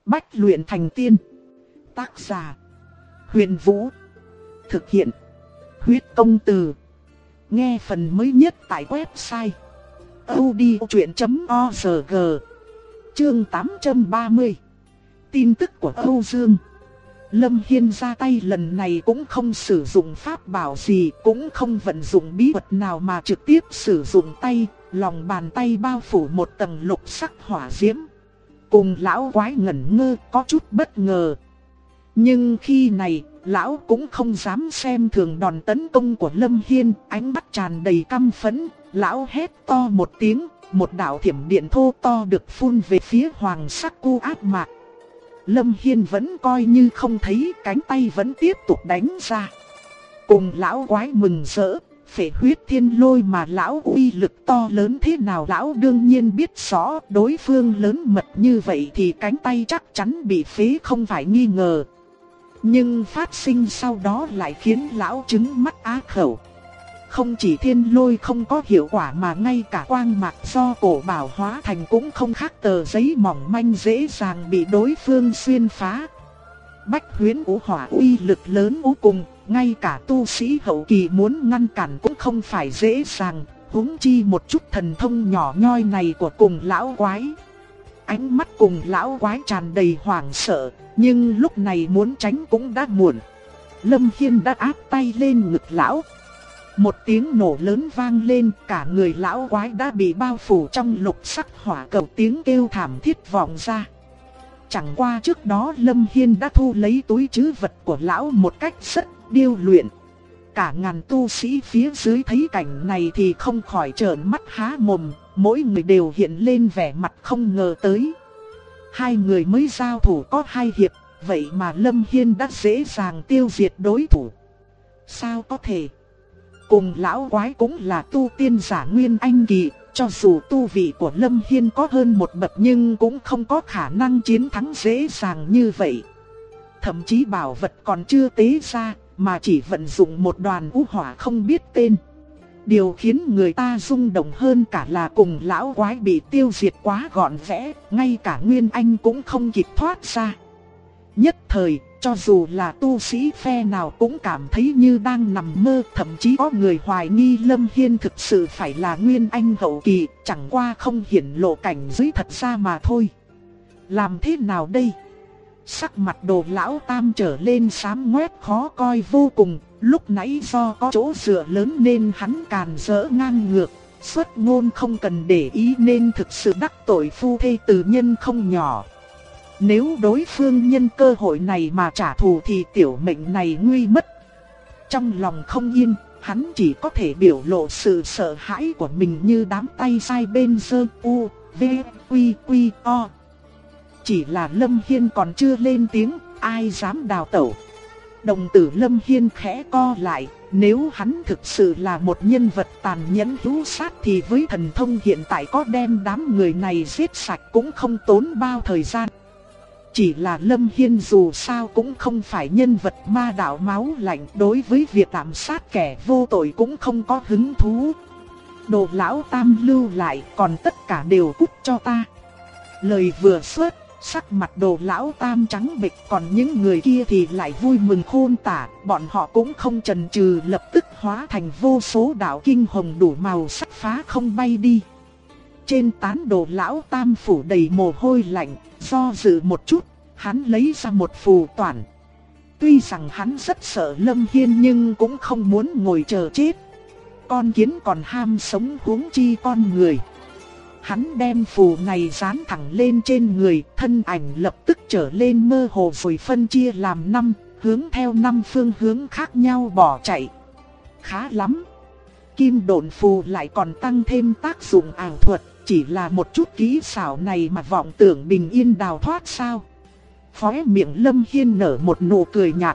Bách luyện thành tiên. Tác giả: Huyền Vũ. Thực hiện: Huyết Công Từ. Nghe phần mới nhất tại website audiochuyen.org. Chương 830. Tin tức của Âu Dương. Lâm Hiên ra tay lần này cũng không sử dụng pháp bảo gì, cũng không vận dụng bí thuật nào mà trực tiếp sử dụng tay, lòng bàn tay bao phủ một tầng lục sắc hỏa diễm. Cùng lão quái ngẩn ngơ, có chút bất ngờ. Nhưng khi này, lão cũng không dám xem thường đòn tấn công của Lâm Hiên, ánh mắt tràn đầy căm phẫn. Lão hét to một tiếng, một đạo thiểm điện thô to được phun về phía hoàng sắc cu ác mạc. Lâm Hiên vẫn coi như không thấy, cánh tay vẫn tiếp tục đánh ra. Cùng lão quái mừng rỡ, phệ huyết thiên lôi mà lão uy lực to lớn thế nào lão đương nhiên biết rõ. Đối phương lớn mật như vậy thì cánh tay chắc chắn bị phế không phải nghi ngờ. Nhưng phát sinh sau đó lại khiến lão trứng mắt á khẩu. Không chỉ thiên lôi không có hiệu quả mà ngay cả quang mạc do cổ bảo hóa thành cũng không khác tờ giấy mỏng manh, dễ dàng bị đối phương xuyên phá. Bách huyễn ngũ hỏa uy lực lớn vô cùng, ngay cả tu sĩ hậu kỳ muốn ngăn cản cũng không phải dễ dàng, huống chi một chút thần thông nhỏ nhoi này của cùng lão quái. Ánh mắt cùng lão quái tràn đầy hoảng sợ, nhưng lúc này muốn tránh cũng đã muộn. Lâm Hiên đã áp tay lên ngực lão. Một tiếng nổ lớn vang lên, cả người lão quái đã bị bao phủ trong lục sắc hỏa cầu, tiếng kêu thảm thiết vọng ra. Chẳng qua trước đó Lâm Hiên đã thu lấy túi trữ vật của lão một cách rất điêu luyện. Cả ngàn tu sĩ phía dưới thấy cảnh này thì không khỏi trợn mắt há mồm, mỗi người đều hiện lên vẻ mặt không ngờ tới. Hai người mới giao thủ có 2 hiệp, vậy mà Lâm Hiên đã dễ dàng tiêu diệt đối thủ. Sao có thể? Cùng lão quái cũng là tu tiên giả nguyên anh kỳ, cho dù tu vị của Lâm Hiên có hơn một bậc nhưng cũng không có khả năng chiến thắng dễ dàng như vậy. Thậm chí bảo vật còn chưa tế ra, mà chỉ vận dụng một đoàn u hỏa không biết tên. Điều khiến người ta rung động hơn cả là cùng lão quái bị tiêu diệt quá gọn gẽ, ngay cả nguyên anh cũng không kịp thoát ra. Nhất thời, cho dù là tu sĩ phe nào cũng cảm thấy như đang nằm mơ, thậm chí có người hoài nghi Lâm Hiên thực sự phải là nguyên anh hậu kỳ, chẳng qua không hiển lộ cảnh giới thật ra mà thôi. Làm thế nào đây? Sắc mặt Đồ lão tam trở lên xám ngoét khó coi vô cùng, lúc nãy do có chỗ dựa lớn nên hắn càn rỡ ngang ngược, xuất ngôn không cần để ý nên thực sự đắc tội phu thê từ nhân không nhỏ. Nếu đối phương nhân cơ hội này mà trả thù thì tiểu mệnh này nguy mất. Trong lòng không yên, hắn chỉ có thể biểu lộ sự sợ hãi của mình như đám tay sai bên giơ u, v, quy, quy, o. Chỉ là Lâm Hiên còn chưa lên tiếng, ai dám đào tẩu. Đồng tử Lâm Hiên khẽ co lại, nếu hắn thực sự là một nhân vật tàn nhẫn hữu sát thì với thần thông hiện tại có đem đám người này giết sạch cũng không tốn bao thời gian. Chỉ là Lâm Hiên dù sao cũng không phải nhân vật ma đạo máu lạnh, đối với việc ám sát kẻ vô tội cũng không có hứng thú. Đồ lão tam lưu lại, còn tất cả đều cút cho ta. Lời vừa xuất, sắc mặt Đồ lão tam trắng bệch, còn những người kia thì lại vui mừng khôn tả, bọn họ cũng không chần chừ lập tức hóa thành vô số đạo kinh hồng đủ màu sắc phá không bay đi. Trên tán Đồ lão tam phủ đầy mồ hôi lạnh, do dự một chút, hắn lấy ra một phù toản. Tuy rằng hắn rất sợ Lâm Hiên nhưng cũng không muốn ngồi chờ chết. Con kiến còn ham sống huống chi con người. Hắn đem phù này dán thẳng lên trên người, thân ảnh lập tức trở lên mơ hồ rồi phân chia làm 5, hướng theo 5 phương hướng khác nhau bỏ chạy. Khá lắm. Kim độn phù lại còn tăng thêm tác dụng ảo thuật, chỉ là một chút kỹ xảo này mà vọng tưởng bình yên đào thoát sao? Khóe miệng Lâm Hiên nở một nụ cười nhạt.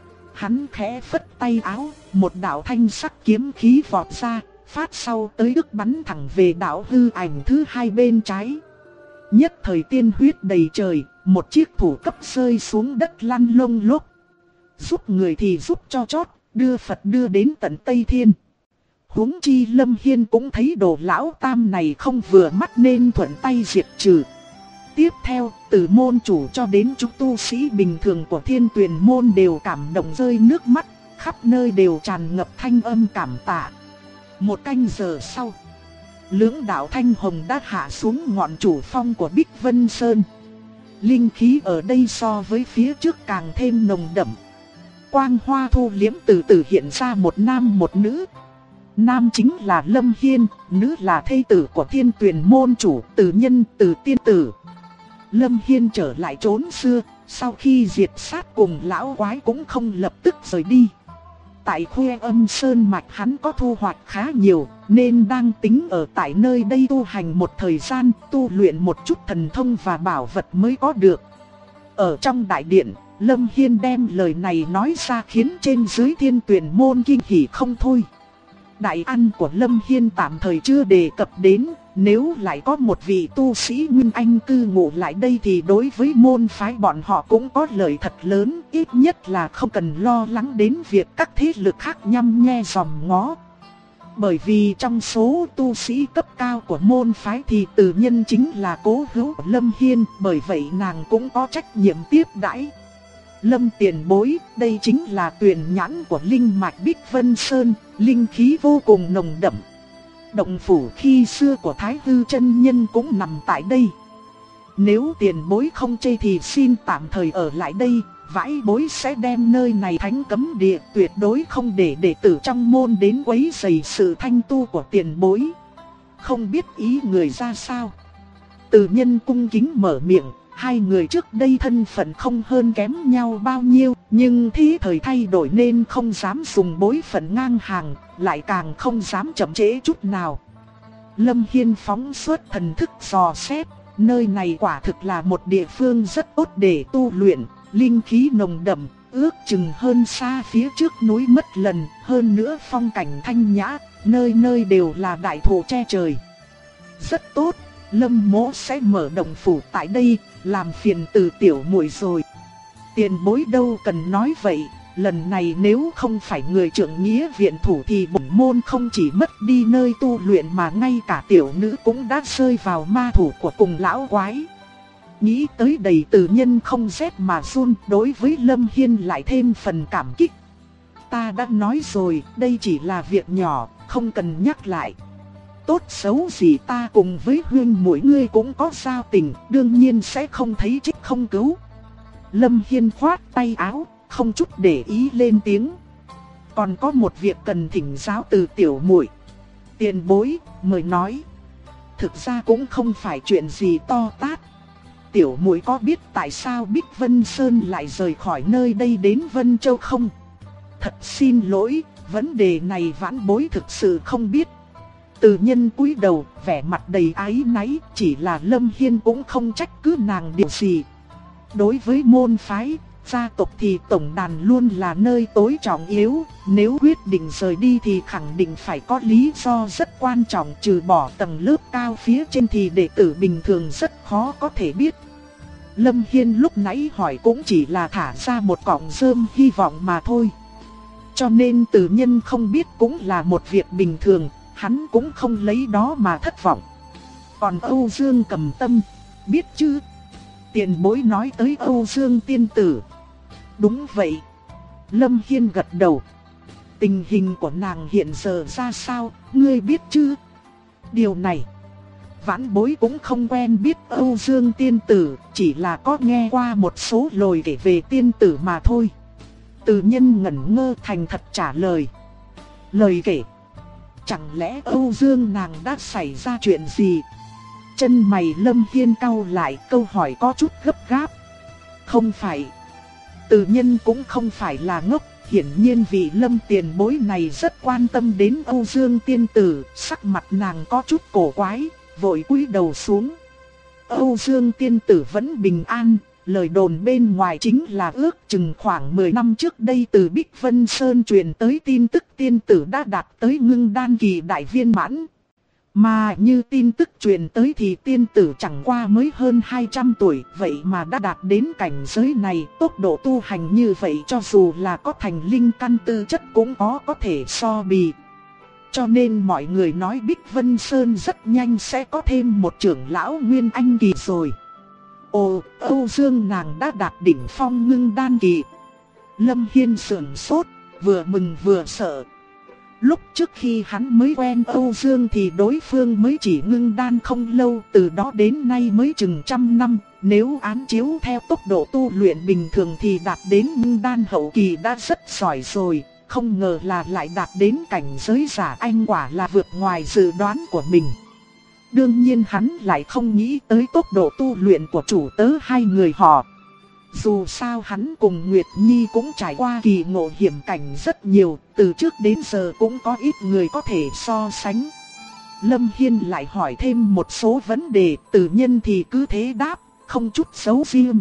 Hắn khẽ phất tay áo, một đạo thanh sắc kiếm khí vọt ra, phát sau tới ức bắn thẳng về đạo hư ảnh thứ 2 bên trái. Nhất thời tiên huyết đầy trời, một chiếc thủ cấp rơi xuống đất lăn lông lốc. Giúp người thì giúp cho chót, đưa Phật đưa đến tận Tây Thiên. Huống chi Lâm Hiên cũng thấy Đồ lão tam này không vừa mắt nên thuận tay diệt trừ. Tiếp theo, từ môn chủ cho đến chúng tu sĩ bình thường của Thiên Tuyền môn đều cảm động rơi nước mắt, khắp nơi đều tràn ngập thanh âm cảm tạ. Một canh giờ sau, lưỡng đạo thanh hồng đã hạ xuống ngọn chủ phong của Bích Vân Sơn. Linh khí ở đây so với phía trước càng thêm nồng đậm. Quang hoa thu liễm từ từ hiện ra một nam một nữ. Nam chính là Lâm Hiên, nữ là thê tử của Thiên Tuyền môn chủ Từ Nhân, Từ tiên tử. Lâm Hiên trở lại trốn xưa, sau khi diệt sát cùng lão quái cũng không lập tức rời đi. Tại Khuê Âm Sơn mạch hắn có thu hoạch khá nhiều, nên đang tính ở tại nơi đây tu hành một thời gian, tu luyện một chút thần thông và bảo vật mới có được. Ở trong đại điện, Lâm Hiên đem lời này nói ra khiến trên dưới Thiên Tuyền môn kinh hỉ không thôi. Đại ăn của Lâm Hiên tạm thời chưa đề cập đến, nếu lại có một vị tu sĩ Nguyên Anh cư ngụ lại đây thì đối với môn phái bọn họ cũng có lợi thật lớn, ít nhất là không cần lo lắng đến việc các thế lực khác nhăm nhe dòm ngó. Bởi vì trong số tu sĩ cấp cao của môn phái thì Từ Nhân chính là cố hữu của Lâm Hiên, bởi vậy nàng cũng có trách nhiệm tiếp đãi. Lâm tiền bối, đây chính là tuyền nhãn của linh mạch Bích Vân Sơn, linh khí vô cùng nồng đậm. Động phủ khi xưa của Thái Hư chân nhân cũng nằm tại đây. Nếu tiền bối không chê thì xin tạm thời ở lại đây, vãi bối sẽ đem nơi này thánh cấm địa, tuyệt đối không để đệ tử trong môn đến quấy rầy sự thanh tu của tiền bối. Không biết ý người ra sao? Từ Nhân cung kính mở miệng. Hai người trước đây thân phận không hơn kém nhau bao nhiêu, nhưng thế thời thay đổi nên không dám dùng bối phận ngang hàng, lại càng không dám chậm trễ chút nào. Lâm Hiên phóng xuất thần thức dò xét, nơi này quả thực là một địa phương rất tốt để tu luyện, linh khí nồng đậm, ước chừng hơn xa phía trước núi Mất Lần, hơn nữa phong cảnh thanh nhã, nơi nơi đều là đại thụ che trời. Rất tốt. Lâm mỗ sẽ mở động phủ tại đây, làm phiền Từ tiểu muội rồi. Tiền bối đâu cần nói vậy, lần này nếu không phải người trưởng nghĩa viện thủ thì bổn môn không chỉ mất đi nơi tu luyện mà ngay cả tiểu nữ cũng đã rơi vào ma thủ của cùng lão quái. Nghĩ tới đầy Từ Nhân không rét mà run, đối với Lâm Hiên lại thêm phần cảm kích. Ta đã nói rồi, đây chỉ là việc nhỏ, không cần nhắc lại. Tốt xấu gì ta cùng với huynh muội ngươi cũng có giao tình, đương nhiên sẽ không thấy trách không cứu. Lâm Hiên khoát tay áo, không chút để ý lên tiếng. Còn có một việc cần thỉnh giáo từ tiểu muội. Tiền bối, mời nói. Thực ra cũng không phải chuyện gì to tát. Tiểu muội có biết tại sao Bích Vân Sơn lại rời khỏi nơi đây đến Vân Châu không? Thật xin lỗi, vấn đề này vãn bối thực sự không biết. Từ Nhân cúi đầu, vẻ mặt đầy áy náy, chỉ là Lâm Hiên cũng không trách cứ nàng điều gì. Đối với môn phái, gia tộc thì tổng đàn luôn là nơi tối trọng yếu, nếu quyết định rời đi thì khẳng định phải có lý do rất quan trọng, trừ bỏ tầng lớp cao phía trên thì đệ tử bình thường rất khó có thể biết. Lâm Hiên lúc nãy hỏi cũng chỉ là thả ra một cọng rơm hy vọng mà thôi. Cho nên Từ Nhân không biết cũng là một việc bình thường. Hắn cũng không lấy đó mà thất vọng. Còn Âu Dương Cầm Tâm, biết chứ? Tiền bối nói tới Âu Dương tiên tử. Đúng vậy. Lâm Hiên gật đầu. Tình hình của nàng hiện giờ ra sao, ngươi biết chứ? Điều này, vãn bối cũng không quen biết Âu Dương tiên tử, chỉ là có nghe qua một số lời kể về tiên tử mà thôi. Từ Nhân ngẩn ngơ thành thật trả lời. Lời kể? Chẳng lẽ Âu Dương nàng đã xảy ra chuyện gì? Chân mày Lâm Hiên cau lại, câu hỏi có chút gấp gáp. Không phải. Từ Nhân cũng không phải là ngốc, hiển nhiên vị Lâm tiền bối này rất quan tâm đến Âu Dương tiên tử, sắc mặt nàng có chút cổ quái, vội cúi đầu xuống. Âu Dương tiên tử vẫn bình an. Lời đồn bên ngoài chính là ước chừng khoảng 10 năm trước đây từ Bích Vân Sơn truyền tới tin tức tiên tử đã đạt tới ngưng đan kỳ đại viên mãn. Mà như tin tức truyền tới thì tiên tử chẳng qua mới hơn 200 tuổi, vậy mà đã đạt đến cảnh giới này, tốc độ tu hành như vậy cho dù là có thành linh căn tư chất cũng có thể so bì. Cho nên mọi người nói Bích Vân Sơn rất nhanh sẽ có thêm một trưởng lão Nguyên Anh kỳ rồi. Ồ, Âu Dương nàng đã đạt đỉnh phong ngưng đan kỳ. Lâm Hiên sửng sốt, vừa mừng vừa sợ. Lúc trước khi hắn mới quen Âu Dương thì đối phương mới chỉ ngưng đan không lâu, từ đó đến nay mới chừng 100 năm. Nếu án chiếu theo tốc độ tu luyện bình thường thì đạt đến ngưng đan hậu kỳ đã rất giỏi rồi. Không ngờ là lại đạt đến cảnh giới giả anh, quả là vượt ngoài dự đoán của mình. Đương nhiên hắn lại không nghĩ tới tốc độ tu luyện của chủ tớ hai người họ. Dù sao hắn cùng Nguyệt Nhi cũng trải qua kỳ ngộ hiểm cảnh rất nhiều, từ trước đến giờ cũng có ít người có thể so sánh. Lâm Hiên lại hỏi thêm một số vấn đề, Từ Nhân thì cứ thế đáp, không chút giấu riêng.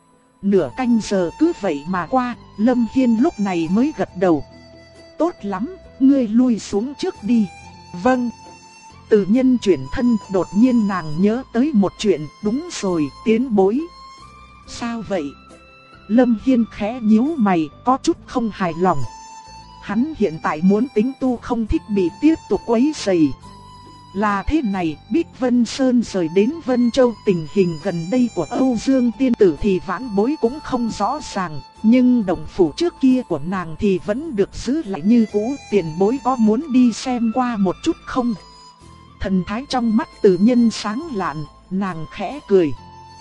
Nửa canh giờ cứ vậy mà qua, Lâm Hiên lúc này mới gật đầu. Tốt lắm, ngươi lui xuống trước đi. Vâng. Từ Nhân chuyển thân, đột nhiên nàng nhớ tới một chuyện, đúng rồi, Tiến bối. Sao vậy? Lâm Hiên khẽ nhíu mày, có chút không hài lòng. Hắn hiện tại muốn tính tu, không thích bị tiếp tục quấy rầy. Là thế này, Bích Vân Sơn rời đến Vân Châu, tình hình gần đây của Âu Dương tiên tử thì vãn bối cũng không rõ ràng. Nhưng động phủ trước kia của nàng thì vẫn được giữ lại như cũ, tiền bối có muốn đi xem qua một chút không? Thần thái trong mắt Từ Nhân sáng lạn, nàng khẽ cười.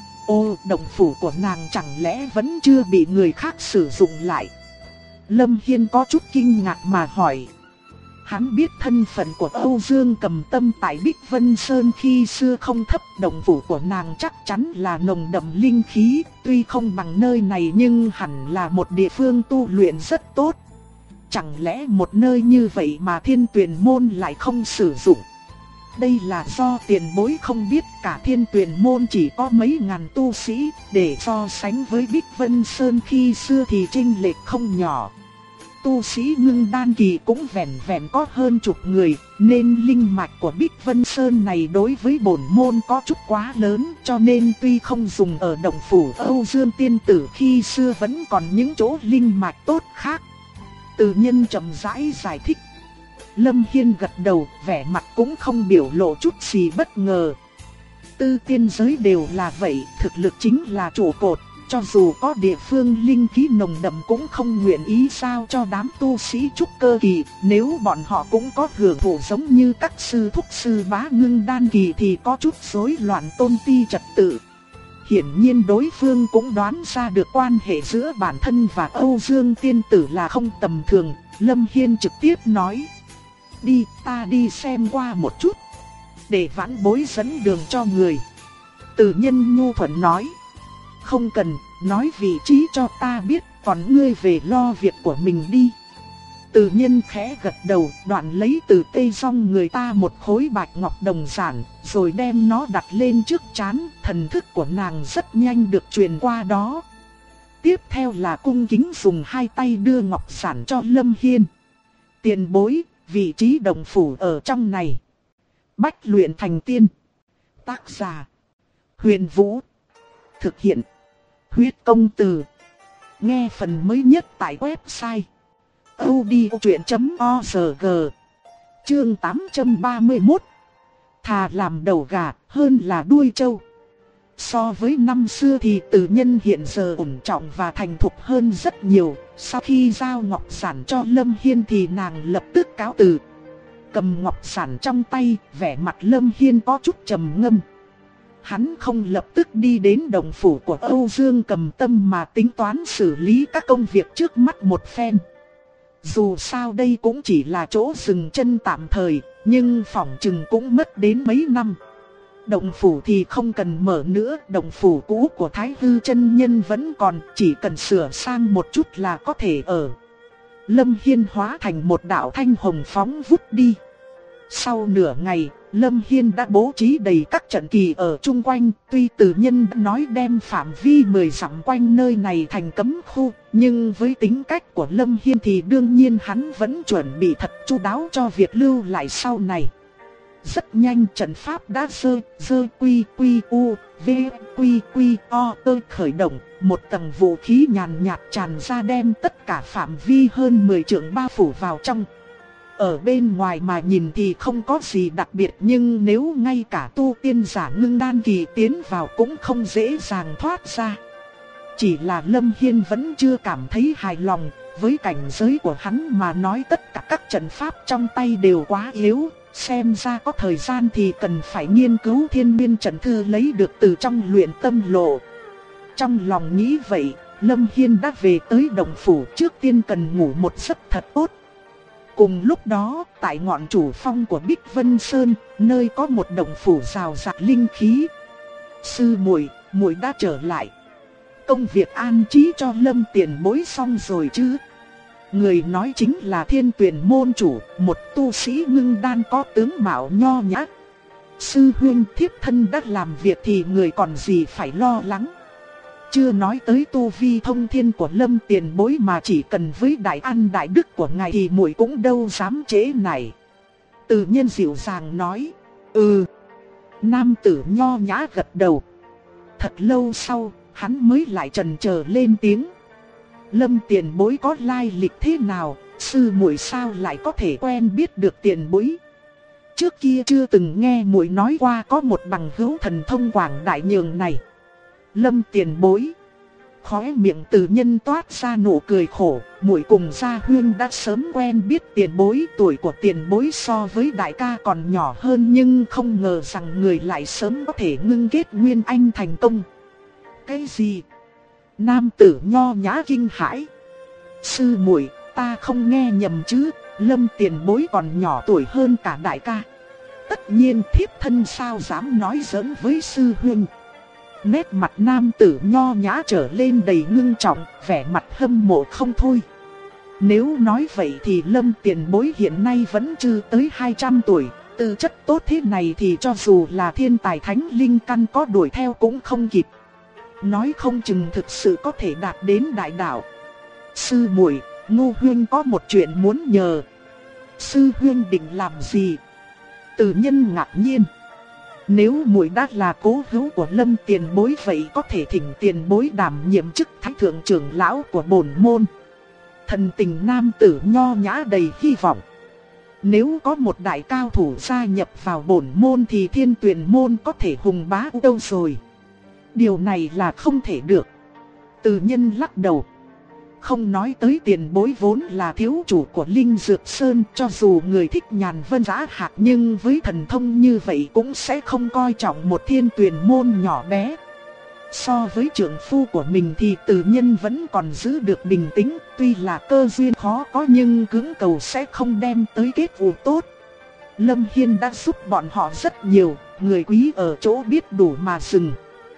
Ô, động phủ của nàng chẳng lẽ vẫn chưa bị người khác sử dụng lại? Lâm Hiên có chút kinh ngạc mà hỏi. Hắn biết thân phận của Âu Dương Cầm Tâm tại Bích Vân Sơn khi xưa không thấp, động phủ của nàng chắc chắn là nồng đậm linh khí, tuy không bằng nơi này nhưng hẳn là một địa phương tu luyện rất tốt. Chẳng lẽ một nơi như vậy mà Thiên Tuyền Môn lại không sử dụng? Đây là do tiền bối không biết, cả Thiên Tuyền Môn chỉ có mấy ngàn tu sĩ, để so sánh với Bích Vân Sơn khi xưa thì chênh lệch không nhỏ. Tu sĩ ngưng đan kỳ cũng vẹn vẹn có hơn chục người, nên linh mạch của Bích Vân Sơn này đối với bổn môn có chút quá lớn, cho nên tuy không dùng ở động phủ Âu Dương tiên tử khi xưa vẫn còn những chỗ linh mạch tốt khác. Từ Nhân chậm rãi giải thích. Lâm Hiên gật đầu, vẻ mặt cũng không biểu lộ chút gì bất ngờ. Tư tiên giới đều là vậy, thực lực chính là trụ cột. Cho dù có địa phương linh khí nồng đậm cũng không nguyện ý sao cho đám tu sĩ trúc cơ kỳ. Nếu bọn họ cũng có hưởng thụ giống như các sư thúc sư bá ngưng đan kỳ thì có chút rối loạn tôn ti trật tự. Hiển nhiên đối phương cũng đoán ra được quan hệ giữa bản thân và Âu Dương tiên tử là không tầm thường. Lâm Hiên trực tiếp nói. Đi, ta đi xem qua một chút, để vãn bối dẫn đường cho người. Từ Nhân nhu thuận nói. Không cần, nói vị trí cho ta biết, còn ngươi về lo việc của mình đi. Từ Nhân khẽ gật đầu, đoạn lấy từ tây song người ta một khối bạch ngọc đồng giản, rồi đem nó đặt lên trước trán, thần thức của nàng rất nhanh được truyền qua đó. Tiếp theo là cung kính dùng hai tay đưa ngọc giản cho Lâm Hiên. Tiền bối, vị trí động phủ ở trong này. Bách luyện thành tiên. Tác giả Huyền Vũ. Thực hiện Huyết Công Từ. Nghe phần mới nhất tại website audiochuyện.org. Chương 831. Thà làm đầu gà hơn là đuôi trâu. So với năm xưa thì Từ Nhân hiện giờ ổn trọng và thành thục hơn rất nhiều. Sau khi giao ngọc giản cho Lâm Hiên thì nàng lập tức cáo từ. Cầm ngọc giản trong tay, vẻ mặt Lâm Hiên có chút trầm ngâm. Hắn không lập tức đi đến động phủ của Âu Dương Cầm Tâm mà tính toán xử lý các công việc trước mắt một phen. Dù sao đây cũng chỉ là chỗ dừng chân tạm thời, nhưng phỏng chừng cũng mất đến mấy năm. Động phủ thì không cần mở nữa, động phủ cũ của Thái Hư chân nhân vẫn còn, chỉ cần sửa sang một chút là có thể ở. Lâm Hiên hóa thành một đạo thanh hồng phóng vút đi. Sau nửa ngày, Lâm Hiên đã bố trí đầy các trận kỳ ở chung quanh. Tuy Từ Nhân đã nói đem phạm vi 10 dặm quanh nơi này thành cấm khu, nhưng với tính cách của Lâm Hiên thì đương nhiên hắn vẫn chuẩn bị thật chu đáo cho việc lưu lại sau này. Rất nhanh trận pháp đã dơ quy quy u v quy quy o tơ khởi động. Một tầng vũ khí nhàn nhạt tràn ra đem tất cả phạm vi hơn 10 trượng bao phủ vào trong. Ở bên ngoài mà nhìn thì không có gì đặc biệt, nhưng nếu ngay cả tu tiên giả ngưng đan kỳ tiến vào cũng không dễ dàng thoát ra. Chỉ là Lâm Hiên vẫn chưa cảm thấy hài lòng, với cảnh giới của hắn mà nói tất cả các trận pháp trong tay đều quá yếu, xem ra có thời gian thì cần phải nghiên cứu Thiên Nguyên trận thư lấy được từ trong Luyện Tâm Lộ. Trong lòng nghĩ vậy, Lâm Hiên đã về tới động phủ, trước tiên cần ngủ một giấc thật tốt. Cùng lúc đó, tại ngọn chủ phong của Bích Vân Sơn, nơi có một động phủ rào rạc linh khí. Sư muội, muội đã trở lại. Công việc an trí cho Lâm tiền bối xong rồi chứ? Người nói chính là Thiên Tuyền môn chủ, một tu sĩ ngưng đan có tướng mạo nho nhã. Sư huynh, thiếp thân đã làm việc thì người còn gì phải lo lắng. Chưa nói tới tu vi thông thiên của Lâm tiền bối mà chỉ cần với đại an đại đức của ngài thì muội cũng đâu dám trễ này. Từ Nhân dịu dàng nói. Nam tử nho nhã gật đầu. Thật lâu sau, hắn mới lại chần chờ lên tiếng. Lâm tiền bối có lai lịch thế nào, sư muội sao lại có thể quen biết được tiền bối? Trước kia chưa từng nghe muội nói qua có một bằng hữu thần thông quảng đại nhường này. Lâm tiền bối. Khóe miệng Từ Nhân toát ra nụ cười khổ, muội cùng Gia Huyên đã sớm quen biết tiền bối, tuổi của tiền bối so với đại ca còn nhỏ hơn, nhưng không ngờ rằng người lại sớm có thể ngưng kết nguyên anh thành công. Cái gì? Nam tử nho nhã kinh hãi. Sư muội, ta không nghe nhầm chứ? Lâm tiền bối còn nhỏ tuổi hơn cả đại ca. Tất nhiên thiếp thân sao dám nói giỡn với sư huynh. Nét mặt nam tử nho nhã trở lên đầy ngưng trọng, vẻ mặt hâm mộ không thôi. Nếu nói vậy thì Lâm tiền bối hiện nay vẫn chưa tới 200 tuổi, tư chất tốt thế này thì cho dù là thiên tài thánh linh căn có đuổi theo cũng không kịp. Nói không chừng thực sự có thể đạt đến đại đạo. Sư muội, Ngô huynh có một chuyện muốn nhờ. Sư huynh định làm gì? Từ Nhân ngạc nhiên. Nếu muội đã là cố hữu của Lâm tiền bối vậy có thể thỉnh tiền bối đảm nhiệm chức thái thượng trưởng lão của bổn môn. Thần tình nam tử nho nhã đầy hy vọng. Nếu có một đại cao thủ gia nhập vào bổn môn thì Thiên Tuyền môn có thể hùng bá đâu rồi. Điều này là không thể được. Từ Nhân lắc đầu. Không nói tới tiền bối vốn là thiếu chủ của Linh Dược Sơn, cho dù người thích nhàn vân dã hạc nhưng với thần thông như vậy cũng sẽ không coi trọng một Thiên Tuyền môn nhỏ bé. So với trưởng phu của mình thì Từ Nhân vẫn còn giữ được bình tĩnh, tuy là cơ duyên khó có nhưng cưỡng cầu sẽ không đem tới kết quả tốt. Lâm Hiên đã giúp bọn họ rất nhiều, người quý ở chỗ biết đủ mà dừng.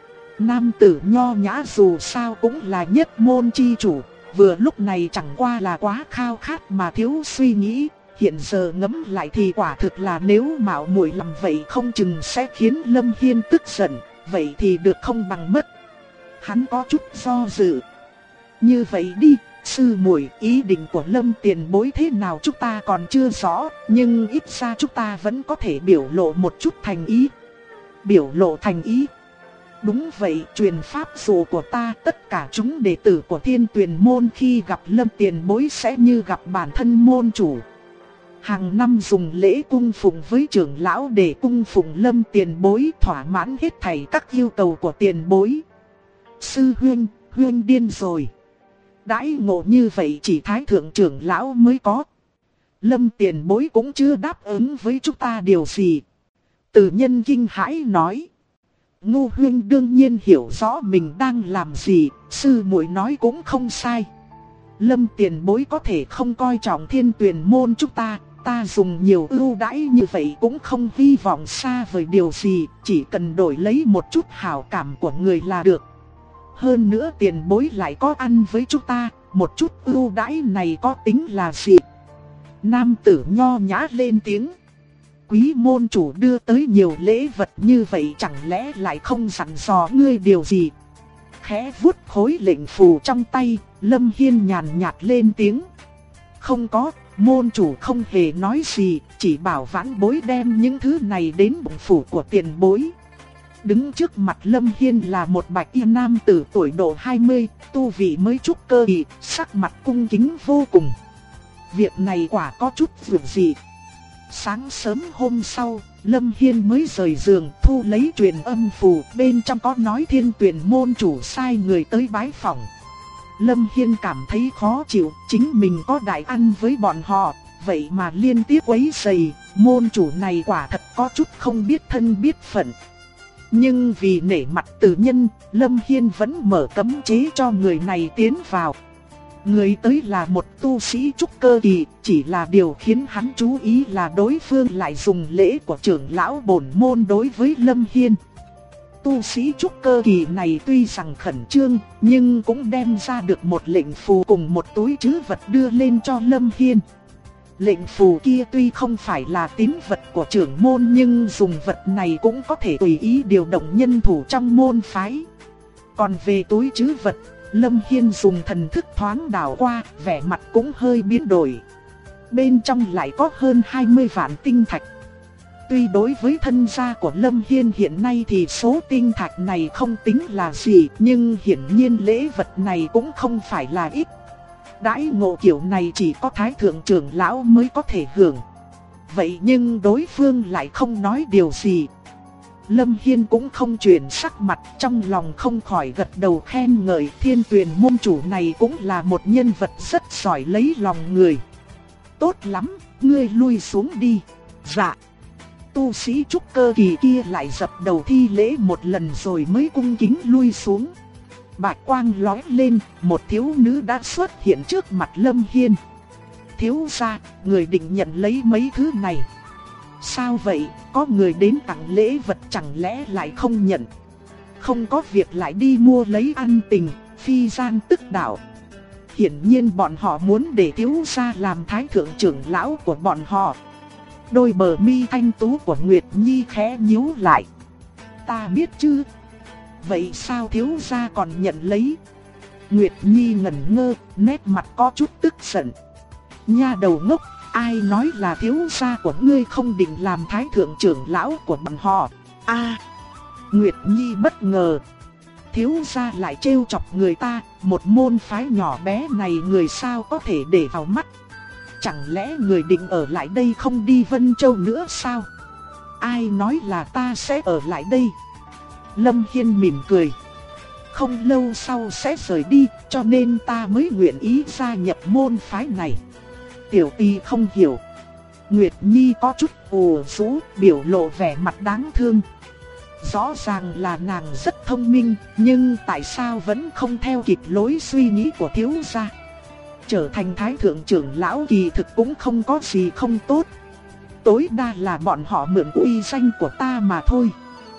Nam tử nho nhã dù sao cũng là nhất môn chi chủ, vừa lúc này chẳng qua là quá khao khát mà thiếu suy nghĩ, hiện giờ ngẫm lại thì quả thực là nếu mạo muội làm vậy không chừng sẽ khiến Lâm Hiên tức giận, vậy thì được không bằng mất. Hắn có chút do dự. Như vậy đi, sư muội, ý định của Lâm tiền bối thế nào chúng ta còn chưa rõ, nhưng ít ra chúng ta vẫn có thể biểu lộ một chút thành ý. Biểu lộ thành ý? Đúng vậy, truyền pháp dụ của ta, tất cả chúng đệ tử của Thiên Tuyền môn khi gặp Lâm tiền bối sẽ như gặp bản thân môn chủ. Hàng năm dùng lễ cung phụng với trưởng lão để cung phụng Lâm tiền bối, thỏa mãn hết thảy các yêu cầu của tiền bối. Sư huynh, huynh điên rồi. Đãi ngộ như vậy chỉ thái thượng trưởng lão mới có. Lâm tiền bối cũng chưa đáp ứng với chúng ta điều gì. Từ Nhân kinh hãi nói. Ngô huynh đương nhiên hiểu rõ mình đang làm gì, sư muội nói cũng không sai. Lâm tiền bối có thể không coi trọng Thiên Tuyền môn chúng ta, ta dùng nhiều ưu đãi như vậy cũng không hy vọng xa vời điều gì, chỉ cần đổi lấy một chút hảo cảm của người là được. Hơn nữa tiền bối lại có ăn với chúng ta, một chút ưu đãi này có tính là gì? Nam tử nho nhã lên tiếng. Quý môn chủ đưa tới nhiều lễ vật như vậy chẳng lẽ lại không dặn dò ngươi điều gì? Khẽ vuốt khối lệnh phù trong tay, Lâm Hiên nhàn nhạt lên tiếng. Không có, môn chủ không hề nói gì, chỉ bảo vãn bối đem những thứ này đến bụng phủ của tiền bối. Đứng trước mặt Lâm Hiên là một bạch y nam tử tuổi độ 20, tu vị mới trúc cơ kỳ, sắc mặt cung kính vô cùng. việc này quả có chút vượt dị. Sáng sớm hôm sau, Lâm Hiên mới rời giường thu lấy truyền âm phù, bên trong có nói Thiên Tuyển môn chủ sai người tới bái phỏng. Lâm Hiên cảm thấy khó chịu, chính mình có đại ăn với bọn họ, vậy mà liên tiếp quấy rầy, môn chủ này quả thật có chút không biết thân biết phận. Nhưng vì nể mặt tử nhân, Lâm Hiên vẫn mở cấm chế cho người này tiến vào. Người tới là một tu sĩ trúc cơ kỳ, chỉ là điều khiến hắn chú ý là đối phương lại dùng lễ của trưởng lão bổn môn đối với Lâm Hiên. Tu sĩ trúc cơ kỳ này tuy rằng khẩn trương, nhưng cũng đem ra được một lệnh phù cùng một túi trữ vật đưa lên cho Lâm Hiên. Lệnh phù kia tuy không phải là tín vật của trưởng môn, nhưng dùng vật này cũng có thể tùy ý điều động nhân thủ trong môn phái. Còn về túi trữ vật, Lâm Hiên dùng thần thức thoáng đảo qua, vẻ mặt cũng hơi biến đổi. Bên trong lại có hơn 20 vạn tinh thạch. Tuy đối với thân gia của Lâm Hiên hiện nay thì số tinh thạch này không tính là gì, nhưng hiển nhiên lễ vật này cũng không phải là ít. Đãi ngộ kiểu này chỉ có Thái Thượng trưởng lão mới có thể hưởng. Vậy nhưng đối phương lại không nói điều gì. Lâm Hiên cũng không chuyển sắc mặt, trong lòng không khỏi gật đầu khen ngợi. Thiên Tuyển môn chủ này cũng là một nhân vật rất giỏi lấy lòng người. Tốt lắm, ngươi lui xuống đi. Dạ. Tu sĩ trúc cơ kỳ kia lại dập đầu thi lễ một lần rồi mới cung kính lui xuống. Bạch quang lóe lên, một thiếu nữ đã xuất hiện trước mặt Lâm Hiên. Thiếu gia, người định nhận lấy mấy thứ này. Sao vậy, có người đến tặng lễ vật chẳng lẽ lại không nhận? Không có việc lại đi mua lấy ăn tình, phi gian tức đạo. Hiển nhiên bọn họ muốn để thiếu gia làm thái thượng trưởng lão của bọn họ. Đôi bờ mi thanh tú của Nguyệt Nhi khẽ nhíu lại. Ta biết chứ. Vậy sao thiếu gia còn nhận lấy? Nguyệt Nhi ngẩn ngơ, nét mặt có chút tức giận. Nha đầu ngốc, ai nói là thiếu gia của ngươi không định làm thái thượng trưởng lão của bọn họ? Nguyệt Nhi bất ngờ. Thiếu gia lại trêu chọc người ta, một môn phái nhỏ bé này người sao có thể để vào mắt? Chẳng lẽ người định ở lại đây không đi Vân Châu nữa sao? Ai nói là ta sẽ ở lại đây? Lâm Hiên mỉm cười. Không lâu sau sẽ rời đi, cho nên ta mới nguyện ý gia nhập môn phái này. Tiểu Tì không hiểu. Nguyệt Nhi có chút ủ rũ, biểu lộ vẻ mặt đáng thương. Rõ ràng là nàng rất thông minh, nhưng tại sao vẫn không theo kịp lối suy nghĩ của thiếu gia? Trở thành thái thượng trưởng lão kỳ thực cũng không có gì không tốt. Tối đa là bọn họ mượn uy danh của ta mà thôi.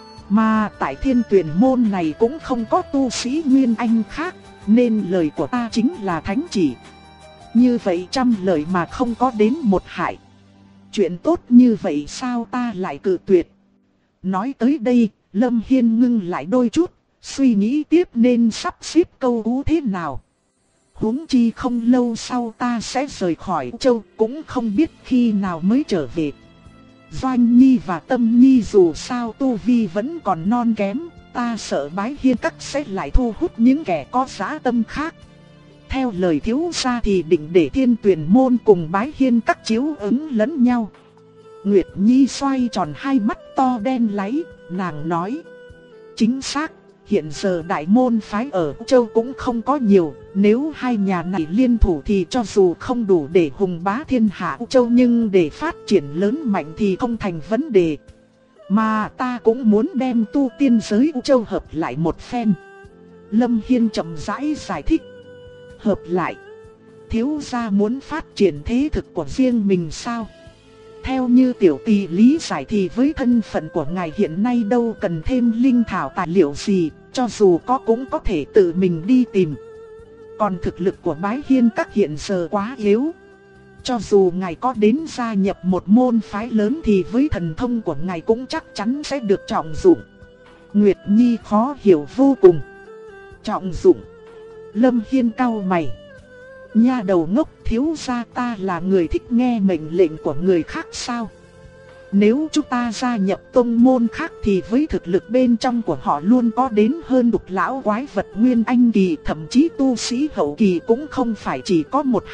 Mà tại Thiên Tuyển môn này cũng không có tu sĩ Nguyên Anh khác, nên lời của ta chính là thánh chỉ. Như vậy trăm lời mà không có đến một hại. Chuyện tốt như vậy sao ta lại cự tuyệt? Nói tới đây, Lâm Hiên ngưng lại đôi chút, suy nghĩ tiếp nên sắp xếp câu cú thế nào. Huống chi không lâu sau ta sẽ rời khỏi châu, cũng không biết khi nào mới trở về. Doanh Nhi và Tâm Nhi dù sao tu vi vẫn còn non kém, ta sợ Bái Hiên Các sẽ lại thu hút những kẻ có dã tâm khác. Theo lời thiếu gia thì định để Thiên Tuyển môn cùng Bái Hiên Các chiếu ứng lẫn nhau. Nguyệt Nhi xoay tròn hai mắt to đen láy, nàng nói. Chính xác, hiện giờ đại môn phái ở châu cũng không có nhiều, nếu hai nhà này liên thủ thì cho dù không đủ để hùng bá thiên hạ châu, nhưng để phát triển lớn mạnh thì không thành vấn đề. Mà ta cũng muốn đem tu tiên giới châu hợp lại một phen. Lâm Hiên chậm rãi giải thích. Hợp lại? Thiếu gia muốn phát triển thế thực của riêng mình sao? Theo như tiểu tỳ lý giải thì với thân phận của ngài hiện nay đâu cần thêm linh thảo tài liệu gì, cho dù có cũng có thể tự mình đi tìm. Còn thực lực của Bái Hiên Các hiện giờ quá yếu. Cho dù ngài có đến gia nhập một môn phái lớn thì với thần thông của ngài cũng chắc chắn sẽ được trọng dụng. Nguyệt Nhi khó hiểu vô cùng. Trọng dụng? Lâm Hiên cau mày. Nha đầu ngốc, thiếu gia ta là người thích nghe mệnh lệnh của người khác sao? Nếu chúng ta gia nhập tông môn khác thì với thực lực bên trong của họ luôn có đến hơn đục lão quái vật Nguyên Anh kỳ, thậm chí tu sĩ hậu kỳ cũng không phải chỉ có một hai.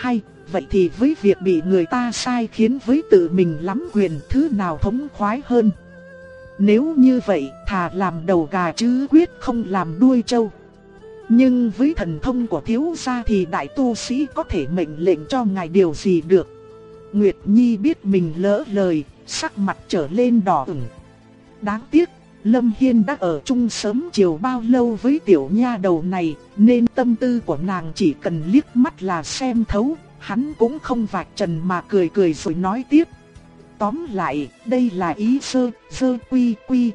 vậy thì với việc bị người ta sai khiến với tự mình lắm quyền, thứ nào thống khoái hơn? Nếu như vậy, thà làm đầu gà chứ quyết không làm đuôi trâu. Nhưng với thần thông của thiếu gia thì đại tu sĩ có thể mệnh lệnh cho ngài điều gì được. Nguyệt Nhi biết mình lỡ lời, sắc mặt trở lên đỏ ửng. Đáng tiếc, Lâm Hiên đã ở chung sớm chiều bao lâu với tiểu nha đầu này, nên tâm tư của nàng chỉ cần liếc mắt là xem thấu. Hắn cũng không vạch trần mà cười cười rồi nói tiếp. Tóm lại, đây là ý sơ quy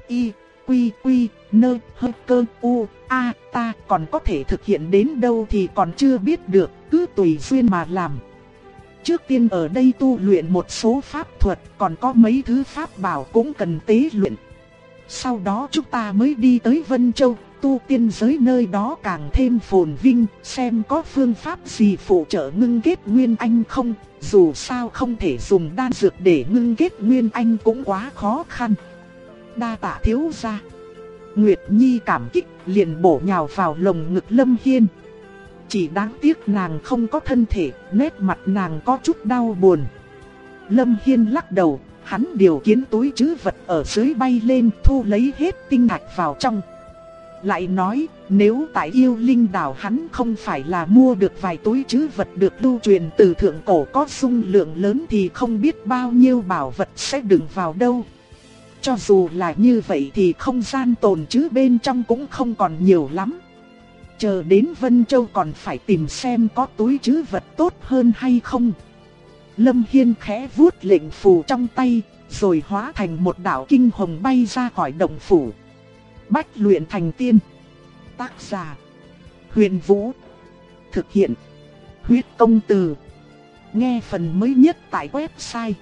nơ hơ cơ u a, ta còn có thể thực hiện đến đâu thì còn chưa biết được, cứ tùy duyên mà làm. Trước tiên ở đây tu luyện một số pháp thuật, còn có mấy thứ pháp bảo cũng cần tế luyện. Sau đó chúng ta mới đi tới Vân Châu, tu tiên giới nơi đó càng thêm phồn vinh, xem có phương pháp gì phụ trợ ngưng kết nguyên anh không. Dù sao không thể dùng đan dược để ngưng kết nguyên anh cũng quá khó khăn. Đa tạ thiếu gia. Nguyệt Nhi cảm kích liền bổ nhào vào lồng ngực Lâm Hiên. Chỉ đáng tiếc nàng không có thân thể, nét mặt nàng có chút đau buồn. Lâm Hiên lắc đầu, hắn điều khiển túi trữ vật ở dưới bay lên, thu lấy hết tinh thạch vào trong. Lại nói, nếu tại Yêu Linh đảo hắn không phải là mua được vài túi trữ vật được lưu truyền từ thượng cổ có dung lượng lớn thì không biết bao nhiêu bảo vật sẽ đựng vào đâu. Cho dù là như vậy thì không gian tồn trữ bên trong cũng không còn nhiều lắm. Chờ đến Vân Châu còn phải tìm xem có túi trữ vật tốt hơn hay không. Lâm Hiên khẽ vuốt lệnh phù trong tay, rồi hóa thành một đạo kinh hồng bay ra khỏi động phủ. Bách luyện thành tiên. Tác giả: Huyền Vũ. Thực hiện: Huyết Công Từ. Nghe phần mới nhất tại website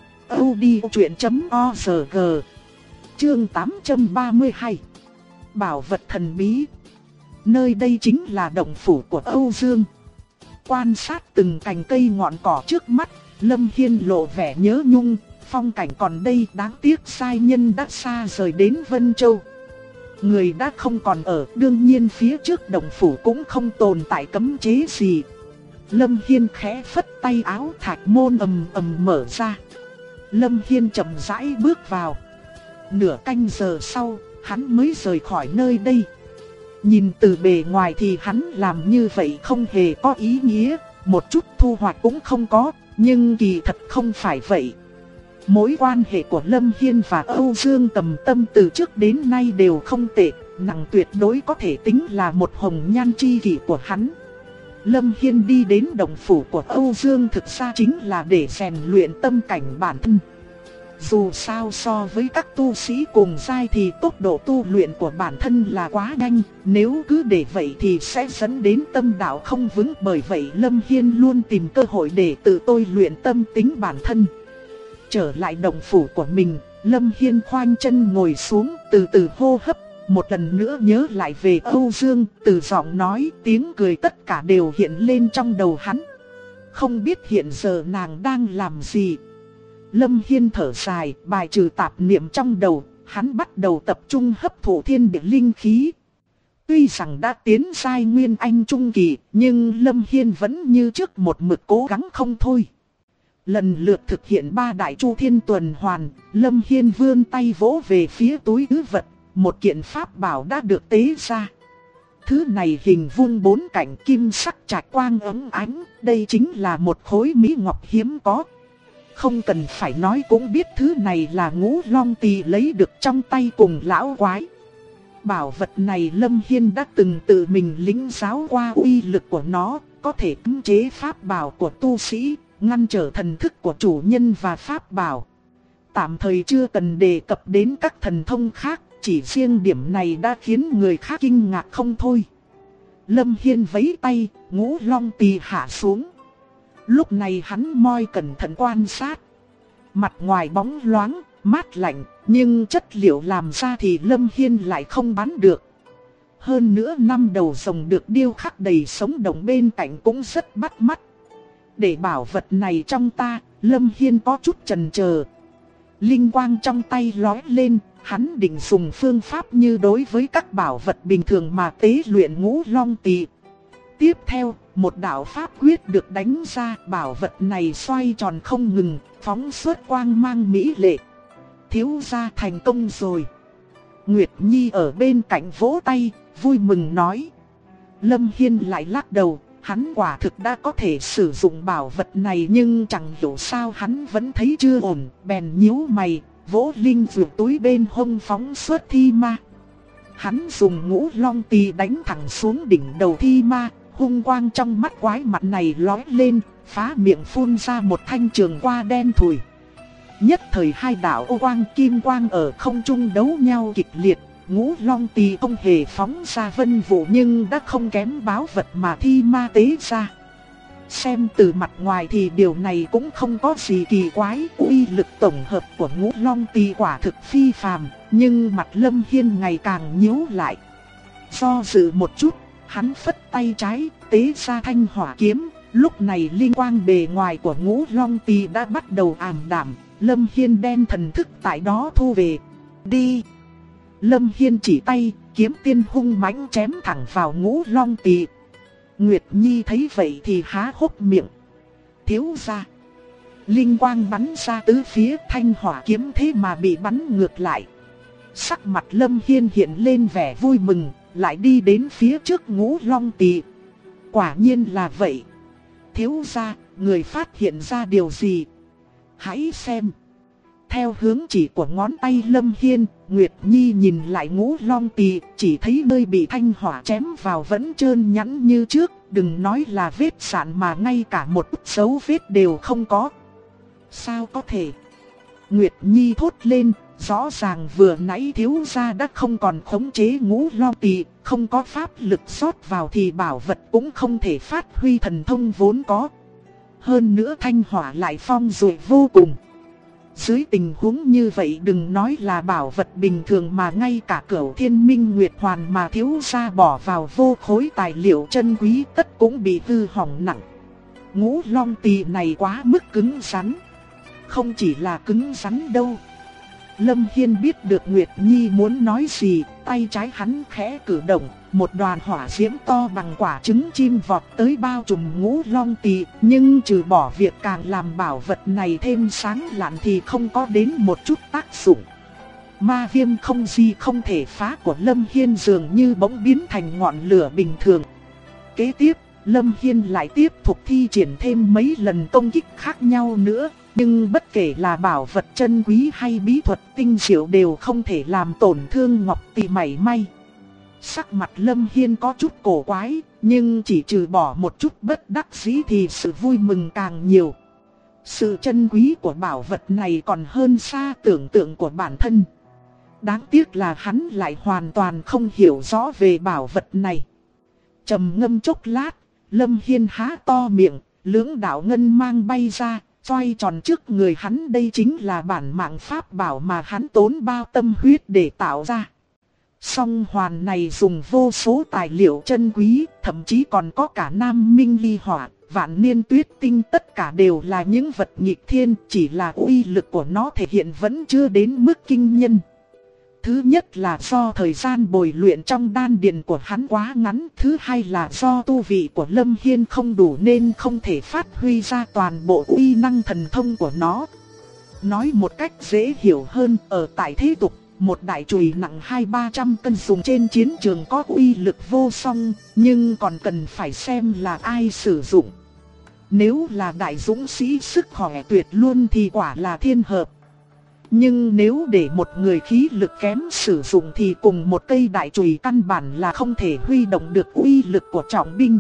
audiochuyện.org. Chương 832. Bảo vật thần bí. Nơi đây chính là động phủ của Âu Dương. Quan sát từng cành cây ngọn cỏ trước mắt, Lâm Hiên lộ vẻ nhớ nhung. Phong cảnh còn đây, đáng tiếc sai nhân đã xa rời đến Vân Châu. Người đã không còn ở, đương nhiên phía trước động phủ cũng không tồn tại cấm chế gì. Lâm Hiên khẽ phất tay áo, thạch môn ầm ầm mở ra. Lâm Hiên chậm rãi bước vào. Nửa canh giờ sau, hắn mới rời khỏi nơi đây. Nhìn từ bề ngoài thì hắn làm như vậy không hề có ý nghĩa, một chút thu hoạch cũng không có, nhưng kỳ thật không phải vậy. Mối quan hệ của Lâm Hiên và Âu Dương Tầm Tâm từ trước đến nay đều không tệ, nàng tuyệt đối có thể tính là một hồng nhan tri kỷ của hắn. Lâm Hiên đi đến động phủ của Âu Dương thực ra chính là để rèn luyện tâm cảnh bản thân. Dù sao so với các tu sĩ cùng giai thì tốc độ tu luyện của bản thân là quá nhanh, nếu cứ để vậy thì sẽ dẫn đến tâm đạo không vững. Bởi vậy Lâm Hiên luôn tìm cơ hội để tự tôi luyện tâm tính bản thân. Trở lại động phủ của mình, Lâm Hiên khoanh chân ngồi xuống, từ từ hô hấp, một lần nữa nhớ lại về Âu Dương, từ giọng nói, tiếng cười tất cả đều hiện lên trong đầu hắn. Không biết hiện giờ nàng đang làm gì. Lâm Hiên thở dài, bài trừ tạp niệm trong đầu, hắn bắt đầu tập trung hấp thụ thiên địa linh khí. Tuy rằng đã tiến giai nguyên anh trung kỳ, nhưng Lâm Hiên vẫn như trước một mực cố gắng không thôi. Lần lượt thực hiện 3 đại chu thiên tuần hoàn, Lâm Hiên vươn tay vỗ về phía túi trữ vật, một kiện pháp bảo đã được tế ra. Thứ này hình vuông 4 cạnh, kim sắc trạch quang ấm ánh, đây chính là một khối mỹ ngọc hiếm có. Không cần phải nói cũng biết thứ này là Ngũ Long Tỳ lấy được trong tay cùng lão quái. Bảo vật này Lâm Hiên đã từng tự mình lĩnh giáo qua uy lực của nó, có thể cấm chế pháp bảo của tu sĩ, ngăn trở thần thức của chủ nhân và pháp bảo. Tạm thời chưa cần đề cập đến các thần thông khác, chỉ riêng điểm này đã khiến người khác kinh ngạc không thôi. Lâm Hiên vẫy tay, Ngũ Long Tỳ hạ xuống. Lúc này hắn moi cẩn thận quan sát. Mặt ngoài bóng loáng, mát lạnh, nhưng chất liệu làm ra thì Lâm Hiên lại không bán được. Hơn nữa 5 đầu rồng được điêu khắc đầy sống động bên cạnh cũng rất bắt mắt. Để bảo vật này trong ta, Lâm Hiên có chút chần chờ. Linh quang trong tay lóe lên, hắn định dùng phương pháp như đối với các bảo vật bình thường mà tế luyện Ngũ Long Tỳ. Tiếp theo, một đạo pháp quyết được đánh ra, bảo vật này xoay tròn không ngừng, phóng xuất quang mang mỹ lệ. Thiếu gia thành công rồi. Nguyệt Nhi ở bên cạnh vỗ tay, vui mừng nói. Lâm Hiên lại lắc đầu, hắn quả thực đã có thể sử dụng bảo vật này nhưng chẳng hiểu sao hắn vẫn thấy chưa ổn, bèn nhíu mày, vỗ linh dược túi bên hông phóng xuất thi ma. Hắn dùng ngũ long tỳ đánh thẳng xuống đỉnh đầu thi ma, hung quang trong mắt quái mặt này lóe lên, phá miệng phun ra một thanh trường qua đen thùi. Nhất thời hai đạo ô quang kim quang ở không trung đấu nhau kịch liệt, ngũ long tỳ không hề phóng ra vân vụ nhưng đã không kém báu vật mà thi ma tế ra. Xem từ mặt ngoài thì điều này cũng không có gì kỳ quái, uy lực tổng hợp của ngũ long tỳ quả thực phi phàm, nhưng mặt Lâm Hiên ngày càng nhíu lại. Do dự một chút, hắn phất tay trái, tế ra thanh hỏa kiếm, lúc này linh quang bề ngoài của ngũ long tỳ đã bắt đầu ảm đạm, Lâm Hiên đem thần thức tại đó thu về. Đi! Lâm Hiên chỉ tay, kiếm tiên hung mãnh chém thẳng vào ngũ long tỳ. Nguyệt Nhi thấy vậy thì há hốc miệng. Thiếu gia! Linh quang bắn ra tứ phía, thanh hỏa kiếm thế mà bị bắn ngược lại. Sắc mặt Lâm Hiên hiện lên vẻ vui mừng, lại đi đến phía trước ngũ long tỳ. Quả nhiên là vậy. Thiếu gia, người phát hiện ra điều gì? Hãy xem. Theo hướng chỉ của ngón tay Lâm Hiên, Nguyệt Nhi nhìn lại ngũ long tỳ, chỉ thấy nơi bị thanh hỏa chém vào vẫn trơn nhẵn như trước, đừng nói là vết sạn mà ngay cả một dấu vết đều không có. Sao có thể? Nguyệt Nhi thốt lên, rõ ràng vừa nãy thiếu gia đã không còn khống chế ngũ long tỳ, không có pháp lực rót vào thì bảo vật cũng không thể phát huy thần thông vốn có. Hơn nữa thanh hỏa lại phong rồi vô cùng. Dưới tình huống như vậy đừng nói là bảo vật bình thường mà ngay cả Cửu Thiên Minh Nguyệt Hoàn mà thiếu gia bỏ vào vô khối tài liệu chân quý tất cũng bị hư hỏng nặng. Ngũ long tỳ này quá mức cứng rắn. Không chỉ là cứng rắn đâu. Lâm Hiên biết được Nguyệt Nhi muốn nói gì, tay trái hắn khẽ cử động, một đoàn hỏa diễm to bằng quả trứng chim vọt tới bao trùm ngũ long tỳ, nhưng trừ bỏ việc càng làm bảo vật này thêm sáng lạn thì không có đến một chút tác dụng. Ma viêm không gì không thể phá của Lâm Hiên dường như bỗng biến thành ngọn lửa bình thường. Kế tiếp, Lâm Hiên lại tiếp tục thi triển thêm mấy lần công kích khác nhau nữa. Nhưng bất kể là bảo vật chân quý hay bí thuật tinh diệu đều không thể làm tổn thương ngọc tỳ mảy may. Sắc mặt Lâm Hiên có chút cổ quái, nhưng chỉ trừ bỏ một chút bất đắc dĩ thì sự vui mừng càng nhiều. Sự chân quý của bảo vật này còn hơn xa tưởng tượng của bản thân. Đáng tiếc là hắn lại hoàn toàn không hiểu rõ về bảo vật này. Trầm ngâm chốc lát, Lâm Hiên há to miệng, lưỡng đạo ngân mang bay ra. Xoay tròn trước người hắn, đây chính là bản mạng pháp bảo mà hắn tốn bao tâm huyết để tạo ra. Song hoàn này dùng vô số tài liệu chân quý, thậm chí còn có cả nam minh ly hỏa, vạn niên tuyết tinh, tất cả đều là những vật nghịch thiên, chỉ là uy lực của nó thể hiện vẫn chưa đến mức kinh nhân. Thứ nhất là do thời gian bồi luyện trong đan điền của hắn quá ngắn. Thứ hai là do tu vị của Lâm Hiên không đủ nên không thể phát huy ra toàn bộ uy năng thần thông của nó. Nói một cách dễ hiểu hơn, ở tại thế tục, một đại chùy nặng 200-300 cân dùng trên chiến trường có uy lực vô song, nhưng còn cần phải xem là ai sử dụng. Nếu là đại dũng sĩ sức khỏe tuyệt luôn thì quả là thiên hợp. Nhưng nếu để một người khí lực kém sử dụng thì cùng một cây đại chùy căn bản là không thể huy động được uy lực của trọng binh.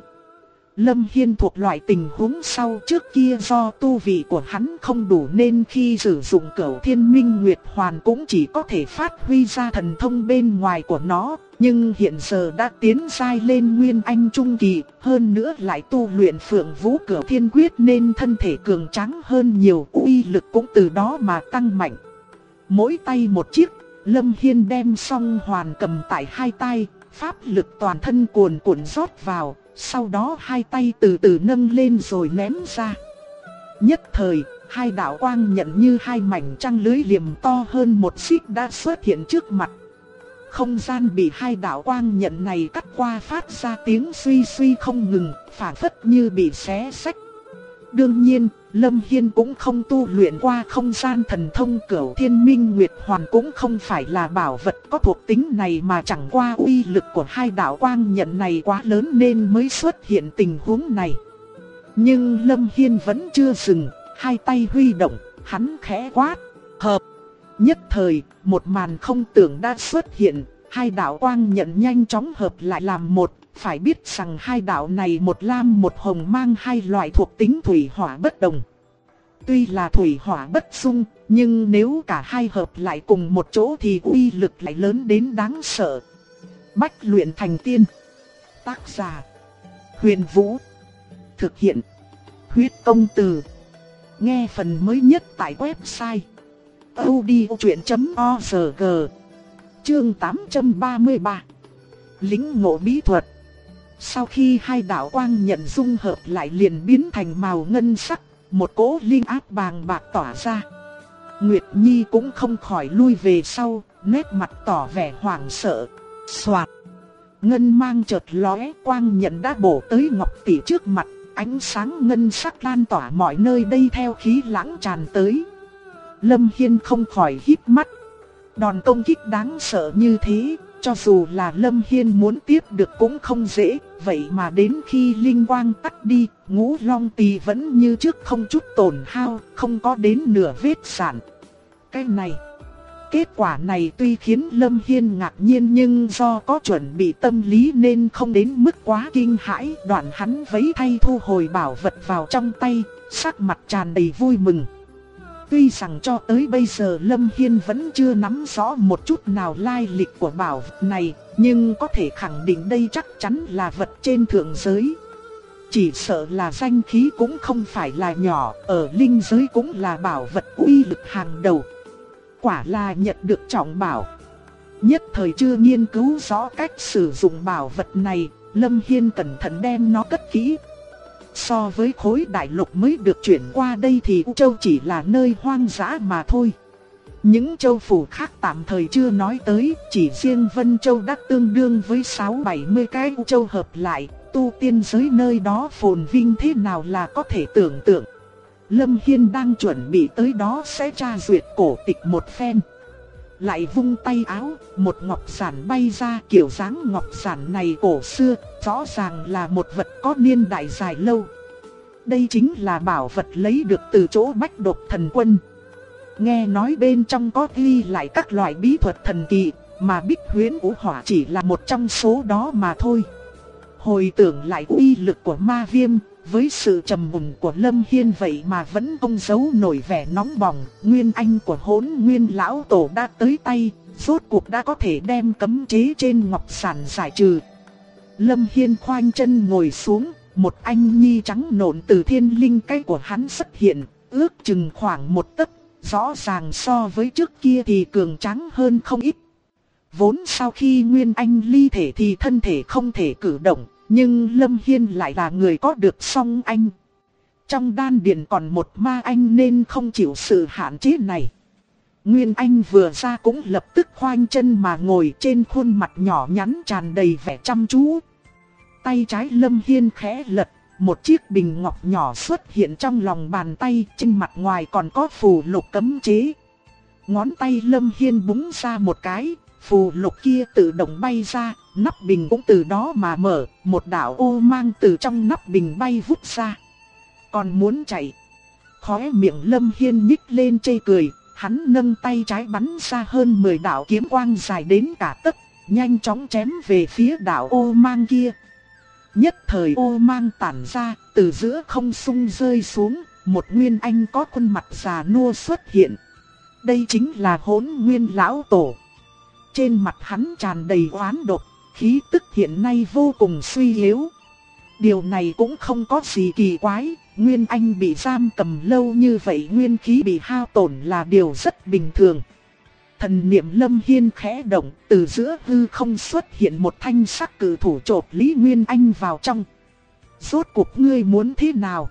Lâm Hiên thuộc loại tình huống sau, trước kia do tu vị của hắn không đủ nên khi sử dụng Cửu Thiên Minh Nguyệt Hoàn cũng chỉ có thể phát huy ra thần thông bên ngoài của nó. Nhưng hiện giờ đã tiến giai lên Nguyên Anh Trung Kỳ, hơn nữa lại tu luyện Phượng Vũ Cửu Thiên Quyết nên thân thể cường tráng hơn nhiều, uy lực cũng từ đó mà tăng mạnh. Mỗi tay một chiếc, Lâm Hiên đem song hoàn cầm tại hai tay, pháp lực toàn thân cuồn cuộn rót vào, sau đó hai tay từ từ nâng lên rồi ném ra. Nhất thời, hai đạo quang nhận như hai mảnh trăng lưới liềm to hơn một xích đã xuất hiện trước mặt. Không gian bị hai đạo quang nhận này cắt qua phát ra tiếng suy suy không ngừng, phảng phất như bị xé xách. Đương nhiên, Lâm Hiên cũng không tu luyện qua không gian thần thông Cửu Thiên Minh Nguyệt Hoàn, cũng không phải là bảo vật có thuộc tính này, mà chẳng qua uy lực của hai đạo quang nhận này quá lớn nên mới xuất hiện tình huống này. Nhưng Lâm Hiên vẫn chưa dừng, hai tay huy động, hắn khẽ quát, hợp. Nhất thời, một màn không tưởng đã xuất hiện, hai đạo quang nhận nhanh chóng hợp lại làm một. Phải biết rằng hai đạo này một lam một hồng mang hai loại thuộc tính thủy hỏa bất đồng. Tuy là thủy hỏa bất xung, nhưng nếu cả hai hợp lại cùng một chỗ thì uy lực lại lớn đến đáng sợ. Bách luyện thành tiên. Tác giả: Huyền Vũ. Thực hiện: Huyết Công Từ. Nghe phần mới nhất tại website audiochuyen.org. Chương 833. Lĩnh ngộ bí thuật. Sau khi hai đạo quang nhận dung hợp lại liền biến thành màu ngân sắc, một cỗ linh áp bàng bạc tỏa ra. Nguyệt Nhi cũng không khỏi lui về sau, nét mặt tỏ vẻ hoảng sợ. Soạt, ngân mang chợt lóe, quang nhận đã bổ tới Ngọc Tỷ trước mặt, ánh sáng ngân sắc lan tỏa mọi nơi đây theo khí lãng tràn tới. Lâm Hiên không khỏi híp mắt. Đòn công kích đáng sợ như thế, cho dù là Lâm Hiên muốn tiếp được cũng không dễ, vậy mà đến khi linh quang tắt đi, Ngũ Long Tỳ vẫn như trước không chút tổn hao, không có đến nửa vết sạn. Cái này, kết quả này tuy khiến Lâm Hiên ngạc nhiên nhưng do có chuẩn bị tâm lý nên không đến mức quá kinh hãi. Đoạn hắn vẫy thay thu hồi bảo vật vào trong tay, sắc mặt tràn đầy vui mừng. Tuy rằng cho tới bây giờ Lâm Hiên vẫn chưa nắm rõ một chút nào lai lịch của bảo vật này, nhưng có thể khẳng định đây chắc chắn là vật trên thượng giới. Chỉ sợ là danh khí cũng không phải là nhỏ, ở linh giới cũng là bảo vật uy lực hàng đầu. Quả là nhận được trọng bảo. Nhất thời chưa nghiên cứu rõ cách sử dụng bảo vật này, Lâm Hiên cẩn thận đem nó cất kỹ. So với khối đại lục mới được chuyển qua đây thì U Châu chỉ là nơi hoang dã mà thôi. Những châu phủ khác tạm thời chưa nói tới, chỉ riêng Vân Châu đã tương đương với 6-70 cái U Châu hợp lại, tu tiên giới nơi đó phồn vinh thế nào là có thể tưởng tượng. Lâm Hiên đang chuẩn bị tới đó sẽ tra duyệt cổ tịch một phen. Lại vung tay áo, một ngọc giản bay ra, kiểu dáng ngọc giản này cổ xưa, rõ ràng là một vật có niên đại dài lâu. Đây chính là bảo vật lấy được từ chỗ Bách Độc Thần Quân. Nghe nói bên trong có ghi lại các loại bí thuật thần kỳ, mà Bích Huyễn Vũ Hỏa chỉ là một trong số đó mà thôi. Hồi tưởng lại uy lực của ma viêm, với sự trầm mùng của Lâm Hiên vậy mà vẫn không giấu nổi vẻ nóng bỏng. Nguyên anh của Hỗn Nguyên lão tổ đã tới tay, rốt cuộc đã có thể đem cấm chế trên ngọc giản giải trừ. Lâm Hiên khoanh chân ngồi xuống, một anh nhi trắng nộn từ thiên linh cây của hắn xuất hiện, ước chừng khoảng một tấc, rõ ràng so với trước kia thì cường tráng hơn không ít. Vốn sau khi Nguyên Anh ly thể thì thân thể không thể cử động, nhưng Lâm Hiên lại là người có được song anh. Trong đan điền còn một ma anh nên không chịu sự hạn chế này. Nguyên Anh vừa ra cũng lập tức khoanh chân mà ngồi, trên khuôn mặt nhỏ nhắn tràn đầy vẻ chăm chú. Tay trái Lâm Hiên khẽ lật, một chiếc bình ngọc nhỏ xuất hiện trong lòng bàn tay, trên mặt ngoài còn có phù lục cấm chế. Ngón tay Lâm Hiên búng ra một cái, phù lục kia tự động bay ra, nắp bình cũng từ đó mà mở, một đạo ô mang từ trong nắp bình bay vút ra. Còn muốn chạy, khóe miệng Lâm Hiên nhích lên chê cười, hắn nâng tay trái bắn ra hơn 10 đạo kiếm quang dài đến cả tấc, nhanh chóng chém về phía đạo ô mang kia. Nhất thời ô mang tản ra, từ giữa không trung rơi xuống, một nguyên anh có khuôn mặt già nua xuất hiện. Đây chính là Hỗn Nguyên lão tổ. Trên mặt hắn tràn đầy oán độc, khí tức hiện nay vô cùng suy yếu. Điều này cũng không có gì kỳ quái, Nguyên Anh bị giam cầm lâu như vậy, nguyên khí bị hao tổn là điều rất bình thường. Thần niệm Lâm Hiên khẽ động, từ giữa hư không xuất hiện một thanh sắc cự thủ chộp Lý Nguyên Anh vào trong. Rốt cuộc ngươi muốn thế nào?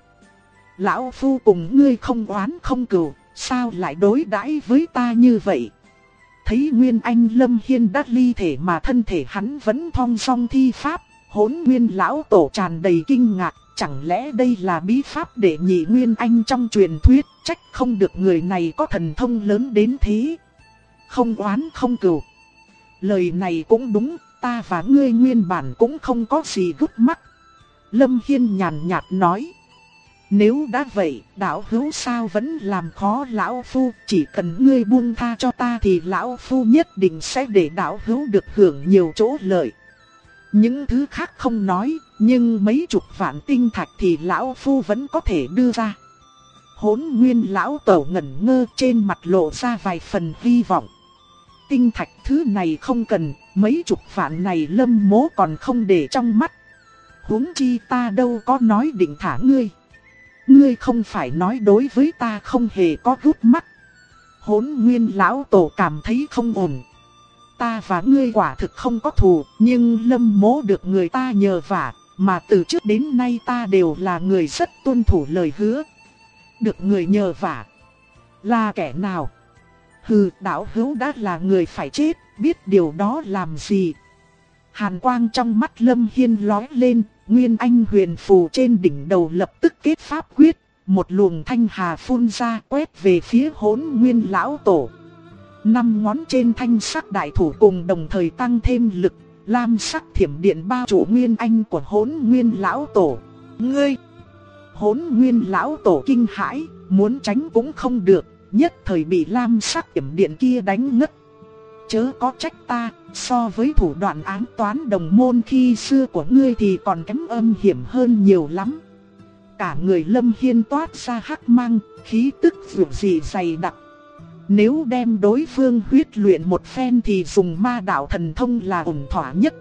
Lão phu cùng ngươi không oán không cừu, sao lại đối đãi với ta như vậy? thấy Nguyên Anh Lâm Hiên đã ly thể mà thân thể hắn vẫn thong dong thi pháp, Hỗn Nguyên lão tổ tràn đầy kinh ngạc, chẳng lẽ đây là bí pháp đệ nhị Nguyên Anh trong truyền thuyết, trách không được người này có thần thông lớn đến thế. Không oán không cừu. Lời này cũng đúng, ta và ngươi nguyên bản cũng không có gì gút mắc. Lâm Hiên nhàn nhạt nói. Nếu đã vậy, đạo hữu sao vẫn làm khó lão phu, chỉ cần ngươi buông tha cho ta thì lão phu nhất định sẽ để đạo hữu được hưởng nhiều chỗ lợi. Những thứ khác không nói, nhưng mấy chục vạn tinh thạch thì lão phu vẫn có thể đưa ra. Hỗn Nguyên lão tổ ngẩn ngơ, trên mặt lộ ra vài phần hy vọng. Tinh thạch thứ này không cần, mấy chục vạn này Lâm mỗ còn không để trong mắt. Huống chi ta đâu có nói định thả ngươi. Ngươi không phải nói đối với ta không hề có gút mắt. Hỗn Nguyên lão tổ cảm thấy không ổn. Ta và ngươi quả thực không có thù, nhưng Lâm mỗ được người ta nhờ vả, mà từ trước đến nay ta đều là người rất tuân thủ lời hứa. Được người nhờ vả là kẻ nào? Hừ, đạo hữu đã là người phải chết, biết điều đó làm gì? Hàn quang trong mắt Lâm Hiên lóe lên, Nguyên Anh huyền phù trên đỉnh đầu lập tức kết pháp quyết, một luồng thanh hà phun ra quét về phía Hỗn Nguyên lão tổ. 5 ngón trên thanh sắc đại thủ cùng đồng thời tăng thêm lực, lam sắc thiểm điện bao trụ Nguyên Anh của Hỗn Nguyên lão tổ. Ngươi! Hỗn Nguyên lão tổ kinh hãi, muốn tránh cũng không được, nhất thời bị lam sắc thiểm điện kia đánh ngất. Chớ có trách ta, so với thủ đoạn ám toán đồng môn khi xưa của ngươi thì còn kém âm hiểm hơn nhiều lắm. Cả người Lâm Hiên toát ra hắc mang, khí tức dữ dị dày đặc. Nếu đem đối phương huyết luyện một phen thì dùng ma đạo thần thông là ổn thỏa nhất.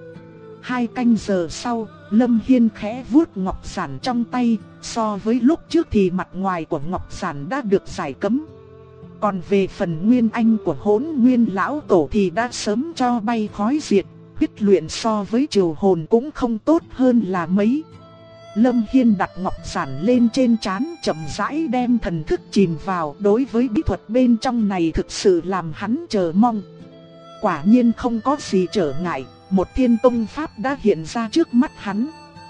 2 canh giờ sau, Lâm Hiên khẽ vuốt ngọc giản trong tay, so với lúc trước thì mặt ngoài của ngọc giản đã được giải cấm. Còn về phần Nguyên Anh của Hỗn Nguyên lão tổ thì đã sớm cho bay khói diệt, huyết luyện so với triều hồn cũng không tốt hơn là mấy. Lâm Hiên đặt ngọc giản lên trên trán, chậm rãi đem thần thức chìm vào, đối với bí thuật bên trong này thực sự làm hắn chờ mong. Quả nhiên không có gì trở ngại, một thiên tông pháp đã hiện ra trước mắt hắn.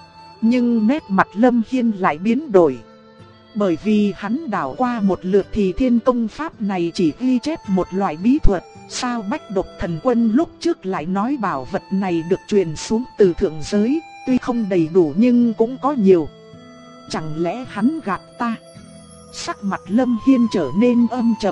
Nhưng nét mặt Lâm Hiên lại biến đổi. Bởi vì hắn đảo qua một lượt thì thiên công pháp này chỉ ghi chép một loại bí thuật, sao Bách Độc Thần Quân lúc trước lại nói bảo vật này được truyền xuống từ thượng giới, tuy không đầy đủ nhưng cũng có nhiều. Chẳng lẽ hắn gạt ta? Sắc mặt Lâm Hiên trở nên âm trầm.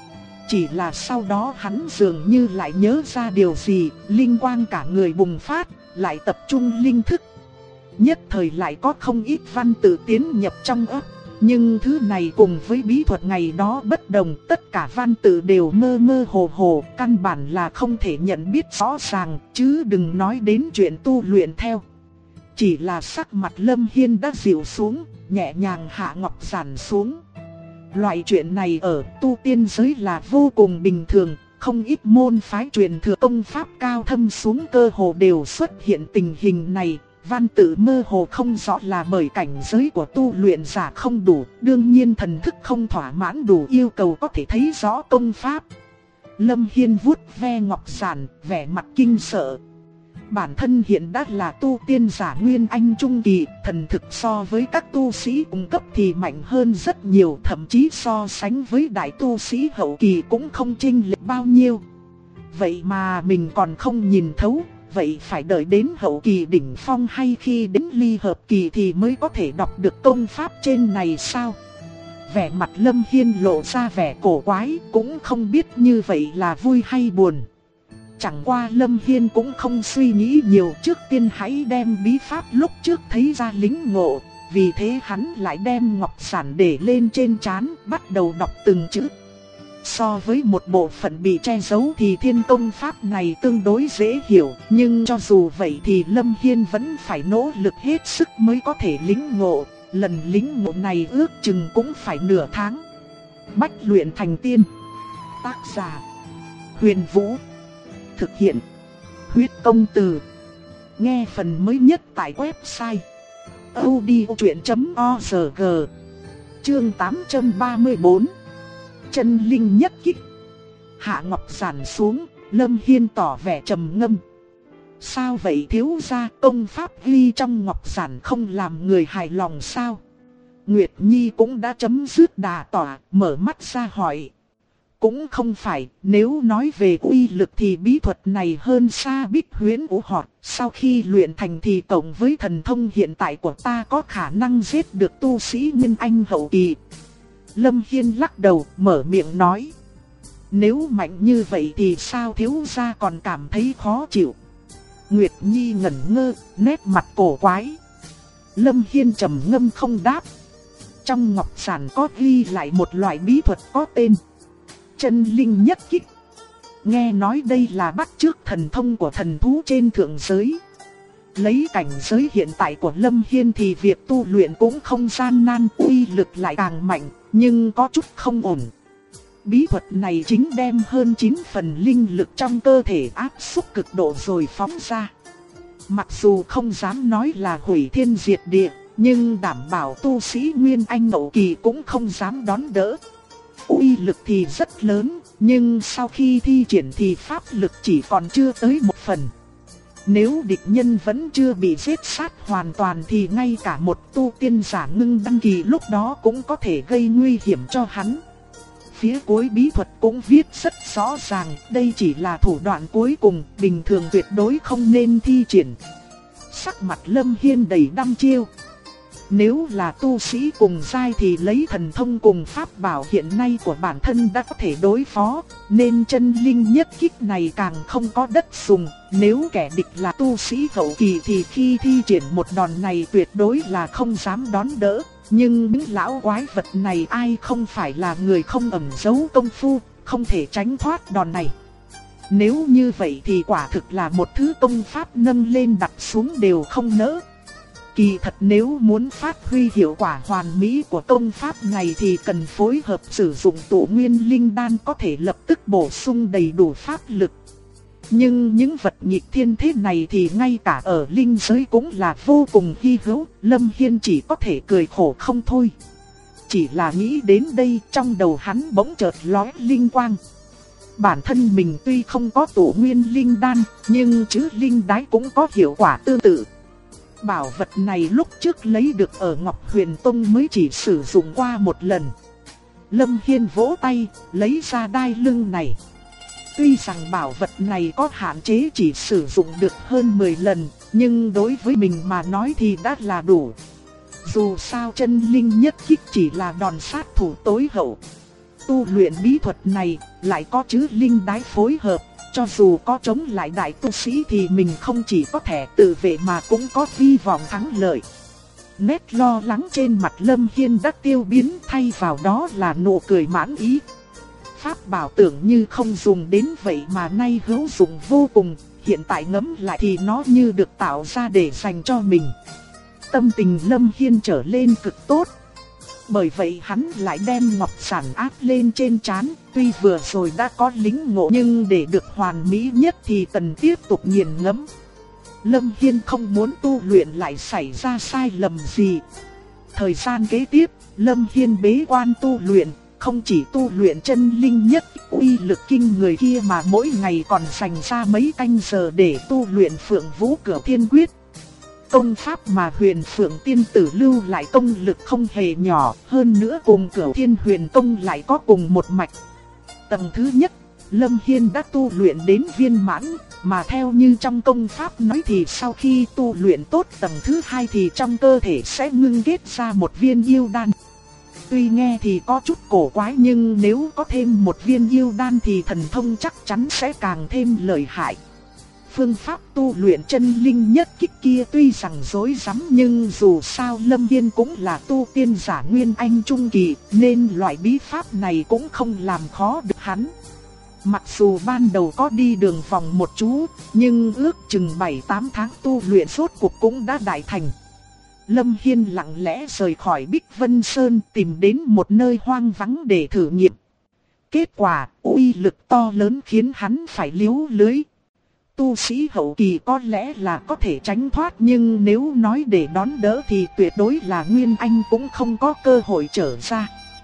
Chỉ là sau đó hắn dường như lại nhớ ra điều gì, linh quang cả người bùng phát, lại tập trung linh thức. Nhất thời lại có không ít văn tự tiến nhập trong óc. Nhưng thứ này cùng với bí thuật ngày đó bất đồng, tất cả văn tự đều mơ mơ hồ hồ, căn bản là không thể nhận biết rõ ràng, chứ đừng nói đến chuyện tu luyện theo. Chỉ là sắc mặt Lâm Hiên đã dịu xuống, nhẹ nhàng hạ ngọc giản xuống. Loại chuyện này ở tu tiên giới là vô cùng bình thường, không ít môn phái truyền thừa công pháp cao thâm xuống cơ hồ đều xuất hiện tình hình này. Văn tự mơ hồ không rõ là bởi cảnh giới của tu luyện giả không đủ, đương nhiên thần thức không thỏa mãn đủ yêu cầu có thể thấy rõ công pháp. Lâm Hiên vuốt ve ngọc giản, vẻ mặt kinh sợ. Bản thân hiện đã là tu tiên giả Nguyên Anh trung kỳ, thần thực so với các tu sĩ cùng cấp thì mạnh hơn rất nhiều, thậm chí so sánh với đại tu sĩ hậu kỳ cũng không chênh lệch bao nhiêu. Vậy mà mình còn không nhìn thấu. Vậy phải đợi đến hậu kỳ đỉnh phong hay khi đến ly hợp kỳ thì mới có thể đọc được công pháp trên này sao? Vẻ mặt Lâm Hiên lộ ra vẻ cổ quái, cũng không biết như vậy là vui hay buồn. Chẳng qua Lâm Hiên cũng không suy nghĩ nhiều, trước tiên hãy đem bí pháp lúc trước thấy ra lĩnh ngộ. Vì thế hắn lại đem ngọc giản để lên trên trán, bắt đầu đọc từng chữ. So với một bộ phận bị che giấu thì thiên công pháp này tương đối dễ hiểu, nhưng cho dù vậy thì Lâm Hiên vẫn phải nỗ lực hết sức mới có thể lĩnh ngộ, lần lĩnh ngộ này ước chừng cũng phải nửa tháng. Bách luyện thành tiên. Tác giả: Huyền Vũ. Thực hiện: Huyết Công Từ. Nghe phần mới nhất tại website audiochuyện.org. Chương 834. Chân linh nhất kích. Hạ ngọc giản xuống, Lâm Hiên tỏ vẻ trầm ngâm. Sao vậy thiếu gia, công pháp ghi trong ngọc giản không làm người hài lòng sao? Nguyệt Nhi cũng đã chấm dứt đà tỏa, mở mắt ra hỏi. Cũng không phải, nếu nói về uy lực thì bí thuật này hơn xa Bích Huyễn Vũ Họt. Sau khi luyện thành thì cộng với thần thông hiện tại của ta có khả năng giết được tu sĩ Nguyên Anh hậu kỳ. Lâm Hiên lắc đầu, mở miệng nói. Nếu mạnh như vậy thì sao thiếu gia còn cảm thấy khó chịu? Nguyệt Nhi ngẩn ngơ, nét mặt cổ quái. Lâm Hiên trầm ngâm không đáp. Trong ngọc giản có ghi lại một loại bí thuật có tên Chân Linh Nhất Kích. Nghe nói đây là bắt chước thần thông của thần thú trên thượng giới. Lấy cảnh giới hiện tại của Lâm Hiên thì việc tu luyện cũng không gian nan, uy lực lại càng mạnh, nhưng có chút không ổn. Bí thuật này chính đem hơn 9 phần linh lực trong cơ thể áp xúc cực độ rồi phóng ra. Mặc dù không dám nói là hủy thiên diệt địa, nhưng đảm bảo tu sĩ Nguyên Anh hậu kỳ cũng không dám đón đỡ. Uy lực thì rất lớn, nhưng sau khi thi triển thì pháp lực chỉ còn chưa tới 1 phần. Nếu địch nhân vẫn chưa bị giết sát hoàn toàn thì ngay cả một tu tiên giả ngưng đăng kỳ lúc đó cũng có thể gây nguy hiểm cho hắn. Phía cuối bí thuật cũng viết rất rõ ràng, đây chỉ là thủ đoạn cuối cùng, bình thường tuyệt đối không nên thi triển. Sắc mặt Lâm Hiên đầy đăm chiêu. Nếu là tu sĩ cùng giai thì lấy thần thông cùng pháp bảo hiện nay của bản thân đã có thể đối phó, nên chân linh nhất kích này càng không có đất dùng. Nếu kẻ địch là tu sĩ hậu kỳ thì khi thi triển một đòn này tuyệt đối là không dám đón đỡ. Nhưng những lão quái vật này ai không phải là người không ẩn giấu công phu, không thể tránh thoát đòn này. Nếu như vậy thì quả thực là một thứ công pháp nâng lên đặt xuống đều không nỡ. Kỳ thật nếu muốn phát huy hiệu quả hoàn mỹ của công pháp này thì cần phối hợp sử dụng tụ nguyên linh đan có thể lập tức bổ sung đầy đủ pháp lực. Nhưng những vật nghịch thiên thế này thì ngay cả ở linh giới cũng là vô cùng hy hữu, Lâm Hiên chỉ có thể cười khổ không thôi. Chỉ là nghĩ đến đây trong đầu hắn bỗng chợt lóe linh quang. Bản thân mình tuy không có tụ nguyên linh đan, nhưng chữ linh đái cũng có hiệu quả tương tự. Bảo vật này lúc trước lấy được ở Ngọc Huyền Tông mới chỉ sử dụng qua một lần. Lâm Hiên vỗ tay, lấy ra đai lưng này. Tuy rằng bảo vật này có hạn chế chỉ sử dụng được hơn 10 lần, nhưng đối với mình mà nói thì đã là đủ. Dù sao chân linh nhất kích chỉ là đòn sát thủ tối hậu. Tu luyện bí thuật này lại có chữ linh đái phối hợp, cho dù có chống lại đại tu sĩ thì mình không chỉ có thể tự vệ mà cũng có hy vọng thắng lợi. Nét lo lắng trên mặt Lâm Hiên đã tiêu biến, thay vào đó là nụ cười mãn ý. Pháp bảo tưởng như không dùng đến vậy mà nay hữu dụng vô cùng, hiện tại ngẫm lại thì nó như được tạo ra để dành cho mình. Tâm tình Lâm Hiên trở lên cực tốt. Bởi vậy hắn lại đem ngọc giản áp lên trên trán, tuy vừa rồi đã có lĩnh ngộ nhưng để được hoàn mỹ nhất thì cần tiếp tục nghiền ngẫm. Lâm Hiên không muốn tu luyện lại xảy ra sai lầm gì. Thời gian kế tiếp, Lâm Hiên bế quan tu luyện, không chỉ tu luyện chân linh nhất uy lực kinh người kia mà mỗi ngày còn dành ra mấy canh giờ để tu luyện Phượng Vũ Cửu Thiên Quyết. Công pháp mà Huyền Phượng Tiên Tử lưu lại công lực không hề nhỏ, hơn nữa cùng Cửu Thiên Huyền Tông lại có cùng một mạch. Tầng thứ nhất, Lâm Hiên đã tu luyện đến viên mãn, mà theo như trong công pháp nói thì sau khi tu luyện tốt tầng thứ hai thì trong cơ thể sẽ ngưng kết ra một viên yêu đan. Tuy nghe thì có chút cổ quái nhưng nếu có thêm một viên yêu đan thì thần thông chắc chắn sẽ càng thêm lợi hại. Phương pháp tu luyện chân linh nhất kích kia tuy rằng rối rắm nhưng dù sao Lâm Hiên cũng là tu tiên giả Nguyên Anh Trung Kỳ nên loại bí pháp này cũng không làm khó được hắn. Mặc dù ban đầu có đi đường vòng một chút, nhưng ước chừng 7-8 tháng tu luyện rốt cuộc cũng đã đại thành. Lâm Hiên lặng lẽ rời khỏi Bích Vân Sơn tìm đến một nơi hoang vắng để thử nghiệm. Kết quả, uy lực to lớn khiến hắn phải liếu lưới. Tu sĩ hậu kỳ có lẽ là có thể tránh thoát nhưng nếu nói để đón đỡ thì tuyệt đối là Nguyên Anh cũng không có cơ hội trở ra.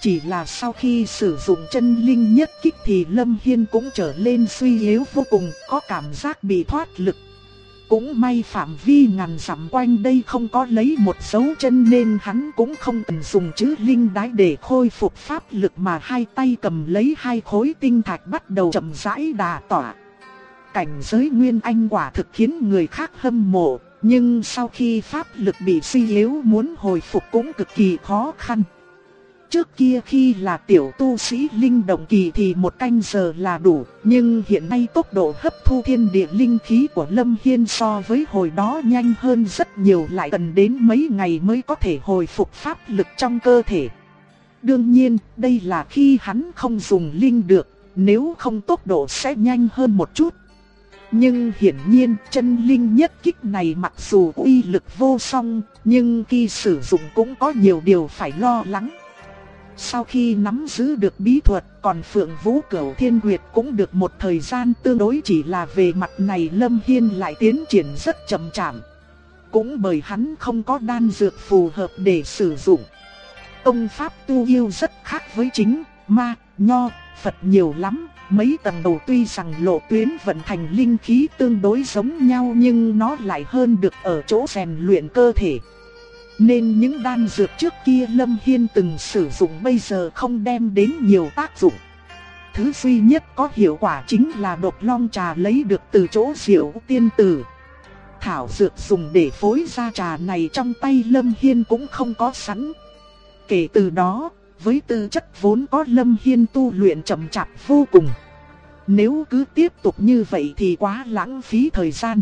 Chỉ là sau khi sử dụng chân linh nhất kích thì Lâm Hiên cũng trở lên suy yếu vô cùng, có cảm giác bị thoát lực. Cũng may phạm vi ngàn dặm quanh đây không có lấy một dấu chân nên hắn cũng không cần dùng chữ linh đái để khôi phục pháp lực, mà hai tay cầm lấy hai khối tinh thạch bắt đầu chậm rãi đà tỏa. Cảnh giới Nguyên Anh quả thực khiến người khác hâm mộ, nhưng sau khi pháp lực bị suy yếu muốn hồi phục cũng cực kỳ khó khăn. Trước kia khi là tiểu tu sĩ linh động kỳ thì 1 canh giờ là đủ, nhưng hiện nay tốc độ hấp thu thiên địa linh khí của Lâm Hiên so với hồi đó nhanh hơn rất nhiều, lại cần đến mấy ngày mới có thể hồi phục pháp lực trong cơ thể. Đương nhiên, đây là khi hắn không dùng linh được, nếu không tốc độ sẽ nhanh hơn một chút. Nhưng hiển nhiên chân linh nhất kích này mặc dù uy lực vô song, nhưng khi sử dụng cũng có nhiều điều phải lo lắng. Sau khi nắm giữ được bí thuật, còn Phượng Vũ Cửu Thiên Quyệt cũng được một thời gian tương đối, chỉ là về mặt này Lâm Hiên lại tiến triển rất chậm chạp. Cũng bởi hắn không có đan dược phù hợp để sử dụng. Công pháp tu yêu rất khác với chính, ma, nho, Phật nhiều lắm. Mấy tầng đầu tuy rằng lộ tuyến vận thành linh khí tương đối giống nhau nhưng nó lại hơn được ở chỗ rèn luyện cơ thể. Nên những đan dược trước kia Lâm Hiên từng sử dụng bây giờ không đem đến nhiều tác dụng. Thứ duy nhất có hiệu quả chính là độc long trà lấy được từ chỗ Diệu Tiên Tử. Thảo dược dùng để phối ra trà này trong tay Lâm Hiên cũng không có sẵn. Kể từ đó, với tư chất vốn có Lâm Hiên tu luyện chậm chạp vô cùng. Nếu cứ tiếp tục như vậy thì quá lãng phí thời gian.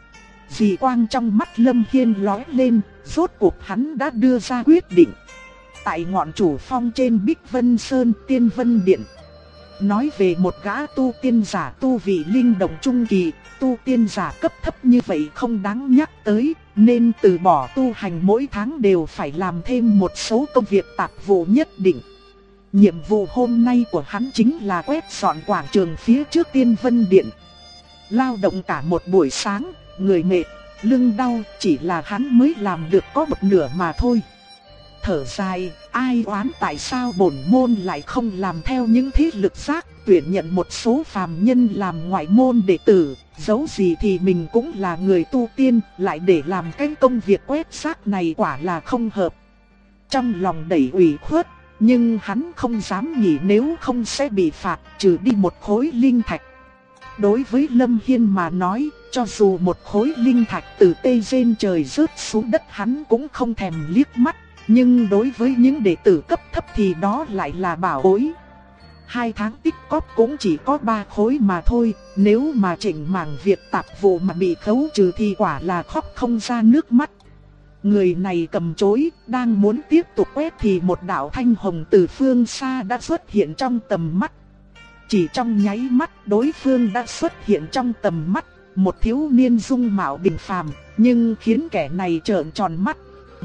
Dị quang trong mắt Lâm Hiên lóe lên, rốt cuộc hắn đã đưa ra quyết định. Tại ngọn chủ phong trên Bích Vân Sơn Tiên Vân Điện, nói về một gã tu tiên giả tu vị linh động trung kỳ, tu tiên giả cấp thấp như vậy không đáng nhắc tới, nên từ bỏ tu hành mỗi tháng đều phải làm thêm một số công việc tạp vụ nhất định. Nhiệm vụ hôm nay của hắn chính là quét dọn quảng trường phía trước Tiên Vân Điện. Lao động cả một buổi sáng, người mệt, lưng đau, chỉ là hắn mới làm được có một nửa mà thôi. Thở dài, ai oán tại sao bổn môn lại không làm theo những thế lực khác, tuyển nhận một số phàm nhân làm ngoại môn đệ tử, dẫu gì thì mình cũng là người tu tiên, lại để làm cái công việc quét rác này quả là không hợp. Trong lòng đầy ủy khuất, nhưng hắn không dám nghỉ nếu không sẽ bị phạt, trừ đi một khối linh thạch. Đối với Lâm Hiên mà nói, cho dù một khối linh thạch từ tê trên trời rớt xuống đất hắn cũng không thèm liếc mắt. Nhưng đối với những đệ tử cấp thấp thì đó lại là bảo bối. 2 tháng tích cóp cũng chỉ có 3 khối mà thôi. Nếu mà chỉnh mảng việc tạp vụ mà bị khấu trừ thì quả là khóc không ra nước mắt. Người này cầm chối, đang muốn tiếp tục quét thì một đạo thanh hồng từ phương xa đã xuất hiện trong tầm mắt. Chỉ trong nháy mắt đối phương đã xuất hiện trong tầm mắt. Một thiếu niên dung mạo bình phàm, nhưng khiến kẻ này trợn tròn mắt.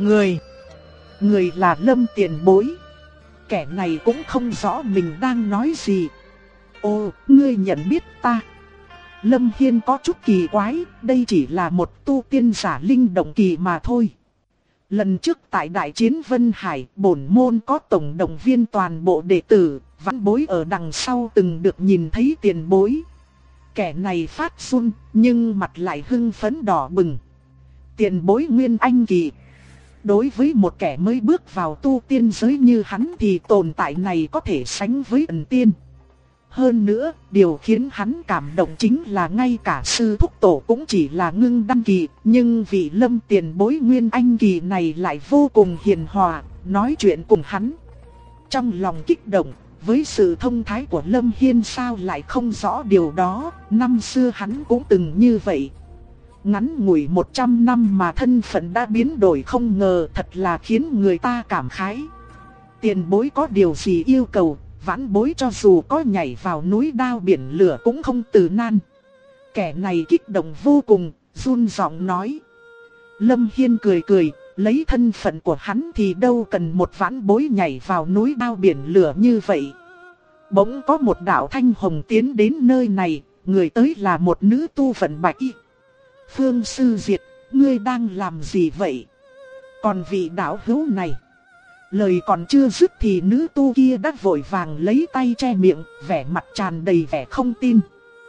Người là Lâm Tiền Bối. Kẻ này cũng không rõ mình đang nói gì. Ồ, ngươi nhận biết ta. Lâm Hiên có chút kỳ quái, đây chỉ là một tu tiên giả linh động kỳ mà thôi. Lần trước tại đại chiến Vân Hải, bổn môn có tổng động viên toàn bộ đệ tử, vãn bối ở đằng sau từng được nhìn thấy Tiền Bối. Kẻ này phát run, nhưng mặt lại hưng phấn đỏ bừng. Tiền Bối Nguyên Anh kỳ. Đối với một kẻ mới bước vào tu tiên giới như hắn thì tồn tại này có thể sánh với ẩn tiên. Hơn nữa, điều khiến hắn cảm động chính là ngay cả sư thúc tổ cũng chỉ là ngưng đăng kỳ, nhưng vị Lâm Tiền Bối Nguyên Anh kỳ này lại vô cùng hiền hòa, nói chuyện cùng hắn. Trong lòng kích động, với sự thông thái của Lâm Hiên sao lại không rõ điều đó, năm xưa hắn cũng từng như vậy. Ngắn ngủi 100 năm mà thân phận đã biến đổi không ngờ, thật là khiến người ta cảm khái. Tiền bối có điều gì yêu cầu, vãn bối cho dù có nhảy vào núi đao biển lửa cũng không từ nan. Kẻ này kích động vô cùng, run giọng nói. Lâm Hiên cười cười, lấy thân phận của hắn thì đâu cần một vãn bối nhảy vào núi đao biển lửa như vậy. Bỗng có một đạo thanh hồng tiến đến nơi này, người tới là một nữ tu vận bạch y. Phương Sư Diệt, ngươi đang làm gì vậy? Còn vị đạo hữu này, Lời còn chưa dứt thì nữ tu kia đã vội vàng lấy tay che miệng, vẻ mặt tràn đầy vẻ không tin.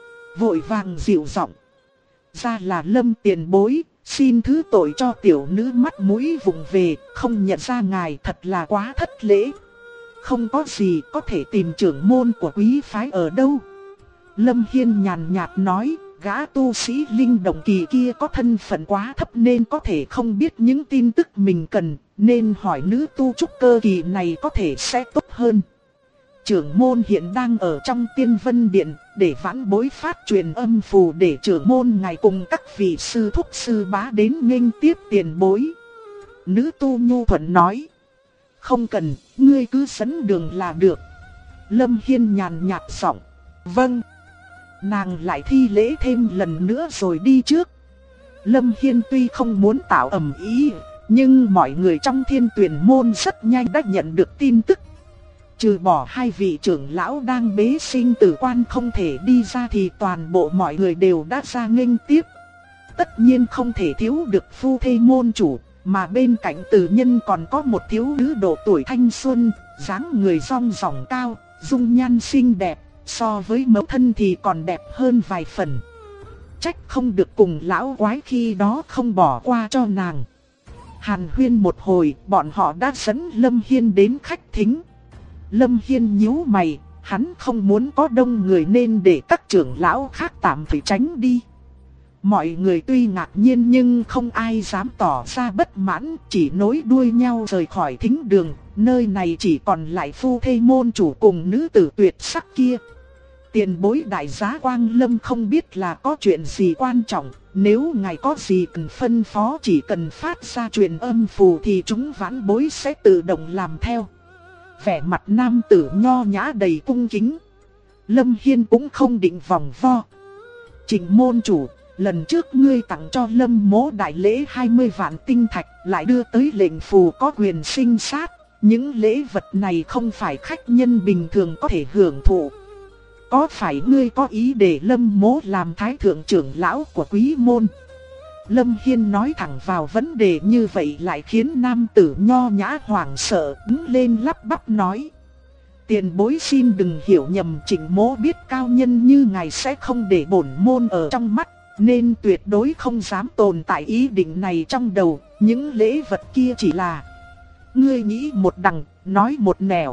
Vội vàng dịu giọng: "Ra là Lâm tiền bối, xin thứ tội cho tiểu nữ mắt mũi vụng về, không nhận ra ngài, thật là quá thất lễ. Không có gì, có thể tìm trưởng môn của quý phái ở đâu?" Lâm Hiên nhàn nhạt nói: "Gã tu sĩ linh động kỳ kia có thân phận quá thấp nên có thể không biết những tin tức mình cần, nên hỏi nữ tu trúc cơ kỳ này có thể sẽ tốt hơn. Trưởng môn hiện đang ở trong Tiên Vân Điện, để vãn bối phát truyền âm phù để trưởng môn ngài cùng các vị sư thúc sư bá đến nghênh tiếp tiền bối." Nữ tu nhu thuận nói: "Không cần, ngươi cứ dẫn đường là được." Lâm Hiên nhàn nhạt giọng: "Vâng." Nàng lại thi lễ thêm lần nữa rồi đi trước. Lâm Hiên tuy không muốn tạo ầm ĩ, nhưng mọi người trong Thiên Tuyển môn rất nhanh đã nhận được tin tức. Trừ bỏ hai vị trưởng lão đang bế sinh tử quan không thể đi ra thì toàn bộ mọi người đều đã ra nghênh tiếp. Tất nhiên không thể thiếu được phu thê môn chủ, mà bên cạnh Từ Nhân còn có một thiếu nữ độ tuổi thanh xuân, dáng người rong ròng cao, dung nhan xinh đẹp, so với mẫu thân thì còn đẹp hơn vài phần. Trách không được cùng lão quái khi đó không bỏ qua cho nàng. Hàn huyên một hồi, bọn họ đã dẫn Lâm Hiên đến khách thính. Lâm Hiên nhíu mày, hắn không muốn có đông người nên để các trưởng lão khác tạm thời tránh đi. Mọi người tuy ngạc nhiên nhưng không ai dám tỏ ra bất mãn, chỉ nối đuôi nhau rời khỏi thính đường. Nơi này chỉ còn lại phu thê môn chủ cùng nữ tử tuyệt sắc kia. Tiền bối đại giá Quang Lâm không biết là có chuyện gì quan trọng, nếu ngài có gì cần phân phó chỉ cần phát ra truyền âm phù thì chúng vãn bối sẽ tự động làm theo. Vẻ mặt nam tử nho nhã đầy cung kính. Lâm Hiên cũng không định vòng vo. Trình môn chủ, lần trước ngươi tặng cho Lâm Mỗ đại lễ 20 vạn tinh thạch, lại đưa tới lệnh phù có quyền sinh sát. Những lễ vật này không phải khách nhân bình thường có thể hưởng thụ. Có phải ngươi có ý để Lâm Mỗ làm thái thượng trưởng lão của quý môn? Lâm Hiên nói thẳng vào vấn đề như vậy lại khiến nam tử nho nhã hoảng sợ, đứng lên lắp bắp nói: "Tiền bối xin đừng hiểu nhầm, Trịnh Mỗ biết cao nhân như ngài sẽ không để bổn môn ở trong mắt, nên tuyệt đối không dám tồn tại ý định này trong đầu. Những lễ vật kia chỉ là..." Ngươi nghĩ một đằng, nói một nẻo.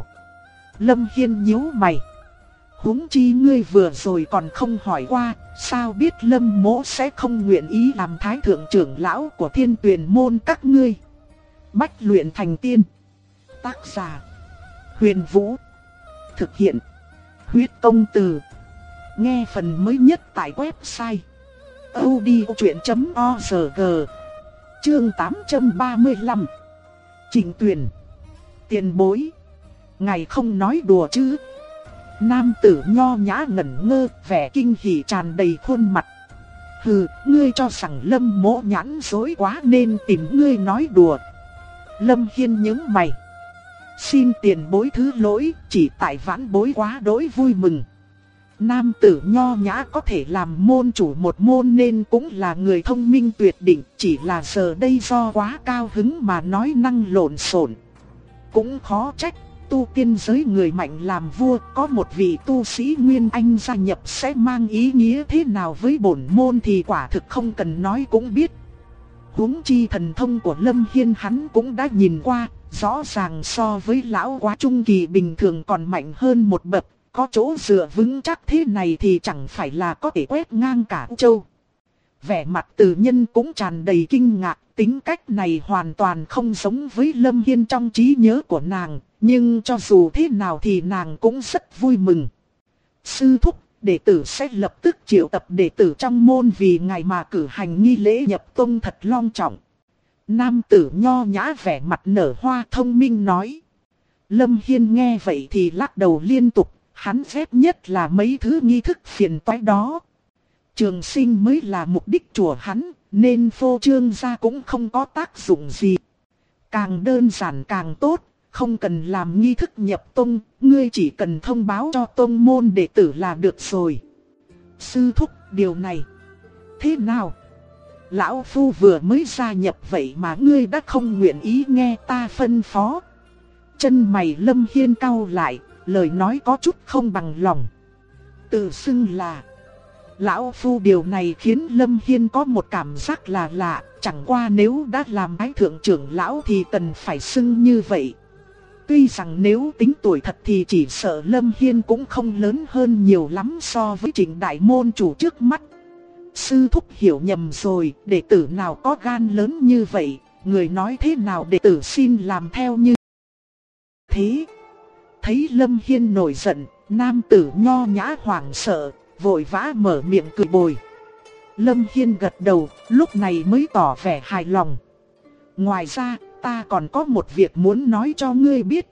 Lâm Hiên nhíu mày. Huống chi ngươi vừa rồi còn không hỏi qua, sao biết Lâm Mỗ sẽ không nguyện ý làm thái thượng trưởng lão của Thiên Tuyển môn các ngươi. Bách luyện thành tiên. Tác giả: Huyền Vũ. Thực hiện: Huyết Công Từ. Nghe phần mới nhất tại website audiochuyện.org. Chương 835. Trịnh Tuyền. Tiền bối, ngài không nói đùa chứ? Nam tử nho nhã ngẩn ngơ, vẻ kinh hỉ tràn đầy khuôn mặt. Hừ, ngươi cho rằng Lâm Mỗ nhãn dối quá nên tìm ngươi nói đùa. Lâm Hiên nhướng mày. Xin tiền bối thứ lỗi, chỉ tại vãn bối quá đỗi vui mừng. Nam tử nho nhã có thể làm môn chủ một môn nên cũng là người thông minh tuyệt đỉnh, chỉ là giờ đây do quá cao hứng mà nói năng lộn xộn. Cũng khó trách, tu tiên giới người mạnh làm vua, có một vị tu sĩ Nguyên Anh gia nhập sẽ mang ý nghĩa thế nào với bổn môn thì quả thực không cần nói cũng biết. Huống chi thần thông của Lâm Hiên hắn cũng đã nhìn qua, rõ ràng so với lão quá trung kỳ bình thường còn mạnh hơn một bậc. Có chỗ dựa vững chắc thế này thì chẳng phải là có thể quét ngang cả châu. Vẻ mặt Từ Nhân cũng tràn đầy kinh ngạc, tính cách này hoàn toàn không giống với Lâm Hiên trong trí nhớ của nàng, nhưng cho dù thế nào thì nàng cũng rất vui mừng. Sư thúc, đệ tử sẽ lập tức triệu tập đệ tử trong môn vì ngài mà cử hành nghi lễ nhập tông thật long trọng. Nam tử nho nhã vẻ mặt nở hoa thông minh nói. Lâm Hiên nghe vậy thì lắc đầu liên tục. Hắn ghét nhất là mấy thứ nghi thức phiền toái đó. Trường sinh mới là mục đích của hắn, nên phô trương ra cũng không có tác dụng gì. Càng đơn giản càng tốt, không cần làm nghi thức nhập tông, ngươi chỉ cần thông báo cho tông môn đệ tử là được rồi. Sư thúc, điều này thế nào? Lão Phu vừa mới gia nhập vậy mà ngươi đã không nguyện ý nghe ta phân phó. Chân mày Lâm Hiên cau lại, lời nói có chút không bằng lòng. Tự xưng là lão phu, điều này khiến Lâm Hiên có một cảm giác là lạ. Chẳng qua nếu đã làm Thái thượng trưởng lão thì cần phải xưng như vậy. Tuy rằng nếu tính tuổi thật thì chỉ sợ Lâm Hiên cũng không lớn hơn nhiều lắm so với Trịnh đại môn chủ trước mắt. Sư thúc hiểu nhầm rồi, đệ tử nào có gan lớn như vậy, người nói thế nào đệ tử xin làm theo như thế. Thấy Lâm Hiên nổi giận, nam tử nho nhã hoảng sợ, vội vã mở miệng cười bồi. Lâm Hiên gật đầu, lúc này mới tỏ vẻ hài lòng. Ngoài ra, ta còn có một việc muốn nói cho ngươi biết.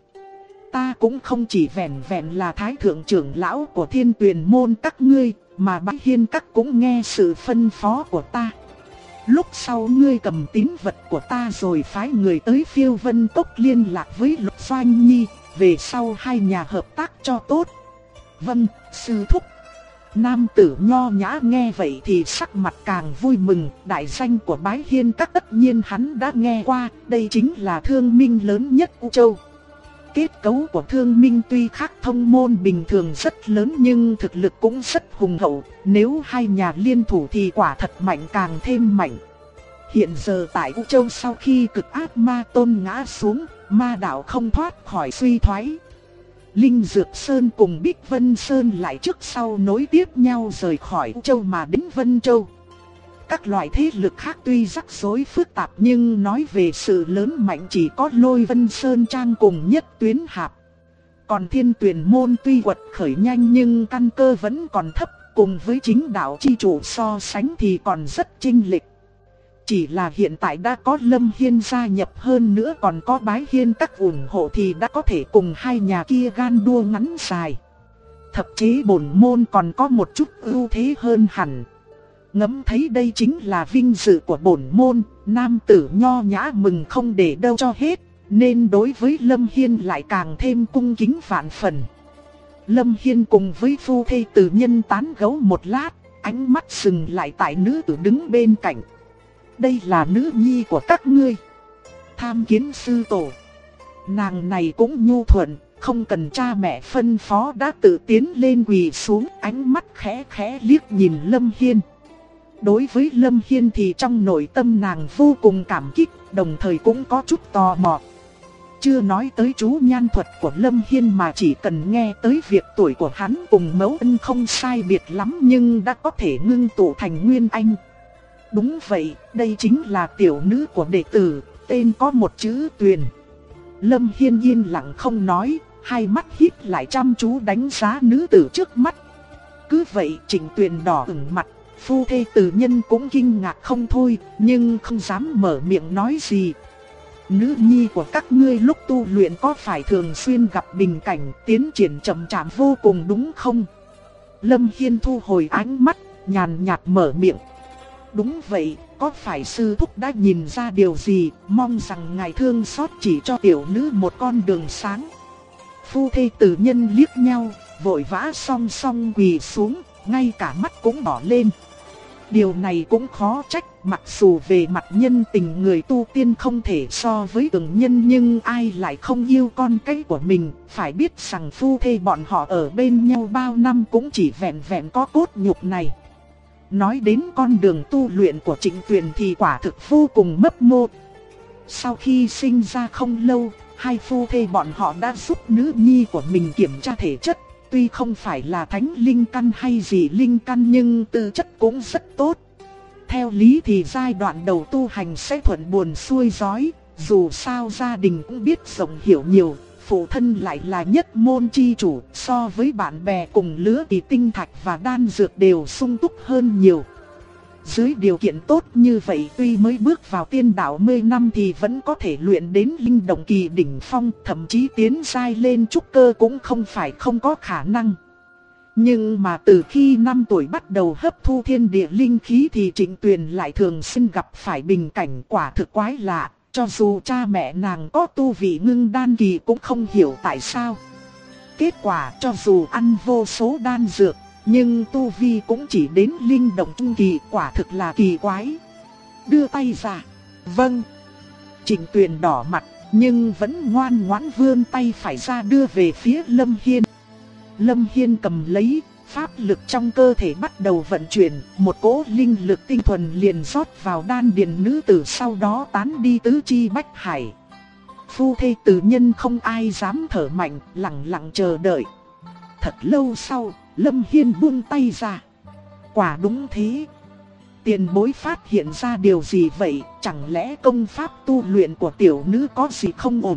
Ta cũng không chỉ vẹn vẹn là thái thượng trưởng lão của Thiên Tuyền môn các ngươi, mà Bái Hiên các cũng nghe sự phân phó của ta. Lúc sau ngươi cầm tín vật của ta rồi phái người tới Phiêu Vân Cốc liên lạc với Lục Doanh Nhi, về sau hai nhà hợp tác cho tốt. Vâng, sư thúc. Nam tử nho nhã nghe vậy thì sắc mặt càng vui mừng. Đại danh của Bái Hiên các tất nhiên hắn đã nghe qua, đây chính là thương minh lớn nhất U Châu. Kết cấu của thương minh tuy khác thông môn bình thường rất lớn nhưng thực lực cũng rất hùng hậu. Nếu hai nhà liên thủ thì quả thật mạnh càng thêm mạnh. Hiện giờ tại U Châu sau khi cực ác ma tôn ngã xuống, ma đạo không thoát khỏi suy thoái. Linh Dược Sơn cùng Bích Vân Sơn lại trước sau nối tiếp nhau rời khỏi U Châu mà đến Vân Châu. Các loại thế lực khác tuy rắc rối phức tạp nhưng nói về sự lớn mạnh chỉ có Lôi Vân Sơn Trang cùng Nhất Tuyến Hạp. Còn Thiên Tuyền môn tuy quật khởi nhanh nhưng căn cơ vẫn còn thấp, cùng với chính đạo chi chủ so sánh thì còn rất chênh lệch. Chỉ là hiện tại đã có Lâm Hiên gia nhập, hơn nữa còn có Bái Hiên các ủng hộ thì đã có thể cùng hai nhà kia gan đua ngắn dài. Thậm chí bổn môn còn có một chút ưu thế hơn hẳn. Ngẫm thấy đây chính là vinh dự của bổn môn, nam tử nho nhã mừng không để đâu cho hết, nên đối với Lâm Hiên lại càng thêm cung kính vạn phần. Lâm Hiên cùng với phu thê Từ Nhân tán gẫu một lát, ánh mắt dừng lại tại nữ tử đứng bên cạnh. Đây là nữ nhi của các ngươi. Tham kiến sư tổ. Nàng này cũng nhu thuận, không cần cha mẹ phân phó đã tự tiến lên quỳ xuống, ánh mắt khẽ khẽ liếc nhìn Lâm Hiên. Đối với Lâm Hiên thì trong nội tâm nàng vô cùng cảm kích, đồng thời cũng có chút tò mò. Chưa nói tới chú nhan thuật của Lâm Hiên mà chỉ cần nghe tới việc tuổi của hắn cùng Mẫu Ân không sai biệt lắm nhưng đã có thể ngưng tụ thành Nguyên Anh. Đúng vậy, đây chính là tiểu nữ của đệ tử, tên có một chữ Tuyền. Lâm Hiên yên lặng không nói, hai mắt híp lại chăm chú đánh giá nữ tử trước mắt. Cứ vậy Trịnh Tuyền đỏ ửng mặt, phu thê Từ Nhân cũng kinh ngạc không thôi, nhưng không dám mở miệng nói gì. Nữ nhi của các ngươi lúc tu luyện có phải thường xuyên gặp bình cảnh tiến triển chậm chạp vô cùng đúng không? Lâm Hiên thu hồi ánh mắt, nhàn nhạt mở miệng. Đúng vậy, có phải sư thúc đã nhìn ra điều gì, mong rằng ngài thương xót chỉ cho tiểu nữ một con đường sáng. Phu thê Từ Nhân liếc nhau, vội vã song song quỳ xuống, ngay cả mắt cũng đỏ lên. Điều này cũng khó trách, mặc dù về mặt nhân tình người tu tiên không thể so với thường nhân nhưng ai lại không yêu con cái của mình. Phải biết rằng phu thê bọn họ ở bên nhau bao năm cũng chỉ vẹn vẹn có cốt nhục này. Nói đến con đường tu luyện của Trịnh Tuyền thì quả thực vô cùng mấp mô. Sau khi sinh ra không lâu, hai phu thê bọn họ đã giúp nữ nhi của mình kiểm tra thể chất. Tuy không phải là thánh linh căn hay gì linh căn nhưng tư chất cũng rất tốt. Theo lý thì giai đoạn đầu tu hành sẽ thuận buồm xuôi gió, dù sao gia đình cũng biết rộng hiểu nhiều, phụ thân lại là nhất môn chi chủ, so với bạn bè cùng lứa thì tinh thạch và đan dược đều sung túc hơn nhiều. Dưới điều kiện tốt như vậy tuy mới bước vào tiên đạo 10 năm thì vẫn có thể luyện đến linh động kỳ đỉnh phong, thậm chí tiến giai lên trúc cơ cũng không phải không có khả năng. Nhưng mà từ khi 5 tuổi bắt đầu hấp thu thiên địa linh khí thì Trịnh Tuyền lại thường xuyên gặp phải bình cảnh quả thực quái lạ, cho dù cha mẹ nàng có tu vị ngưng đan kỳ cũng không hiểu tại sao. Kết quả cho dù ăn vô số đan dược, nhưng tu vi cũng chỉ đến linh động trung kỳ, quả thực là kỳ quái. Đưa tay ra. Vâng. Trịnh Tuyền đỏ mặt, nhưng vẫn ngoan ngoãn vươn tay phải ra đưa về phía Lâm Hiên. Lâm Hiên cầm lấy, pháp lực trong cơ thể bắt đầu vận chuyển, một cỗ linh lực tinh thuần liền rót vào đan điền nữ tử, sau đó tán đi tứ chi bách hải. Phu thê tử nhân không ai dám thở mạnh, lặng lặng chờ đợi. Thật lâu sau, Lâm Hiên buông tay ra. Quả đúng thế. Tiền bối phát hiện ra điều gì vậy? Chẳng lẽ công pháp tu luyện của tiểu nữ có gì không ổn?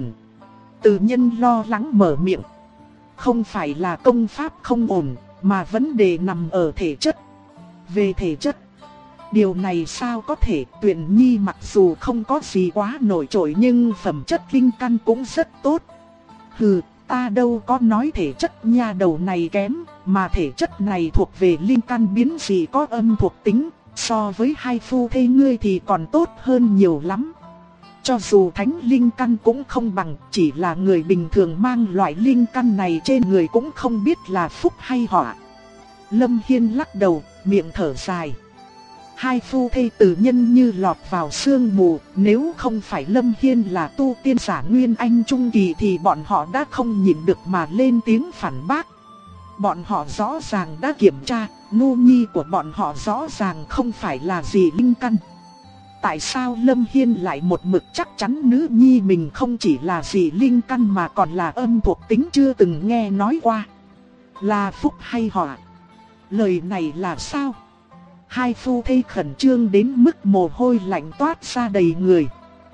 Tử nhân lo lắng mở miệng. Không phải là công pháp không ổn, mà vấn đề nằm ở thể chất. Về thể chất, điều này sao có thể? Tuyển Nhi mặc dù không có gì quá nổi trội nhưng phẩm chất linh căn cũng rất tốt. Hừ, ta đâu có nói thể chất nha đầu này kém, mà thể chất này thuộc về linh căn biến dị có âm thuộc tính, so với hai phu thê ngươi thì còn tốt hơn nhiều lắm. Cho dù thánh linh căn cũng không bằng, chỉ là người bình thường mang loại linh căn này trên người cũng không biết là phúc hay họa. Lâm Hiên lắc đầu, miệng thở dài. Hai phu thê tử nhân như lọt vào sương mù, nếu không phải Lâm Hiên là tu tiên giả Nguyên Anh Trung Kỳ thì bọn họ đã không nhịn được mà lên tiếng phản bác. Bọn họ rõ ràng đã kiểm tra, nô nhi của bọn họ rõ ràng không phải là gì linh căn. Tại sao Lâm Hiên lại một mực chắc chắn nữ nhi mình không chỉ là gì linh căn mà còn là âm thuộc tính chưa từng nghe nói qua? Là phúc hay họa? Lời này là sao? Hai phu thê khẩn trương đến mức mồ hôi lạnh toát ra đầy người.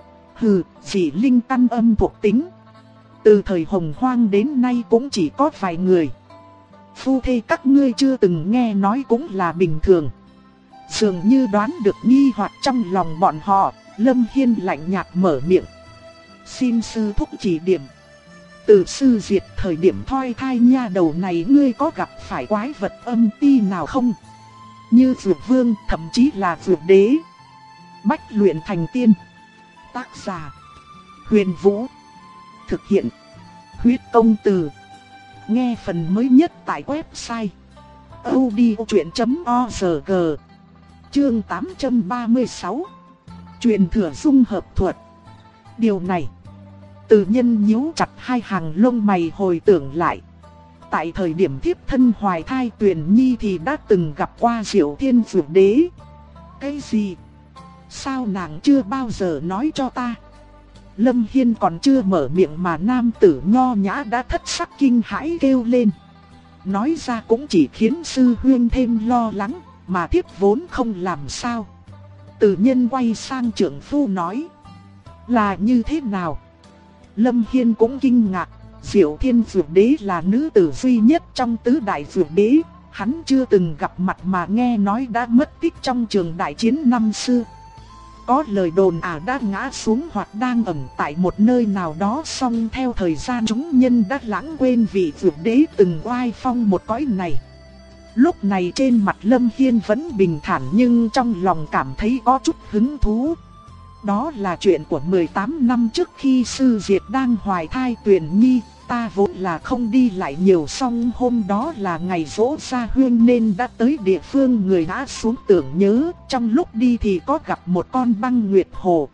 Hừ, dị linh căn âm thuộc tính. Từ thời Hồng Hoang đến nay cũng chỉ có vài người. Phu thê các ngươi chưa từng nghe nói cũng là bình thường. Dường như đoán được nghi hoặc trong lòng bọn họ, Lâm Hiên lạnh nhạt mở miệng. Xin sư thúc chỉ điểm. Từ sư diệt thời điểm thoi thai nha đầu này ngươi có gặp phải quái vật âm ti nào không? Như Dược Vương, thậm chí là Dược Đế. Bách luyện thành tiên. Tác giả: Huyền Vũ. Thực hiện: Huyết Công Từ. Nghe phần mới nhất tại website audiochuyện.org. Chương 836. Truyền thừa dung hợp thuật. Điều này, Từ nhân nhíu chặt hai hàng lông mày hồi tưởng lại. Tại thời điểm thiếp thân hoài thai Tuyền Nhi thì đã từng gặp qua Diệu Thiên Dược Đế. Cái gì? Sao nàng chưa bao giờ nói cho ta? Lâm Hiên còn chưa mở miệng mà nam tử nho nhã đã thất sắc kinh hãi kêu lên. Nói ra cũng chỉ khiến sư huynh thêm lo lắng, mà thiếp vốn không làm sao. Từ nhân quay sang trưởng phu nói. Là như thế nào? Lâm Hiên cũng kinh ngạc. Diệu Thiên Dược Đế là nữ tử duy nhất trong tứ đại dược đế. Hắn chưa từng gặp mặt mà nghe nói đã mất tích trong trường đại chiến năm xưa. Có lời đồn đã ngã xuống hoặc đang ẩn tại một nơi nào đó, song theo thời gian chúng nhân đã lãng quên vị dược đế từng oai phong một cõi này. Lúc này trên mặt Lâm Hiên vẫn bình thản nhưng trong lòng cảm thấy có chút hứng thú. Đó là chuyện của 18 năm trước khi sư diệt đang hoài thai Tuyền Nhi. Ta vốn là không đi lại nhiều, song hôm đó là ngày giỗ gia huyên nên đã tới địa phương người đã xuống tưởng nhớ. Trong lúc đi thì có gặp một con băng nguyệt hồ.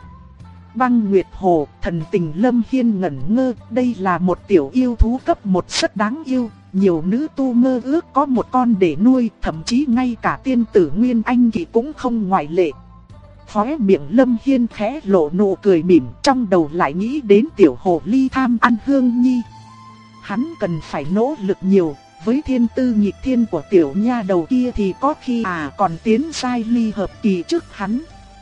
Băng nguyệt hồ, thần tình Lâm Hiên ngẩn ngơ. Đây là một tiểu yêu thú cấp 1 rất đáng yêu. Nhiều nữ tu mơ ước có một con để nuôi, thậm chí ngay cả tiên tử Nguyên Anh Kỳ cũng không ngoại lệ. Khóe miệng Lâm Hiên khẽ lộ nụ cười mỉm, trong đầu lại nghĩ đến tiểu hồ ly tham ăn hương nhi. Hắn cần phải nỗ lực nhiều, với thiên tư nghịch thiên của tiểu nha đầu kia thì có khi còn tiến giai ly hợp kỳ trước hắn.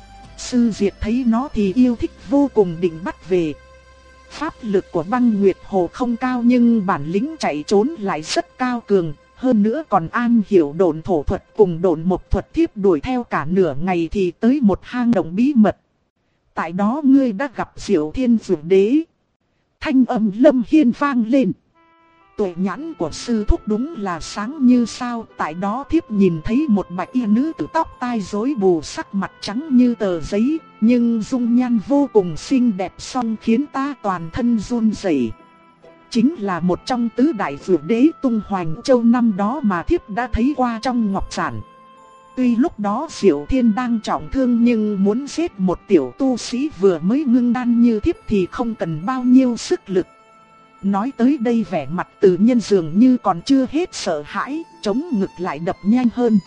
Sư diệt thấy nó thì yêu thích vô cùng, định bắt về. Pháp lực của băng nguyệt hồ không cao nhưng bản lĩnh chạy trốn lại rất cao cường. Hơn nữa còn am hiểu độn thổ thuật cùng độn mộc thuật, thiếp đuổi theo cả nửa ngày thì tới một hang động bí mật. Tại đó ngươi đã gặp Diệu Thiên Dược Đế. Thanh âm Lâm Hiên vang lên. Tuệ nhãn của sư thúc đúng là sáng như sao. Tại đó thiếp nhìn thấy một bạch y nữ tử tóc tai rối bù, sắc mặt trắng như tờ giấy, nhưng dung nhan vô cùng xinh đẹp, song khiến ta toàn thân run rẩy. Chính là một trong tứ đại dược đế tung hoành châu năm đó mà thiếp đã thấy qua trong ngọc giản. Tuy lúc đó Diệu Thiên đang trọng thương nhưng muốn giết một tiểu tu sĩ vừa mới ngưng đan như thiếp thì không cần bao nhiêu sức lực. Nói tới đây vẻ mặt Từ Nhân dường như còn chưa hết sợ hãi, chống ngực lại đập nhanh hơn.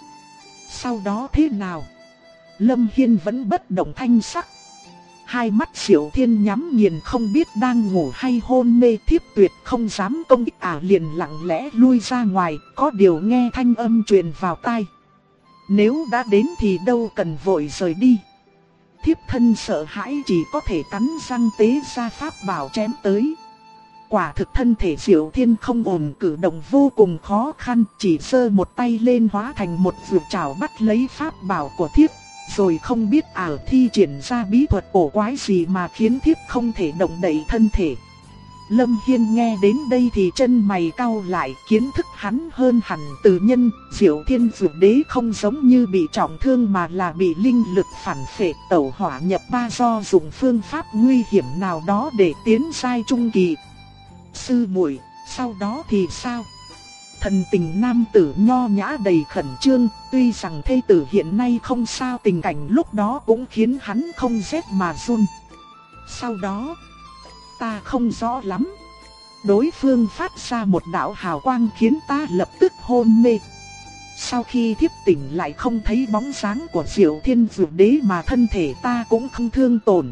Sau đó thế nào? Lâm Hiên vẫn bất động thanh sắc. Hai mắt Diệu Thiên nhắm nghiền không biết đang ngủ hay hôn mê, thiếp tuyệt không dám công kích liền lặng lẽ lui ra ngoài, có điều nghe thanh âm truyền vào tai. Nếu đã đến thì đâu cần vội rời đi. Thiếp thân sợ hãi chỉ có thể cắn răng tế ra pháp bảo chém tới. Quả thực thân thể Diệu Thiên không ổn, cử động vô cùng khó khăn, chỉ giơ một tay lên hóa thành một vượt trảo bắt lấy pháp bảo của thiếp. Rồi không biết thi triển ra bí thuật cổ quái gì mà khiến thiếp không thể động đậy thân thể. Lâm Hiên nghe đến đây thì chân mày cau lại, kiến thức hắn hơn hẳn Từ Nhân. Diệu Thiên Dược Đế không giống như bị trọng thương mà là bị linh lực phản phệ tẩu hỏa nhập ma do dùng phương pháp nguy hiểm nào đó để tiến giai trung kỳ. Sư muội, sau đó thì sao? Thần tình nam tử nho nhã đầy khẩn trương, tuy rằng thê tử hiện nay không sao, tình cảnh lúc đó cũng khiến hắn không rét mà run. Sau đó, ta không rõ lắm. Đối phương phát ra một đạo hào quang khiến ta lập tức hôn mê. Sau khi thiếp tỉnh lại không thấy bóng dáng của Diệu Thiên Dược Đế mà thân thể ta cũng không thương tổn.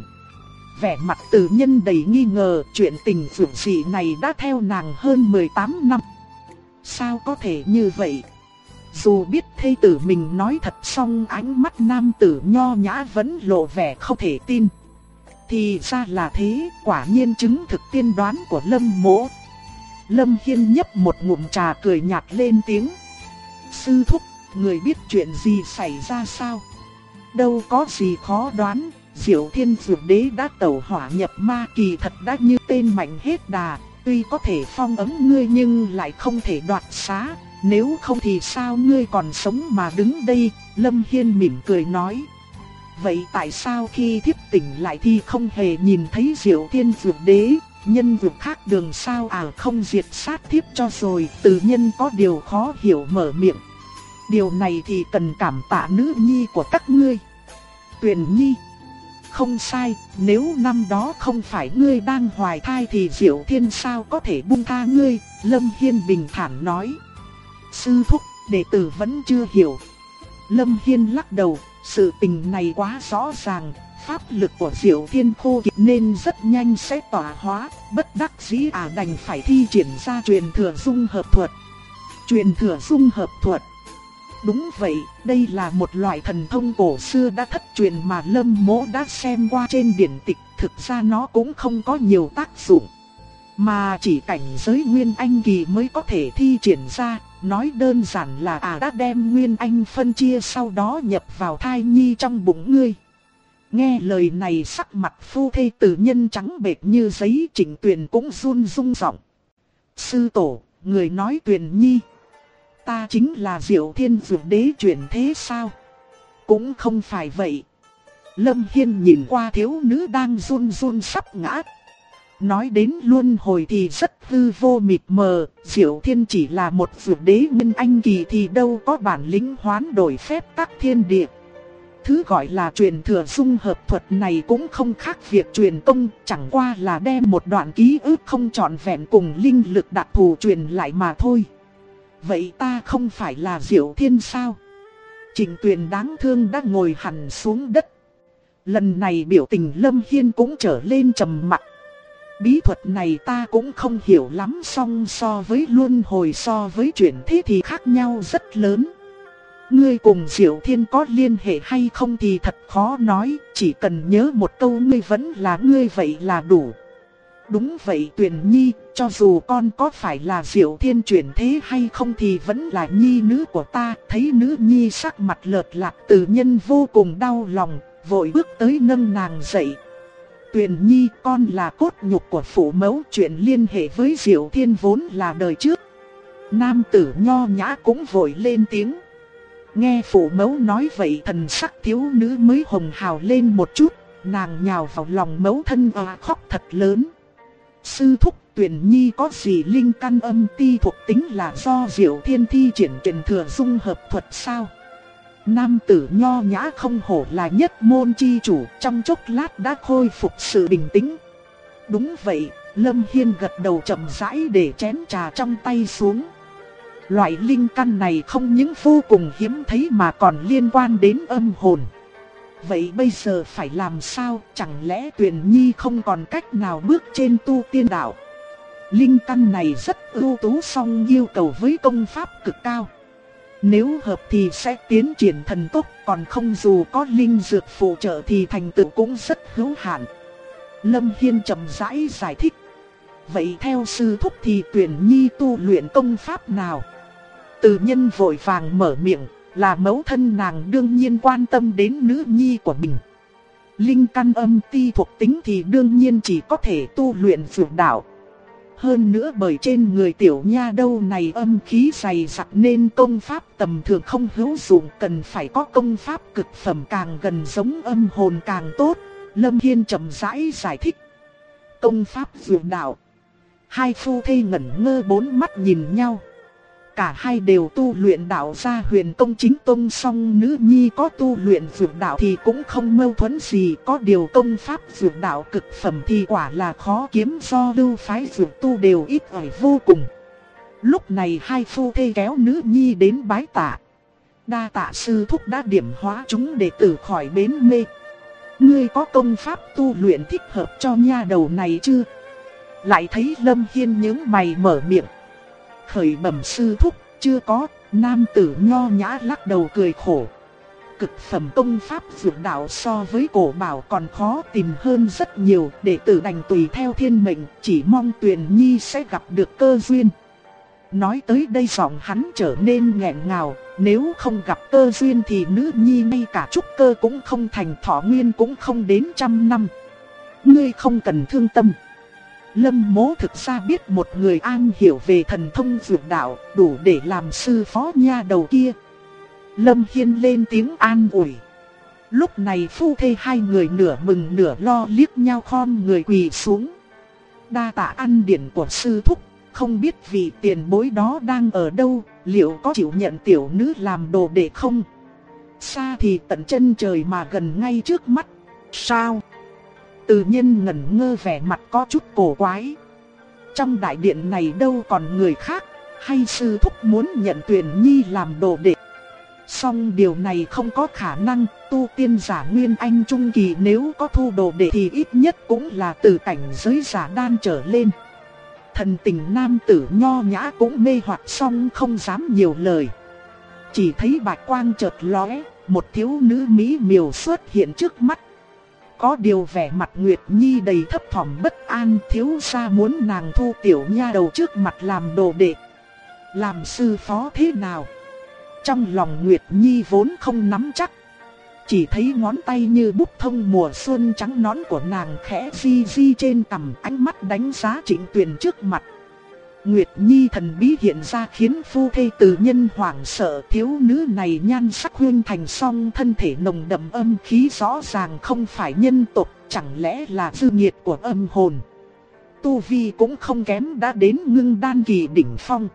Vẻ mặt Từ Nhân đầy nghi ngờ, chuyện tình dường dị này đã theo nàng hơn 18 năm. Sao có thể như vậy? Dù biết thê tử mình nói thật song ánh mắt nam tử nho nhã vẫn lộ vẻ không thể tin. Thì ra là thế, quả nhiên chứng thực tiên đoán của Lâm Mỗ. Lâm Hiên nhấp một ngụm trà cười nhạt lên tiếng. Sư thúc, người biết chuyện gì xảy ra sao? Đâu có gì khó đoán, Diệu Thiên Dược Đế đã tẩu hỏa nhập ma, kỳ thật đã như tên mạnh hết đà. Tuy có thể phong ấn ngươi nhưng lại không thể đoạt xá, nếu không thì sao ngươi còn sống mà đứng đây? Lâm Hiên mỉm cười nói. Vậy tại sao khi thiếp tỉnh lại thì không hề nhìn thấy Diệu Thiên Dược Đế? Nhân vật khác đường sao không diệt sát thiếp cho rồi? Từ Nhân có điều khó hiểu mở miệng. Điều này thì cần cảm tạ nữ nhi của các ngươi. Tuyền Nhi. Không sai, nếu năm đó không phải ngươi đang hoài thai thì Diệu Thiên sao có thể buông tha ngươi? Lâm Hiên bình thản nói. Sư thúc, đệ tử vẫn chưa hiểu. Lâm Hiên lắc đầu, sự tình này quá rõ ràng. Pháp lực của Diệu Thiên khô kiệt nên rất nhanh sẽ tỏa hóa, bất đắc dĩ đành phải thi triển ra truyền thừa dung hợp thuật. Truyền thừa dung hợp thuật. Đúng vậy, đây là một loại thần thông cổ xưa đã thất truyền mà Lâm Mỗ đã xem qua trên điển tịch. Thực ra nó cũng không có nhiều tác dụng, mà chỉ cảnh giới Nguyên Anh kỳ mới có thể thi triển ra. Nói đơn giản là đã đem Nguyên Anh phân chia sau đó nhập vào thai nhi trong bụng ngươi. Nghe lời này sắc mặt phu thê Từ Nhân trắng bệch như giấy, Trịnh Tuyền cũng run rung giọng. Sư tổ, người nói Tuyền Nhi, ta chính là Diệu Thiên Dược Đế chuyển thế sao? Cũng không phải vậy. Lâm Hiên nhìn qua thiếu nữ đang run run sắp ngã. Nói đến luân hồi thì rất hư vô mịt mờ, Diệu Thiên chỉ là một dược đế Nguyên Anh kỳ thì đâu có bản lĩnh hoán đổi phép tắc thiên địa. Thứ gọi là truyền thừa dung hợp thuật này cũng không khác việc truyền tông, chẳng qua là đem một đoạn ký ức không trọn vẹn cùng linh lực đặc thù truyền lại mà thôi. Vậy ta không phải là Diệu Thiên sao? Trịnh Tuyền đáng thương đã ngồi hẳn xuống đất. Lần này biểu tình Lâm Hiên cũng trở lên trầm mặc. Bí thuật này ta cũng không hiểu lắm, song so với luân hồi so với chuyển thế thì khác nhau rất lớn. Ngươi cùng Diệu Thiên có liên hệ hay không thì thật khó nói, chỉ cần nhớ một câu ngươi vẫn là ngươi vậy là đủ. Đúng vậy Tuyền Nhi, cho dù con có phải là Diệu Thiên chuyển thế hay không thì vẫn là nhi nữ của ta. Thấy nữ nhi sắc mặt lợt lạc, Từ Nhân vô cùng đau lòng, vội bước tới nâng nàng dậy. Tuyền Nhi, con là cốt nhục của phụ mẫu, chuyện liên hệ với Diệu Thiên vốn là đời trước. Nam tử nho nhã cũng vội lên tiếng. Nghe phụ mẫu nói vậy thần sắc thiếu nữ mới hồng hào lên một chút, nàng nhào vào lòng mẫu thân khóc thật lớn. Sư thúc, Tuyền Nhi có gì linh căn âm ti thuộc tính là do Diệu Thiên thi triển truyền thừa dung hợp thuật sao? Nam tử nho nhã không hổ là nhất môn chi chủ, trong chốc lát đã khôi phục sự bình tĩnh. Đúng vậy, Lâm Hiên gật đầu chậm rãi để chén trà trong tay xuống. Loại linh căn này không những vô cùng hiếm thấy mà còn liên quan đến âm hồn. Vậy bây giờ phải làm sao, chẳng lẽ Tuyền Nhi không còn cách nào bước trên tu tiên đạo? Linh căn này rất ưu tú song yêu cầu với công pháp cực cao. Nếu hợp thì sẽ tiến triển thần tốc, còn không dù có linh dược phụ trợ thì thành tựu cũng rất hữu hạn. Lâm Hiên chậm rãi giải thích. Vậy theo sư thúc thì Tuyền Nhi tu luyện công pháp nào? Từ Nhân vội vàng mở miệng, là mẫu thân nàng đương nhiên quan tâm đến nữ nhi của mình. Linh căn âm ti thuộc tính thì đương nhiên chỉ có thể tu luyện dược đạo. Hơn nữa bởi trên người tiểu nha đầu này âm khí dày dặn nên công pháp tầm thường không hữu dụng, cần phải có công pháp cực phẩm càng gần giống âm hồn càng tốt. Lâm Hiên chậm rãi giải thích. Công pháp dược đạo. Hai phu thê ngẩn ngơ bốn mắt nhìn nhau. Cả hai đều tu luyện đạo gia Huyền Công chính tông, song nữ nhi có tu luyện dược đạo thì cũng không mâu thuẫn gì. Có điều công pháp dược đạo cực phẩm thì quả là khó kiếm, do lưu phái dược tu đều ít ỏi vô cùng. Lúc này hai phu thê kéo nữ nhi đến bái tạ. Đa tạ sư thúc đã điểm hóa chúng đệ tử khỏi bến mê. Ngươi có công pháp tu luyện thích hợp cho nha đầu này chưa? Lại thấy Lâm Hiên nhướng mày mở miệng. Khởi bẩm sư thúc, chưa có. Nam tử nho nhã lắc đầu cười khổ. Cực phẩm công pháp dược đạo so với cổ bảo còn khó tìm hơn rất nhiều. Đệ tử đành tùy theo thiên mệnh, chỉ mong Tuyền Nhi sẽ gặp được cơ duyên. Nói tới đây giọng hắn trở nên nghẹn ngào. Nếu không gặp cơ duyên thì nữ nhi ngay cả trúc cơ cũng không thành, thọ nguyên cũng không đến 100 năm. Ngươi không cần thương tâm. Lâm Mỗ thực ra biết một người an hiểu về thần thông dược đạo, đủ để làm sư phó nha đầu kia. Lâm Hiên lên tiếng an ủi. Lúc này phu thê hai người nửa mừng nửa lo liếc nhau khom người quỳ xuống. Đa tạ ân điển của sư thúc, không biết vị tiền bối đó đang ở đâu, liệu có chịu nhận tiểu nữ làm đồ đệ không? Xa thì tận chân trời mà gần ngay trước mắt. Sao? Từ Nhân ngẩn ngơ, vẻ mặt có chút cổ quái. Trong đại điện này đâu còn người khác, hay sư thúc muốn nhận Tuyền Nhi làm đồ đệ? Song điều này không có khả năng, tu tiên giả Nguyên Anh Trung Kỳ nếu có thu đồ đệ thì ít nhất cũng là từ cảnh giới giả đan trở lên. Thần tình nam tử nho nhã cũng mê hoặc, song không dám nhiều lời. Chỉ thấy bạch quang chợt lóe, một thiếu nữ mỹ miều xuất hiện trước mắt. Có điều vẻ mặt Nguyệt Nhi đầy thấp thỏm bất an, thiếu gia muốn nàng thu tiểu nha đầu trước mặt làm đồ đệ. Làm sư phó thế nào? Trong lòng Nguyệt Nhi vốn không nắm chắc. Chỉ thấy ngón tay như bút thông mùa xuân trắng nõn của nàng khẽ di di trên cằm, ánh mắt đánh giá Trịnh Tuyền trước mặt. Nguyệt Nhi thần bí hiện ra khiến phu thê Từ Nhân hoảng sợ. Thiếu nữ này nhan sắc huyên thành, song thân thể nồng đậm âm khí rõ ràng không phải nhân tộc, chẳng lẽ là dư nhiệt của âm hồn. Tu vi cũng không kém, đã đến ngưng đan kỳ đỉnh phong.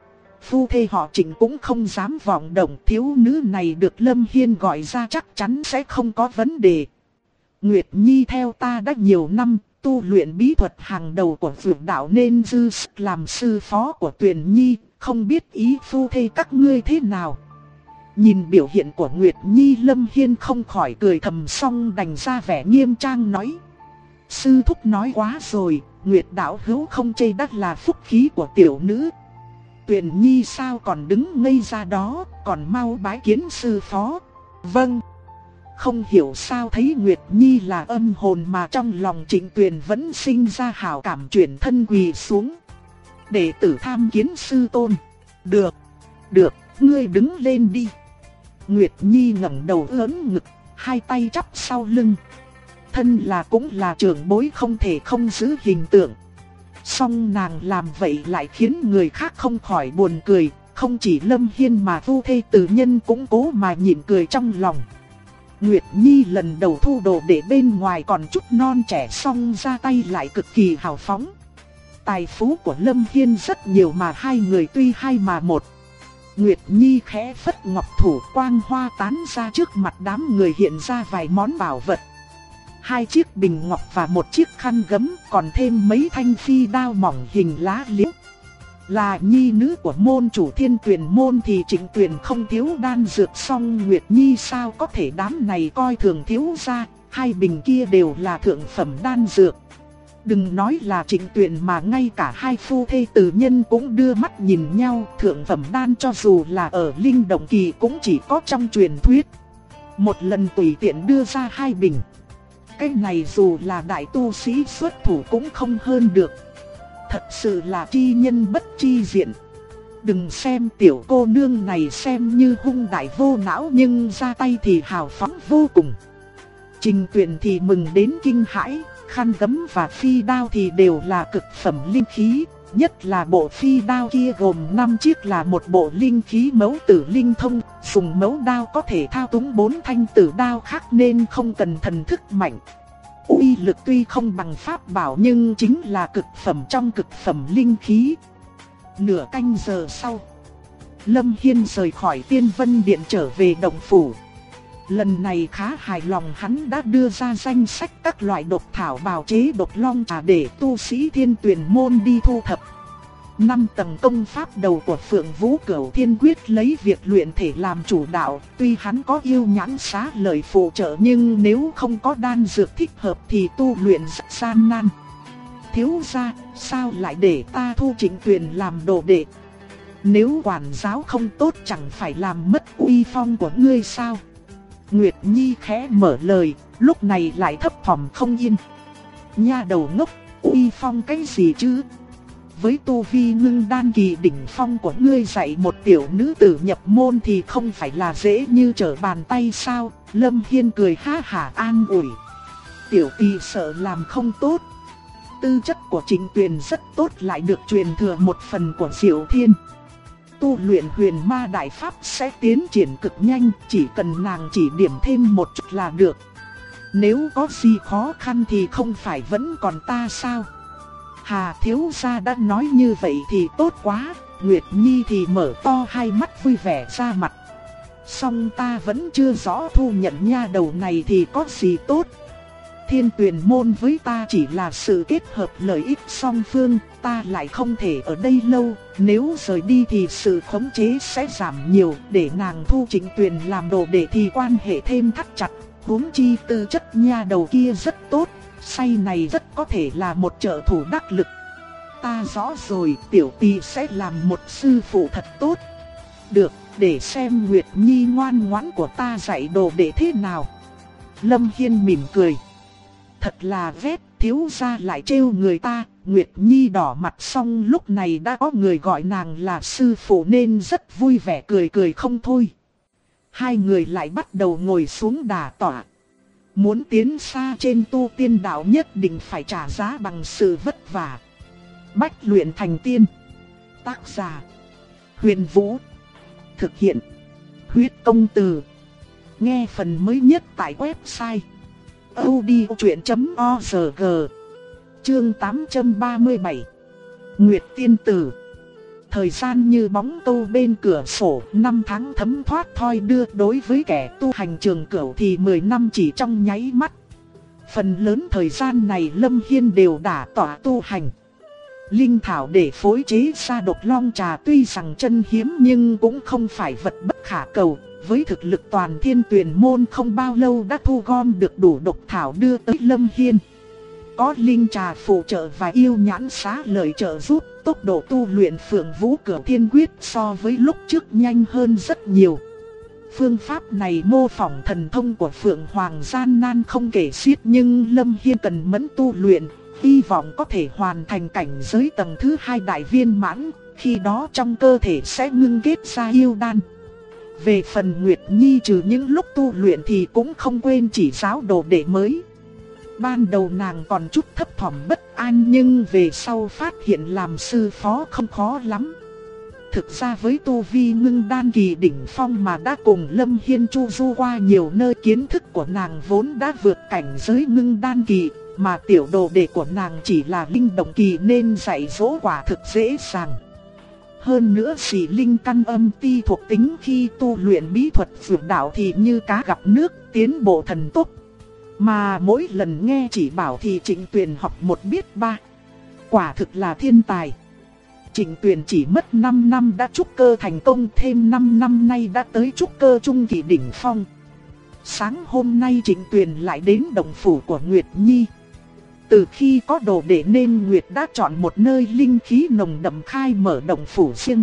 Phu thê họ Trịnh cũng không dám vọng động, thiếu nữ này được Lâm Hiên gọi ra chắc chắn sẽ không có vấn đề. Nguyệt Nhi theo ta đã nhiều năm, tu luyện bí thuật hàng đầu của dược đạo nên dư sức làm sư phó của Tuyền Nhi, không biết ý phu thê các ngươi thế nào. Nhìn biểu hiện của Nguyệt Nhi, Lâm Hiên không khỏi cười thầm, song đành ra vẻ nghiêm trang nói. Sư thúc nói quá rồi, Nguyệt đạo hữu không chê đắt là phúc khí của tiểu nữ. Tuyền Nhi sao còn đứng ngây ra đó, còn mau bái kiến sư phó. Vâng. Không hiểu sao thấy Nguyệt Nhi là âm hồn mà trong lòng Trịnh Tuyền vẫn sinh ra hảo cảm, chuyển thân quỳ xuống. Đệ tử tham kiến sư tôn. Được, được, ngươi đứng lên đi. Nguyệt Nhi ngẩng đầu ưỡn ngực, hai tay chắp sau lưng. Thân là cũng là trưởng bối không thể không giữ hình tượng. Song nàng làm vậy lại khiến người khác không khỏi buồn cười. Không chỉ Lâm Hiên mà phu thê Từ Nhân cũng cố mà nhịn cười trong lòng. Nguyệt Nhi lần đầu thu đồ để bên ngoài còn chút non trẻ, song ra tay lại cực kỳ hào phóng. Tài phú của Lâm Hiên rất nhiều mà hai người tuy hai mà một. Nguyệt Nhi khẽ phất ngọc thủ, quang hoa tán ra trước mặt đám người, hiện ra vài món bảo vật. 2 chiếc bình ngọc và 1 chiếc khăn gấm, còn thêm mấy thanh phi đao mỏng hình lá liễu. Là nhi nữ của môn chủ Thiên Tuyền môn thì Trịnh Tuyền không thiếu đan dược, song Nguyệt Nhi sao có thể đám này coi thường thiếu gia, 2 bình kia đều là thượng phẩm đan dược. Đừng nói là Trịnh Tuyền mà ngay cả 2 phu thê tử nhân cũng đưa mắt nhìn nhau, thượng phẩm đan cho dù là ở linh động kỳ cũng chỉ có trong truyền thuyết. Một lần tùy tiện đưa ra 2 bình. Cái này dù là đại tu sĩ xuất thủ cũng không hơn được. Thật sự là chi nhân bất chi diện. Đừng xem tiểu cô nương này xem như hung đại vô não, nhưng ra tay thì hào phóng vô cùng. Trình Tuyền thì mừng đến kinh hãi, khăn gấm và phi đao thì đều là cực phẩm linh khí. Nhất là bộ phi đao kia gồm 5 chiếc là một bộ linh khí mẫu tử linh thông, dùng mẫu đao có thể thao túng 4 thanh tử đao khác nên không cần thần thức mạnh. Uy lực tuy không bằng pháp bảo nhưng chính là cực phẩm trong cực phẩm linh khí. Nửa canh giờ sau, Lâm Hiên rời khỏi Tiên Vân Điện trở về động phủ. Lần này khá hài lòng, hắn đã đưa ra danh sách các loại độc thảo bào chế độc long trà để tu sĩ Thiên Tuyền môn đi thu thập. 5 tầng công pháp đầu của Phượng Vũ Cửu Thiên Quyết lấy việc luyện thể làm chủ đạo, tuy hắn có yêu nhãn xá lợi phụ trợ nhưng nếu không có đan dược thích hợp thì tu luyện rất gian nan. Thiếu gia, sao lại để ta thu Trịnh Tuyền làm đồ đệ? Nếu quản giáo không tốt chẳng phải làm mất uy phong của ngươi sao? Nguyệt Nhi khẽ mở lời, lúc này lại thấp thỏm không yên. Nha đầu ngốc, uy phong cái gì chứ? Với tu vi ngưng đan kỳ đỉnh phong của ngươi dạy một tiểu nữ tử nhập môn thì không phải là dễ như trở bàn tay sao? Lâm Hiên cười ha hả an ủi. Tiểu tỷ sợ làm không tốt. Tư chất của Trịnh Tuyền rất tốt, lại được truyền thừa một phần của Diệu Thiên. Tu luyện huyền ma đại pháp sẽ tiến triển cực nhanh, chỉ cần nàng chỉ điểm thêm một chút là được. Nếu có gì khó khăn thì không phải vẫn còn ta sao? Hà thiếu gia đã nói như vậy thì tốt quá. Nguyệt Nhi thì mở to hai mắt vui vẻ ra mặt. Song ta vẫn chưa rõ thu nhận nha đầu này thì có gì tốt. Thiên Tuyền môn với ta chỉ là sự kết hợp lợi ích song phương, ta lại không thể ở đây lâu, nếu rời đi thì sự khống chế sẽ giảm nhiều, để nàng thu Trịnh Tuyền làm đồ đệ thì quan hệ thêm thắt chặt, huống chi tư chất nha đầu kia rất tốt, say này rất có thể là một trợ thủ đắc lực. Ta rõ rồi, tiểu tỷ sẽ làm một sư phụ thật tốt. Được, để xem Nguyệt Nhi ngoan ngoãn của ta dạy đồ đệ thế nào. Lâm Hiên mỉm cười. Thật là ghét, thiếu gia lại trêu người ta. Nguyệt Nhi đỏ mặt, xong lúc này đã có người gọi nàng là sư phụ nên rất vui vẻ cười cười không thôi. Hai người lại bắt đầu ngồi xuống đả tọa. Muốn tiến xa trên tu tiên đạo nhất định phải trả giá bằng sự vất vả. Bách luyện thành tiên. Tác giả: Huyền Vũ. Thực hiện: Huyết Công Từ. Nghe phần mới nhất tại website audiochuyện.org. Chương 837. Nguyệt Tiên Tử. Thời gian như bóng tô bên cửa sổ, 5 tháng thấm thoát thoi đưa, đối với kẻ tu hành trường cửu thì 10 năm chỉ trong nháy mắt. Phần lớn thời gian này Lâm Hiên đều đả tọa tu hành. Linh thảo để phối chế ra độc long trà tuy rằng chân hiếm nhưng cũng không phải vật bất khả cầu. Với thực lực toàn Thiên Tuyền môn không bao lâu đã thu gom được đủ độc thảo đưa tới Lâm Hiên. Có linh trà phụ trợ và yêu nhãn xá lợi trợ giúp, tốc độ tu luyện Phượng Vũ Cửu Thiên Quyết so với lúc trước nhanh hơn rất nhiều. Phương pháp này mô phỏng thần thông của Phượng Hoàng gian nan không kể xiết, nhưng Lâm Hiên cần mẫn tu luyện, hy vọng có thể hoàn thành cảnh giới tầng thứ 2 đại viên mãn, khi đó trong cơ thể sẽ ngưng kết ra yêu đan. Về phần Nguyệt Nhi, trừ những lúc tu luyện thì cũng không quên chỉ giáo đồ đệ mới. Ban đầu nàng còn chút thấp thỏm bất an, nhưng về sau phát hiện làm sư phó không khó lắm. Thực ra với tu vi ngưng đan kỳ đỉnh phong mà đã cùng Lâm Hiên chu du qua nhiều nơi, kiến thức của nàng vốn đã vượt cảnh giới ngưng đan kỳ, mà tiểu đồ đệ của nàng chỉ là linh động kỳ nên dạy dỗ quả thực dễ dàng. Hơn nữa dị linh căn âm ti thuộc tính khi tu luyện bí thuật vượt đạo thì như cá gặp nước, tiến bộ thần tốc. Mà mỗi lần nghe chỉ bảo thì Trịnh Tuyền học một biết ba. Quả thực là thiên tài. Trịnh Tuyền chỉ mất 5 năm đã trúc cơ thành công, thêm 5 năm nay đã tới trúc cơ trung kỳ đỉnh phong. Sáng hôm nay Trịnh Tuyền lại đến động phủ của Nguyệt Nhi. Từ khi có đồ đệ nên Nguyệt đã chọn một nơi linh khí nồng đậm khai mở động phủ riêng.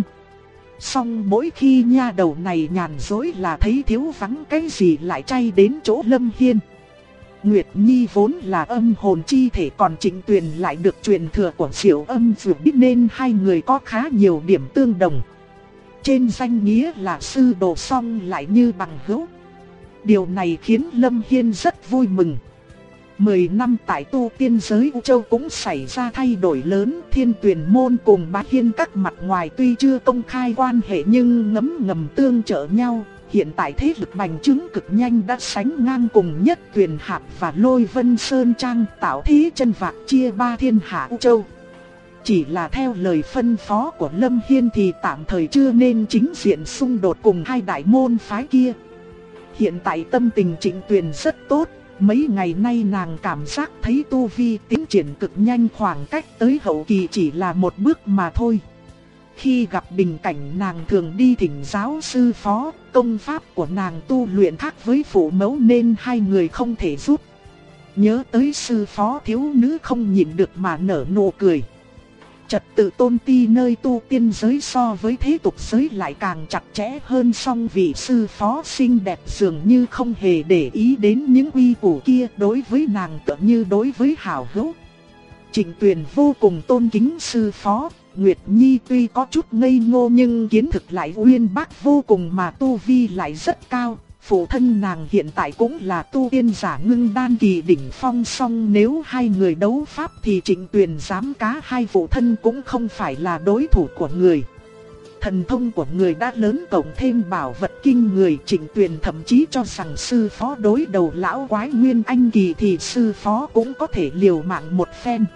Song mỗi khi nha đầu này nhàn rỗi là thấy thiếu vắng cái gì lại chay đến chỗ Lâm Hiên. Nguyệt Nhi vốn là âm hồn chi thể, còn Trịnh Tuyền lại được truyền thừa của Diệu Âm Dược Bí nên hai người có khá nhiều điểm tương đồng. Trên danh nghĩa là sư đồ song lại như bằng hữu. Điều này khiến Lâm Hiên rất vui mừng. 10 năm tại tu tiên giới U Châu cũng xảy ra thay đổi lớn. Thiên Tuyền Môn cùng Bá Hiên các mặt ngoài tuy chưa công khai quan hệ nhưng ngấm ngầm tương trợ nhau. Hiện tại thế lực bành trướng cực nhanh đã sánh ngang cùng Nhất Tuyền Hạp và Lôi Vân Sơn Trang, tạo thế chân vạc chia ba thiên hạ U Châu. Chỉ là theo lời phân phó của Lâm Hiên thì tạm thời chưa nên chính diện xung đột cùng hai đại môn phái kia. Hiện tại tâm tình Trịnh Tuyền rất tốt. Mấy ngày nay nàng cảm giác thấy tu vi tiến triển cực nhanh, khoảng cách tới hậu kỳ chỉ là một bước mà thôi. Khi gặp bình cảnh nàng thường đi thỉnh giáo sư phó, công pháp của nàng tu luyện khác với phụ mẫu nên hai người không thể giúp. Nhớ tới sư phó, thiếu nữ không nhịn được mà nở nụ cười. Trật tự tôn ti nơi tu tiên giới so với thế tục giới lại càng chặt chẽ hơn, song vị sư phó xinh đẹp dường như không hề để ý đến những quy củ kia, đối với nàng tựa như đối với hảo hữu. Trịnh Tuyền vô cùng tôn kính sư phó. Nguyệt Nhi tuy có chút ngây ngô nhưng kiến thực lại uyên bác vô cùng mà tu vi lại rất cao. Phụ thân nàng hiện tại cũng là tu tiên giả ngưng đan kỳ đỉnh phong, song nếu hai người đấu pháp thì Trịnh Tuyền dám cá hai phụ thân cũng không phải là đối thủ của người. Thần thông của người đã lớn cộng thêm bảo vật kinh người, Trịnh Tuyền thậm chí cho rằng sư phó đối đầu lão quái Nguyên Anh kỳ thì sư phó cũng có thể liều mạng một phen.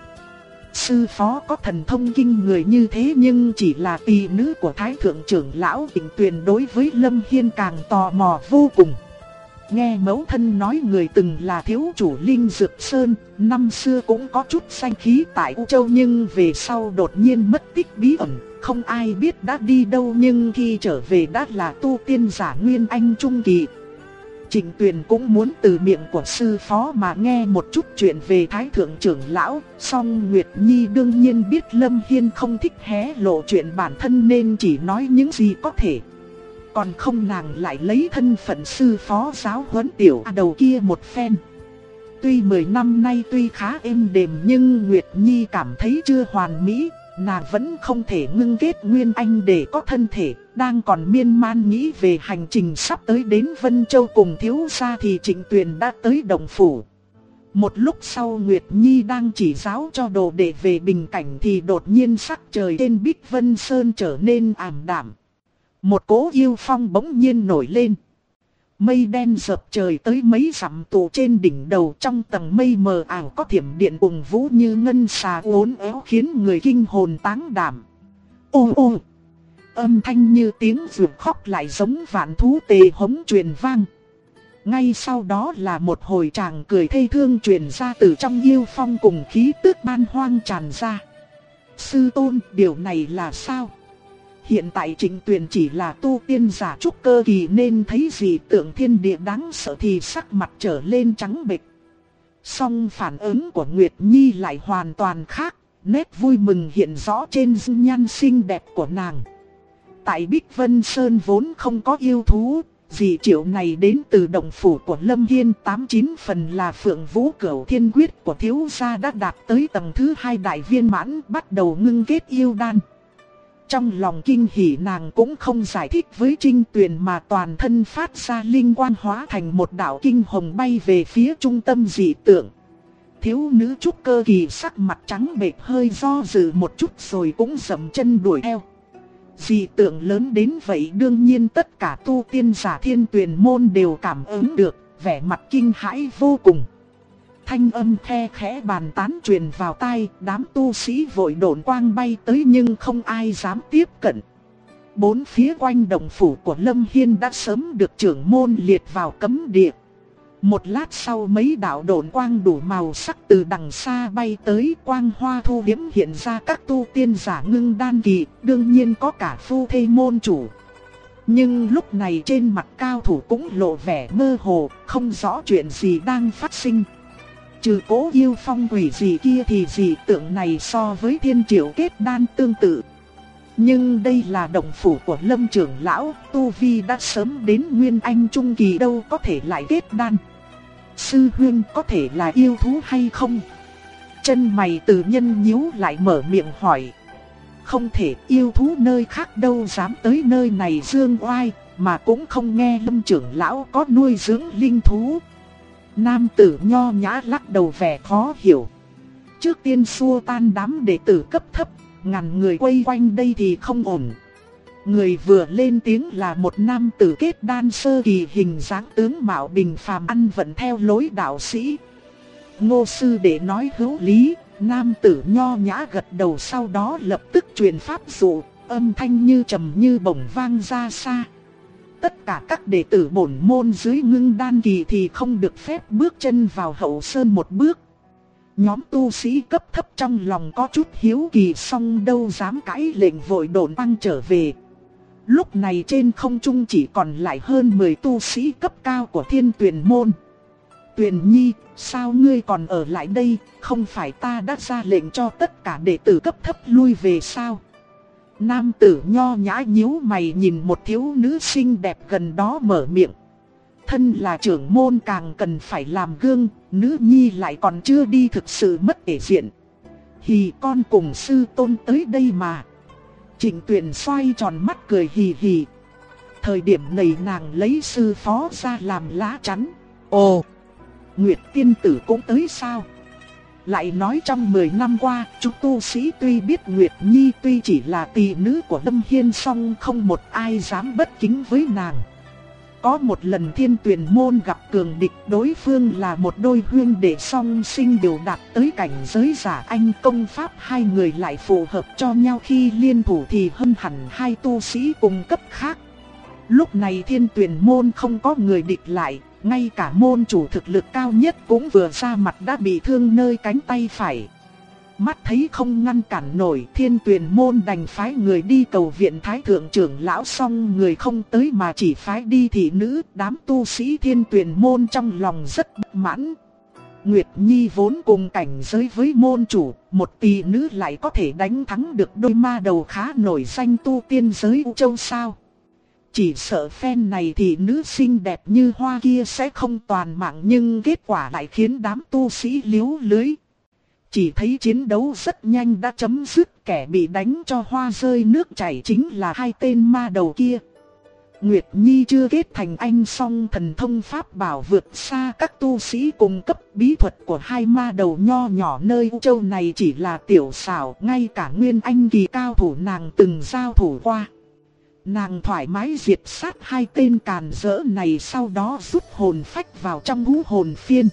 Sư phó có thần thông kinh người như thế nhưng chỉ là tỳ nữ của Thái Thượng trưởng lão. Trịnh Tuyền đối với Lâm Hiên càng tò mò vô cùng. Nghe mẫu thân nói người từng là thiếu chủ Linh Dược Sơn, năm xưa cũng có chút danh khí tại U Châu nhưng về sau đột nhiên mất tích bí ẩn, không ai biết đã đi đâu, nhưng khi trở về đã là tu tiên giả Nguyên Anh trung kỳ. Trịnh Tuyền cũng muốn từ miệng của sư phó mà nghe một chút chuyện về Thái Thượng trưởng lão, song Nguyệt Nhi đương nhiên biết Lâm Hiên không thích hé lộ chuyện bản thân nên chỉ nói những gì có thể. Còn không nàng lại lấy thân phận sư phó giáo huấn tiểu đầu kia một phen. Tuy 10 năm nay tuy khá êm đềm nhưng Nguyệt Nhi cảm thấy chưa hoàn mỹ. Nàng vẫn không thể ngưng kết Nguyên Anh để có thân thể, đang còn miên man nghĩ về hành trình sắp tới đến Vân Châu cùng thiếu gia thì Trịnh Tuyền đã tới động phủ. Một lúc sau Nguyệt Nhi đang chỉ giáo cho đồ đệ về bình cảnh thì đột nhiên sắc trời trên Bích Vân Sơn trở nên ảm đạm. Một cỗ yêu phong bỗng nhiên nổi lên. Mây đen dợp trời tới mấy dặm tụ trên đỉnh đầu, trong tầng mây mờ ảo có thiểm điện ùng vũ như ngân xà uốn éo khiến người kinh hồn táng đảm. Ô ô! Âm thanh như tiếng ruột khóc lại giống vạn thú tề hống truyền vang. Ngay sau đó là một hồi tràng cười thê thương truyền ra từ trong yêu phong cùng khí tức man hoang tràn ra. Sư tôn, điều này là sao? Hiện tại Trịnh Tuyền chỉ là tu tiên giả trúc cơ kỳ nên thấy gì tượng thiên địa đáng sợ thì sắc mặt trở lên trắng bệch. Song phản ứng của Nguyệt Nhi lại hoàn toàn khác, nét vui mừng hiện rõ trên dung nhan xinh đẹp của nàng. Tại Bích Vân Sơn vốn không có yêu thú, dị triệu này đến từ động phủ của Lâm Hiên, 89 phần là Phượng Vũ Cửu Thiên Quyết của thiếu gia đã đạt tới tầng thứ 2 đại viên mãn, bắt đầu ngưng kết yêu đan. Trong lòng kinh hỉ nàng cũng không giải thích với Trịnh Tuyền mà toàn thân phát ra linh quang hóa thành một đạo kinh hồng bay về phía trung tâm dị tượng. Thiếu nữ trúc cơ kỳ sắc mặt trắng bệch hơi do dự một chút rồi cũng dậm chân đuổi theo. Dị tượng lớn đến vậy đương nhiên tất cả tu tiên giả Thiên Tuyền môn đều cảm ứng được, vẻ mặt kinh hãi vô cùng. Thanh âm khe khẽ bàn tán truyền vào tai, đám tu sĩ vội độn quang bay tới nhưng không ai dám tiếp cận. bốn phía quanh động phủ của Lâm Hiên đã sớm được trưởng môn liệt vào cấm địa. Một lát sau mấy đạo độn quang đủ màu sắc từ đằng xa bay tới, quang hoa thu liễm hiện ra các tu tiên giả ngưng đan kỳ, đương nhiên có cả phu thê môn chủ. Nhưng lúc này trên mặt cao thủ cũng lộ vẻ mơ hồ, không rõ chuyện gì đang phát sinh. Trừ Cố Yêu Phong quỷ gì kia thì dị tượng này so với thiên triệu kết đan tương tự. Nhưng đây là động phủ của Lâm trưởng lão, tu vi đã sớm đến nguyên anh trung kỳ, đâu có thể lại kết đan. Sư huynh có thể là yêu thú hay không? Chân mày Từ Nhân nhíu lại mở miệng hỏi. Không thể, yêu thú nơi khác đâu dám tới nơi này dương oai, mà cũng không nghe Lâm trưởng lão có nuôi dưỡng linh thú. Nam tử nho nhã lắc đầu vẻ khó hiểu. Trước tiên xua tan đám đệ tử cấp thấp, ngàn người quay quanh đây thì không ổn. Người vừa lên tiếng là một nam tử kết đan sơ kỳ, hình dáng tướng mạo bình phàm, ăn vận theo lối đạo sĩ. Ngô sư đệ nói hữu lý. Nam tử nho nhã gật đầu, sau đó lập tức truyền pháp dụ, âm thanh như trầm như bổng vang ra xa. Tất cả các đệ tử bổn môn dưới ngưng đan kỳ thì không được phép bước chân vào hậu sơn một bước. Nhóm tu sĩ cấp thấp trong lòng có chút hiếu kỳ, song đâu dám cãi lệnh, vội độn băng trở về. Lúc này trên không trung chỉ còn lại hơn 10 tu sĩ cấp cao của Thiên Tuyền môn. Tuyền Nhi, sao ngươi còn ở lại đây, không phải ta đã ra lệnh cho tất cả đệ tử cấp thấp lui về sao? Nam tử nho nhã nhíu mày nhìn một thiếu nữ xinh đẹp gần đó mở miệng. Thân là trưởng môn càng cần phải làm gương, nữ nhi lại còn chưa đi thực sự mất thể diện. Hì, con cùng sư tôn tới đây mà. Trịnh Tuyền xoay tròn mắt cười hì hì. Thời điểm này nàng lấy sư phó ra làm lá chắn. Ồ, Nguyệt tiên tử cũng tới sao? Lại nói trong 10 năm qua, chúng tu sĩ tuy biết Nguyệt Nhi tuy chỉ là tỷ nữ của Lâm Hiên, song không một ai dám bất kính với nàng. Có một lần Thiên Tuyền môn gặp cường địch, đối phương là một đôi huynh đệ song sinh đều đạt tới cảnh giới giả anh, công pháp hai người lại phù hợp cho nhau, khi liên thủ thì hơn hẳn hai tu sĩ cùng cấp khác. Lúc này Thiên Tuyền môn không có người địch lại, ngay cả môn chủ thực lực cao nhất cũng vừa ra mặt đã bị thương nơi cánh tay phải. Mắt thấy không ngăn cản nổi, Thiên Tuyền môn đành phái người đi cầu viện Thái thượng trưởng lão, xong người không tới mà chỉ phái đi thị nữ. Đám tu sĩ Thiên Tuyền môn trong lòng rất bất mãn. Nguyệt Nhi vốn cùng cảnh giới với môn chủ, một tỷ nữ lại có thể đánh thắng được đôi ma đầu khá nổi danh tu tiên giới U Châu sao? Chỉ sợ phen này thì nữ xinh đẹp như hoa kia sẽ không toàn mạng, nhưng kết quả lại khiến đám tu sĩ liếu lưới. Chỉ thấy chiến đấu rất nhanh đã chấm dứt, kẻ bị đánh cho hoa rơi nước chảy chính là hai tên ma đầu kia. Nguyệt Nhi chưa kết thành anh, song thần thông pháp bảo vượt xa các tu sĩ cùng cấp, bí thuật của hai ma đầu nho nhỏ nơi U Châu này chỉ là tiểu xảo, ngay cả nguyên anh kỳ cao thủ nàng từng giao thủ qua. Nàng thoải mái diệt sát hai tên càn rỡ này, sau đó rút hồn phách vào trong ngũ hồn phiên.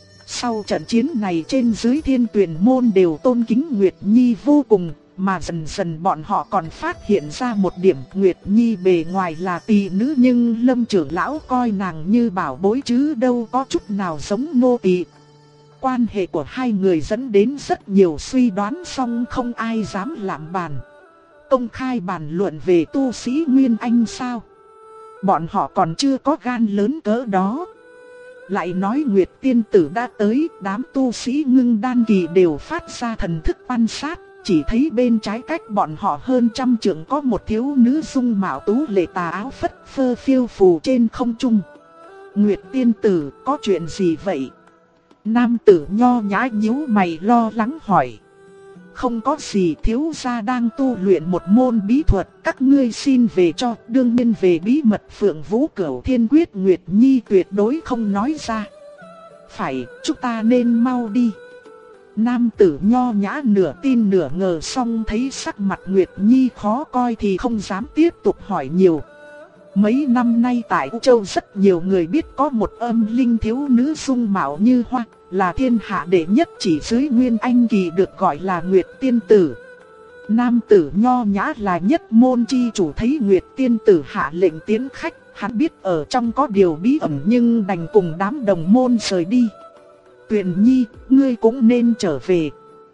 Sau trận chiến này trên dưới Thiên Tuyền môn đều tôn kính Nguyệt Nhi vô cùng, mà dần dần bọn họ còn phát hiện ra một điểm, Nguyệt Nhi bề ngoài là tỷ nữ nhưng Lâm trưởng lão coi nàng như bảo bối chứ đâu có chút nào giống nô tỳ. Quan hệ của hai người dẫn đến rất nhiều suy đoán, song không ai dám lạm bàn. Công khai bàn luận về tu sĩ Nguyên Anh sao? Bọn họ còn chưa có gan lớn cỡ đó. Lại nói Nguyệt tiên tử đã tới, đám tu sĩ ngưng đan kỳ đều phát ra thần thức quan sát. Chỉ thấy bên trái cách bọn họ hơn trăm trượng có một thiếu nữ dung mạo tú lệ, tà áo phất phơ phiêu phù trên không trung. Nguyệt tiên tử, có chuyện gì vậy? Nam tử nho nhã nhíu mày lo lắng hỏi. Không có gì, thiếu gia đang tu luyện một môn bí thuật, các ngươi xin về cho. Đương nhiên về bí mật Phượng Vũ Cửu Thiên Quyết Nguyệt Nhi tuyệt đối không nói ra. Phải, chúng ta nên mau đi. Nam tử nho nhã nửa tin nửa ngờ, xong thấy sắc mặt Nguyệt Nhi khó coi thì không dám tiếp tục hỏi nhiều. Mấy năm nay tại U Châu rất nhiều người biết có một âm linh thiếu nữ dung mạo như hoa, là thiên hạ đệ nhất chỉ dưới Nguyên Anh kỳ, được gọi là Nguyệt tiên tử. Nam tử nho nhã là nhất môn chi chủ thấy Nguyệt tiên tử hạ lệnh tiến khách, hắn biết ở trong có điều bí ẩn nhưng đành cùng đám đồng môn rời đi. Tuyền Nhi, ngươi cũng nên trở về.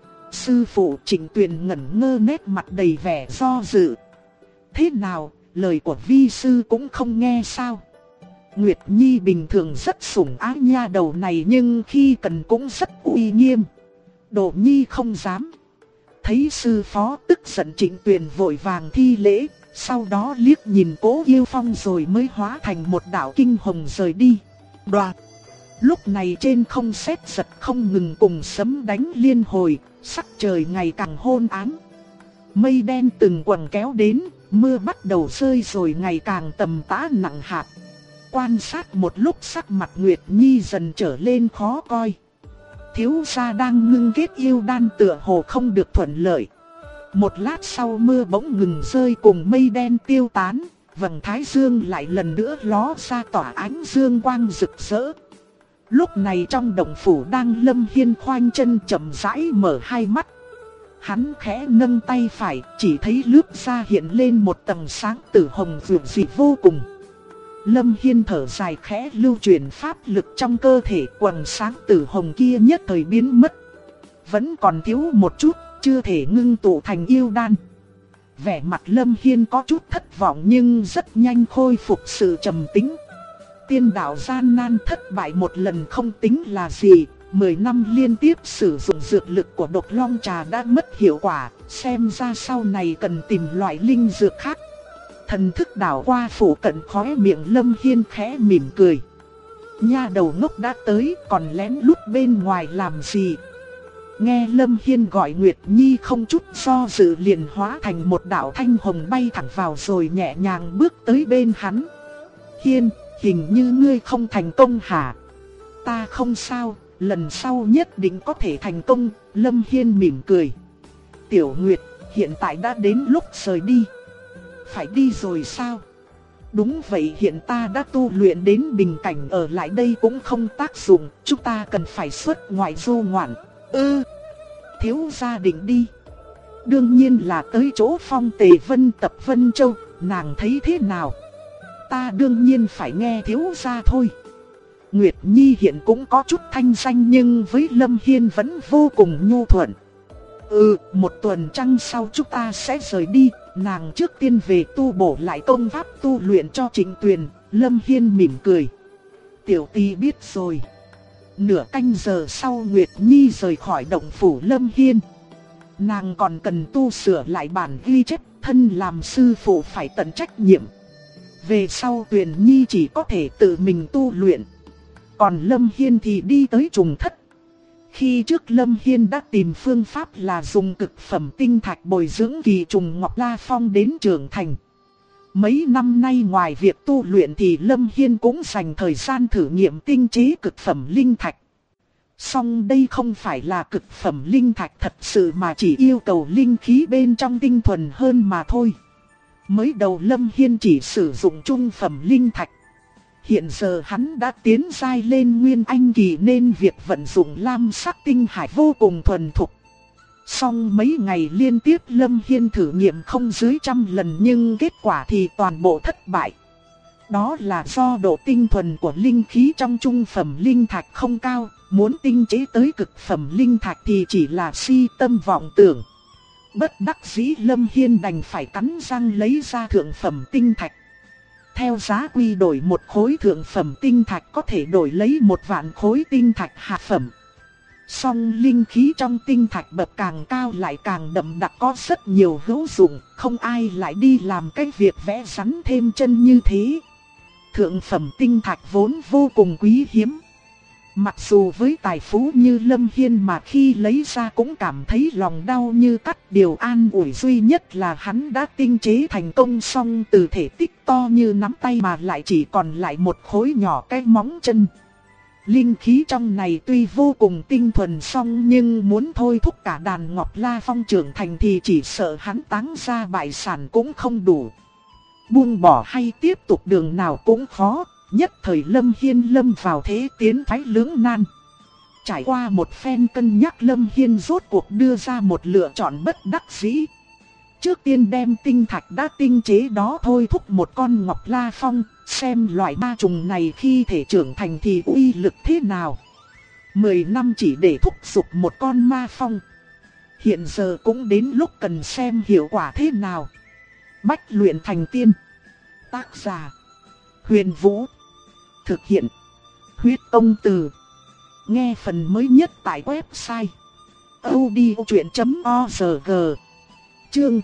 Sư phụ Trịnh Tuyền ngẩn ngơ, nét mặt đầy vẻ do dự. Thế nào, lời của vi sư cũng không nghe sao? Nguyệt Nhi bình thường rất sủng ái nha đầu này nhưng khi cần cũng rất uy nghiêm. Đồ Nhi không dám. Thấy sư phó tức giận, Trịnh Tuyền vội vàng thi lễ, sau đó liếc nhìn Cố Yêu Phong rồi mới hóa thành một đạo kinh hồng rời đi. Đoạt. Lúc này trên không sét giật không ngừng cùng sấm đánh liên hồi, sắc trời ngày càng hôn ám. Mây đen từng quầng kéo đến, mưa bắt đầu rơi rồi ngày càng tầm tã nặng hạt. Quan sát một lúc sắc mặt Nguyệt Nhi dần trở lên khó coi. Thiếu gia đang ngưng kết yêu đan tựa hồ không được thuận lợi. Một lát sau mưa bỗng ngừng rơi cùng mây đen tiêu tán, vầng thái dương lại lần nữa ló ra tỏa ánh dương quang rực rỡ. Lúc này trong động phủ đang Lâm Hiên khoanh chân chậm rãi mở hai mắt. Hắn khẽ nâng tay phải, chỉ thấy lướt ra hiện lên một tầng sáng tử hồng vượt dị vô cùng. Lâm Hiên thở dài khẽ lưu chuyển pháp lực trong cơ thể, quầng sáng tử hồng kia nhất thời biến mất. Vẫn còn thiếu một chút, chưa thể ngưng tụ thành yêu đan. Vẻ mặt Lâm Hiên có chút thất vọng nhưng rất nhanh khôi phục sự trầm tĩnh. Tiên đạo gian nan thất bại một lần không tính là gì, 10 năm liên tiếp sử dụng dược lực của độc long trà đã mất hiệu quả, xem ra sau này cần tìm loại linh dược khác. Thần thức đảo qua phủ cận, khóe miệng Lâm Hiên khẽ mỉm cười. Nha đầu ngốc đã tới, còn lén lút bên ngoài làm gì? Nghe Lâm Hiên gọi, Nguyệt Nhi không chút do dự liền hóa thành một đạo thanh hồng bay thẳng vào rồi nhẹ nhàng bước tới bên hắn. Hiên, hình như ngươi không thành công hả? Ta không sao, lần sau nhất định có thể thành công. Lâm Hiên mỉm cười. Tiểu Nguyệt, hiện tại đã đến lúc rời đi. Phải đi rồi sao? Đúng vậy, hiện ta đã tu luyện đến bình cảnh, ở lại đây cũng không tác dụng, chúng ta cần phải xuất ngoại du ngoạn. Thiếu gia định đi. Đương nhiên là tới chỗ Phong Tề Vân Tập Vân Châu, nàng thấy thế nào? Ta đương nhiên phải nghe thiếu gia thôi. Nguyệt Nhi hiện cũng có chút thanh danh nhưng với Lâm Hiên vẫn vô cùng nhu thuận. Một tuần trăng sau chúng ta sẽ rời đi, nàng trước tiên về tu bổ lại công pháp tu luyện cho Trịnh Tuyền. Lâm Hiên mỉm cười. Tiểu tỷ biết rồi. Nửa canh giờ sau Nguyệt Nhi rời khỏi động phủ Lâm Hiên. Nàng còn cần tu sửa lại bản ghi chép, thân làm sư phụ phải tận trách nhiệm. Về sau Tuyền Nhi chỉ có thể tự mình tu luyện. Còn Lâm Hiên thì đi tới trùng thất. Khi trước Lâm Hiên đã tìm phương pháp là dùng cực phẩm tinh thạch bồi dưỡng kỳ trùng Ngọc La Phong đến trưởng thành. Mấy năm nay ngoài việc tu luyện thì Lâm Hiên cũng dành thời gian thử nghiệm tinh chế cực phẩm linh thạch. Song đây không phải là cực phẩm linh thạch thật sự mà chỉ yêu cầu linh khí bên trong tinh thuần hơn mà thôi. Mới đầu Lâm Hiên chỉ sử dụng trung phẩm linh thạch. Hiện giờ hắn đã tiến giai lên nguyên anh kỳ nên việc vận dụng lam sắc tinh hải vô cùng thuần thục. Song mấy ngày liên tiếp Lâm Hiên thử nghiệm không dưới 100 lần nhưng kết quả thì toàn bộ thất bại. Đó là do độ tinh thuần của linh khí trong trung phẩm linh thạch không cao, muốn tinh chế tới cực phẩm linh thạch thì chỉ là si tâm vọng tưởng. Bất đắc dĩ Lâm Hiên đành phải cắn răng lấy ra thượng phẩm tinh thạch. Theo giá quy đổi một khối thượng phẩm tinh thạch có thể đổi lấy 1 vạn khối tinh thạch hạ phẩm. Song linh khí trong tinh thạch bậc càng cao lại càng đậm đặc, có rất nhiều hữu dụng, không ai lại đi làm cái việc vẽ rắn thêm chân như thế. Thượng phẩm tinh thạch vốn vô cùng quý hiếm. Mặc dù với tài phú như Lâm Hiên mà khi lấy ra cũng cảm thấy lòng đau như cắt, điều an ủi duy nhất là hắn đã tinh chế thành công, song từ thể tích to như nắm tay mà lại chỉ còn lại một khối nhỏ cái móng chân. Linh khí trong này tuy vô cùng tinh thuần song nhưng muốn thôi thúc cả đàn Ngọc La Phong trưởng thành thì chỉ sợ hắn táng ra bại sản cũng không đủ. Buông bỏ hay tiếp tục đường nào cũng khó. Nhất thời Lâm Hiên lâm vào thế tiến thoái lưỡng nan. Trải qua một phen cân nhắc Lâm Hiên rốt cuộc đưa ra một lựa chọn bất đắc dĩ. trước tiên đem tinh thạch đã tinh chế đó thôi thúc một con Ngọc La Phong, xem loại ma trùng này khi thể trưởng thành thì uy lực thế nào. 10 năm chỉ để thúc giục một con ma phong. Hiện giờ cũng đến lúc cần xem hiệu quả thế nào. Bách luyện thành tiên. Tác giả: Huyền Vũ. Thực hiện: Huyết Tông Từ. Nghe phần mới nhất tại website audiochuyện.org. Chương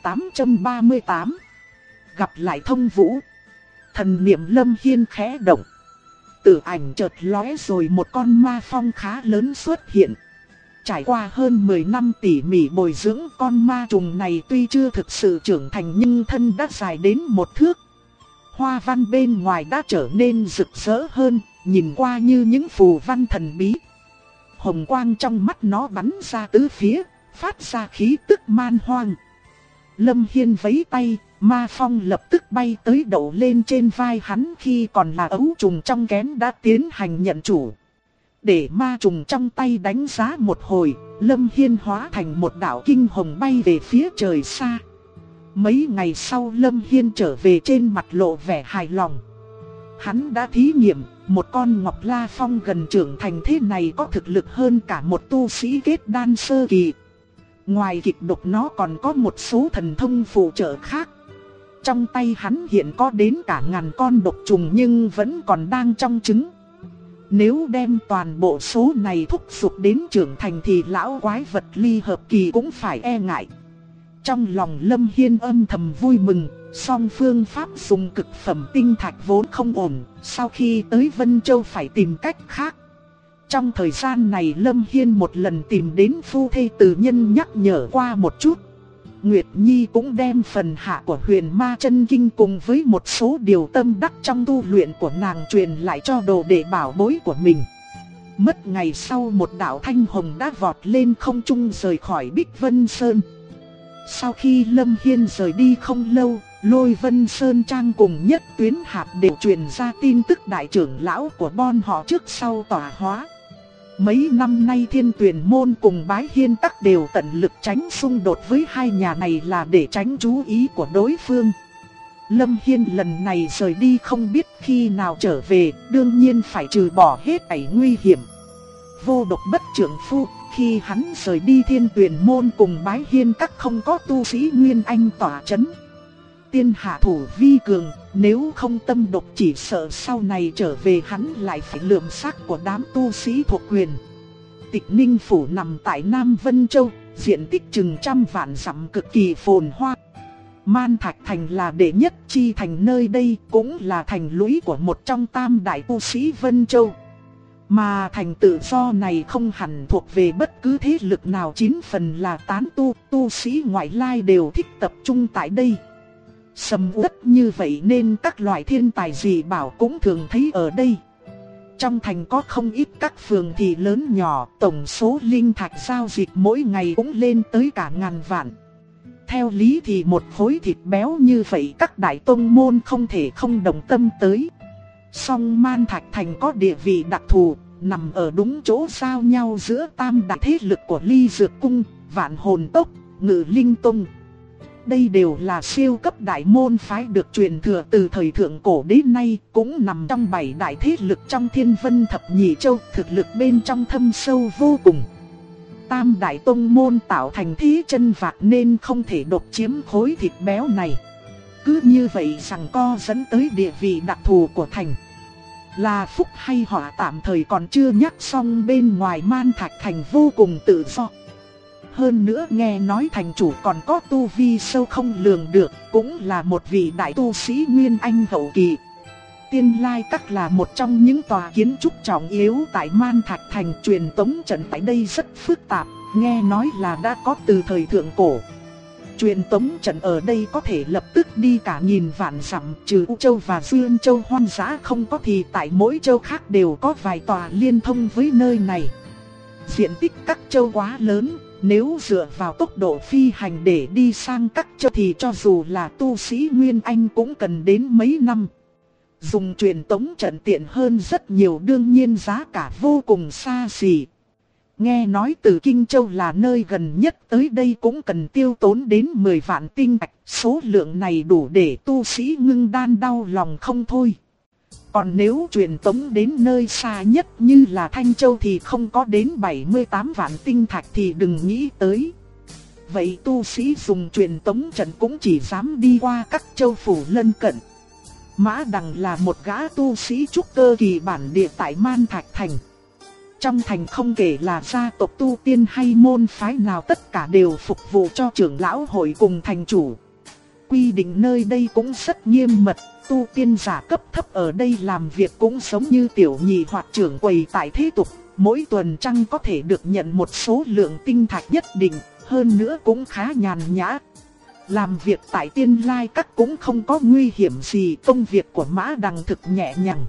838. Gặp lại Thông Vũ. Thần niệm Lâm Hiên khẽ động. Tử ảnh chợt lóe rồi một con ma phong khá lớn xuất hiện. Trải qua hơn 10 năm tỉ mỉ bồi dưỡng, con ma trùng này tuy chưa thực sự trưởng thành nhưng thân đã dài đến 1 thước. Hoa văn bên ngoài đã trở nên rực rỡ hơn, nhìn qua như những phù văn thần bí. Hồng quang trong mắt nó bắn ra tứ phía, phát ra khí tức man hoang. Lâm Hiên vẫy tay, ma phong lập tức bay tới đậu lên trên vai hắn, khi còn là ấu trùng trong kén đã tiến hành nhận chủ. Để ma trùng trong tay đánh giá một hồi, Lâm Hiên hóa thành một đạo kinh hồng bay về phía trời xa. Mấy ngày sau Lâm Hiên trở về trên mặt lộ vẻ hài lòng. Hắn đã thí nghiệm, một con Ngọc La Phong gần trưởng thành thế này có thực lực hơn cả một tu sĩ kết đan sơ kỳ. Ngoài kịch độc nó còn có một số thần thông phụ trợ khác. Trong tay hắn hiện có đến cả ngàn con độc trùng nhưng vẫn còn đang trong trứng. Nếu đem toàn bộ số này thúc giục đến trưởng thành thì lão quái vật ly hợp kỳ cũng phải e ngại. Trong lòng Lâm Hiên âm thầm vui mừng, song phương pháp dùng cực phẩm tinh thạch vốn không ổn, sau khi tới Vân Châu phải tìm cách khác. Trong thời gian này Lâm Hiên một lần tìm đến phu thê Từ Nhân nhắc nhở qua một chút. Nguyệt Nhi cũng đem phần hạ của Huyền Ma Chân Kinh cùng với một số điều tâm đắc trong tu luyện của nàng truyền lại cho đồ đệ bảo bối của mình. Mất ngày sau một đạo thanh hồng đã vọt lên không trung rời khỏi Bích Vân Sơn. Sau khi Lâm Hiên rời đi không lâu, Lôi Vân Sơn Trang cùng Nhất Tuyến Hạp đều truyền ra tin tức đại trưởng lão của bọn họ trước sau tỏa hóa. Mấy năm nay Thiên Tuyền Môn cùng Bái Hiên Các đều tận lực tránh xung đột với hai nhà này là để tránh chú ý của đối phương. Lâm Hiên lần này rời đi không biết khi nào trở về, đương nhiên phải trừ bỏ hết thảy nguy hiểm. Vô độc bất trưởng phu, khi hắn rời đi Thiên Tuyền Môn cùng Bái Hiên Các không có tu sĩ Nguyên Anh tỏa chấn. Tiên hạ thủ vi cường, nếu không tâm độc chỉ sợ sau này trở về hắn lại phải lượm xác của đám tu sĩ thuộc quyền. Tịch Ninh Phủ nằm tại Nam Vân Châu, diện tích chừng 100 vạn dặm cực kỳ phồn hoa. Man Thạch Thành là đệ nhất chi thành nơi đây, cũng là thành lũy của một trong tam đại tu sĩ Vân Châu. Mà thành tự do này không hẳn thuộc về bất cứ thế lực nào, 9 phần là tán tu sĩ ngoại lai đều thích tập trung tại đây. Sầm uất như vậy nên các loại thiên tài dị bảo cũng thường thấy ở đây. Trong thành có không ít các phường thị lớn nhỏ, tổng số linh thạch giao dịch mỗi ngày cũng lên tới cả ngàn vạn. Theo lý thì một khối thịt béo như vậy các đại tông môn không thể không đồng tâm tới. Song Man Thạch Thành có địa vị đặc thù, nằm ở đúng chỗ giao nhau giữa tam đại thế lực của Ly Dược Cung, Vạn Hồn Tốc, Ngự Linh Tông. Đây đều là siêu cấp đại môn phái được truyền thừa từ thời thượng cổ đến nay, cũng nằm trong 7 đại thế lực trong Thiên Vân Thập Nhị Châu, thực lực bên trong thâm sâu vô cùng. Tam đại tông môn tạo thành thế chân vạc nên không thể độc chiếm khối thịt béo này. Cứ như vậy rằng co dẫn tới địa vị đặc thù của thành. Là phúc hay họa tạm thời còn chưa nhắc xong, bên ngoài Man Thạch Thành vô cùng tự do. Hơn nữa nghe nói thành chủ còn có tu vi sâu không lường được, cũng là một vị đại tu sĩ Nguyên Anh hậu kỳ. Tiên Lai Các là một trong những tòa kiến trúc trọng yếu tại Man Thạch Thành, truyền tống trận tại đây rất phức tạp, nghe nói là đã có từ thời thượng cổ. Truyền tống trận ở đây có thể lập tức đi cả nghìn vạn dặm, trừ U Châu và Duyên Châu hoang dã không có thì tại mỗi châu khác đều có vài tòa liên thông với nơi này. Diện tích các châu quá lớn, nếu dựa vào tốc độ phi hành để đi sang các châu thì cho dù là tu sĩ Nguyên Anh cũng cần đến mấy năm. Dùng truyền tống trận tiện hơn rất nhiều, đương nhiên giá cả vô cùng xa xỉ. Nghe nói từ Kinh Châu là nơi gần nhất tới đây cũng cần tiêu tốn đến 10 vạn tinh thạch, số lượng này đủ để tu sĩ Ngưng Đan đau lòng không thôi. Còn nếu truyền tống đến nơi xa nhất như là Thanh Châu thì không có đến 78 vạn tinh thạch thì đừng nghĩ tới. Vậy tu sĩ dùng truyền tống trận cũng chỉ dám đi qua các châu phủ lân cận. Mã Đằng là một gã tu sĩ trúc cơ kỳ bản địa tại Man Thạch Thành. Trong thành không kể là gia tộc tu tiên hay môn phái nào, tất cả đều phục vụ cho trưởng lão hội cùng thành chủ. Quy định nơi đây cũng rất nghiêm mật, tu tiên giả cấp thấp ở đây làm việc cũng giống như tiểu nhị hoặc trưởng quầy tại thế tục. Mỗi tuần trăng có thể được nhận một số lượng tinh thạch nhất định, hơn nữa cũng khá nhàn nhã. Làm việc tại Tiên Lai Các cũng không có nguy hiểm gì, công việc của Mã Đằng thực nhẹ nhàng.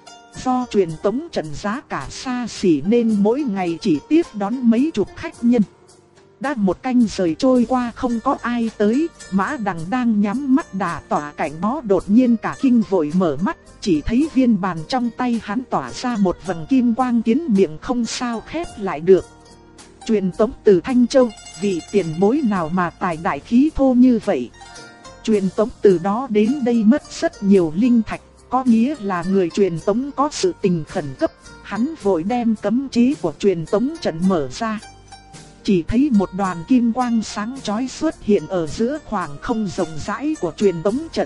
Do truyền tống trận giá cả xa xỉ nên mỗi ngày chỉ tiếp đón mấy chục khách nhân. Đã một canh giờ trôi qua không có ai tới, Mã Đằng đang nhắm mắt đả tỏa cảnh đó đột nhiên cả kinh vội mở mắt, chỉ thấy viên bàn trong tay hắn tỏa ra một vầng kim quang tiến miệng không sao khép lại được. Truyền tống từ Thanh Châu, vị tiền bối nào mà tài đại khí thô như vậy? Truyền tống từ đó đến đây mất rất nhiều linh thạch, có nghĩa là người truyền tống có sự tình khẩn cấp. Hắn vội đem cấm chế của truyền tống trận mở ra. Chỉ thấy một đoàn kim quang sáng chói xuất hiện ở giữa khoảng không rộng rãi của truyền tống trận.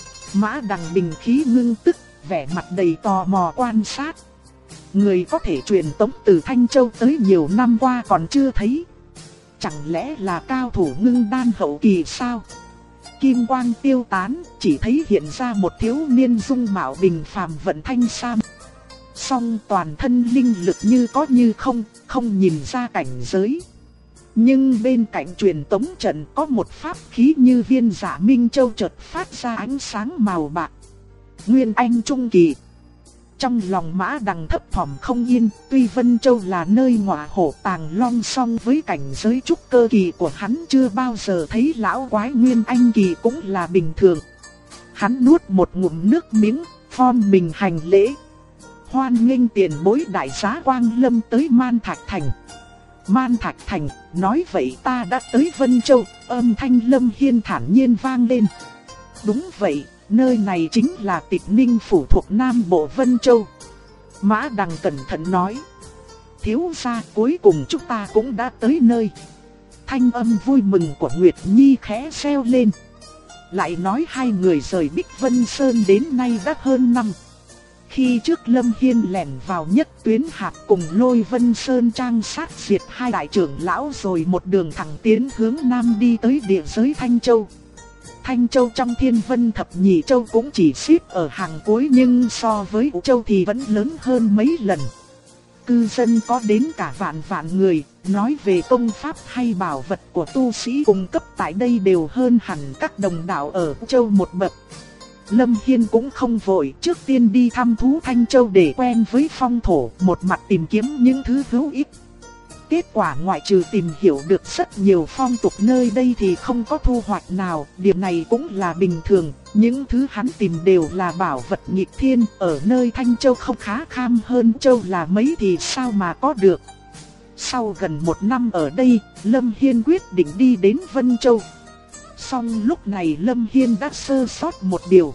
Mã Đằng bình khí ngưng tức, vẻ mặt đầy tò mò quan sát. Người có thể truyền tống từ Thanh Châu tới nhiều năm qua còn chưa thấy. Chẳng lẽ là cao thủ Ngưng Đan hậu kỳ sao? Kim quang tiêu tán, chỉ thấy hiện ra một thiếu niên dung mạo bình phàm vận thanh sam. Song toàn thân linh lực như có như không, không nhìn ra cảnh giới. Nhưng bên cạnh truyền tống trận có một pháp khí như viên Dạ Minh Châu chợt phát ra ánh sáng màu bạc. Nguyên Anh trung kỳ. Trong lòng Mã Đằng thấp thỏm không yên, tuy Vân Châu là nơi ngọa hổ tàng long, song với cảnh giới trúc cơ kỳ của hắn chưa bao giờ thấy lão quái Nguyên Anh kỳ cũng là bình thường. Hắn nuốt một ngụm nước miếng, khom mình hành lễ. Hoan nghênh tiền bối đại giá Quang Lâm tới Man Thạch Thành. Man Thạch Thành, nói vậy ta đã tới Vân Châu, âm thanh Lâm Hiên thản nhiên vang lên. Đúng vậy, nơi này chính là Tịch Ninh phủ thuộc Nam Bộ Vân Châu. Mã Đằng cẩn thận nói. Thiếu gia, cuối cùng chúng ta cũng đã tới nơi. Thanh âm vui mừng của Nguyệt Nhi khẽ reo lên. Lại nói hai người rời Bích Vân Sơn đến nay đã hơn năm. Khi trước Lâm Hiên lẻn vào Nhất Tuyến Hạp cùng Lôi Vân Sơn Trang sát diệt hai đại trưởng lão, rồi một đường thẳng tiến hướng Nam đi tới địa giới Thanh Châu. Thanh Châu trong Thiên Vân Thập Nhị Châu cũng chỉ xếp ở hàng cuối, nhưng so với Vũ Châu thì vẫn lớn hơn mấy lần. Cư dân có đến cả vạn vạn người, nói về công pháp hay bảo vật của tu sĩ cung cấp tại đây đều hơn hẳn các đồng đạo ở Vũ Châu một bậc. Lâm Hiên cũng không vội, trước tiên đi thăm thú Thanh Châu để quen với phong thổ, một mặt tìm kiếm những thứ hữu ích. Kết quả ngoại trừ tìm hiểu được rất nhiều phong tục nơi đây thì không có thu hoạch nào, điểm này cũng là bình thường. Những thứ hắn tìm đều là bảo vật nghịch thiên, ở nơi Thanh Châu không khá kham hơn Châu là mấy thì sao mà có được. Sau gần một năm ở đây, Lâm Hiên quyết định đi đến Vân Châu. Song lúc này Lâm Hiên đã sơ sót một điều.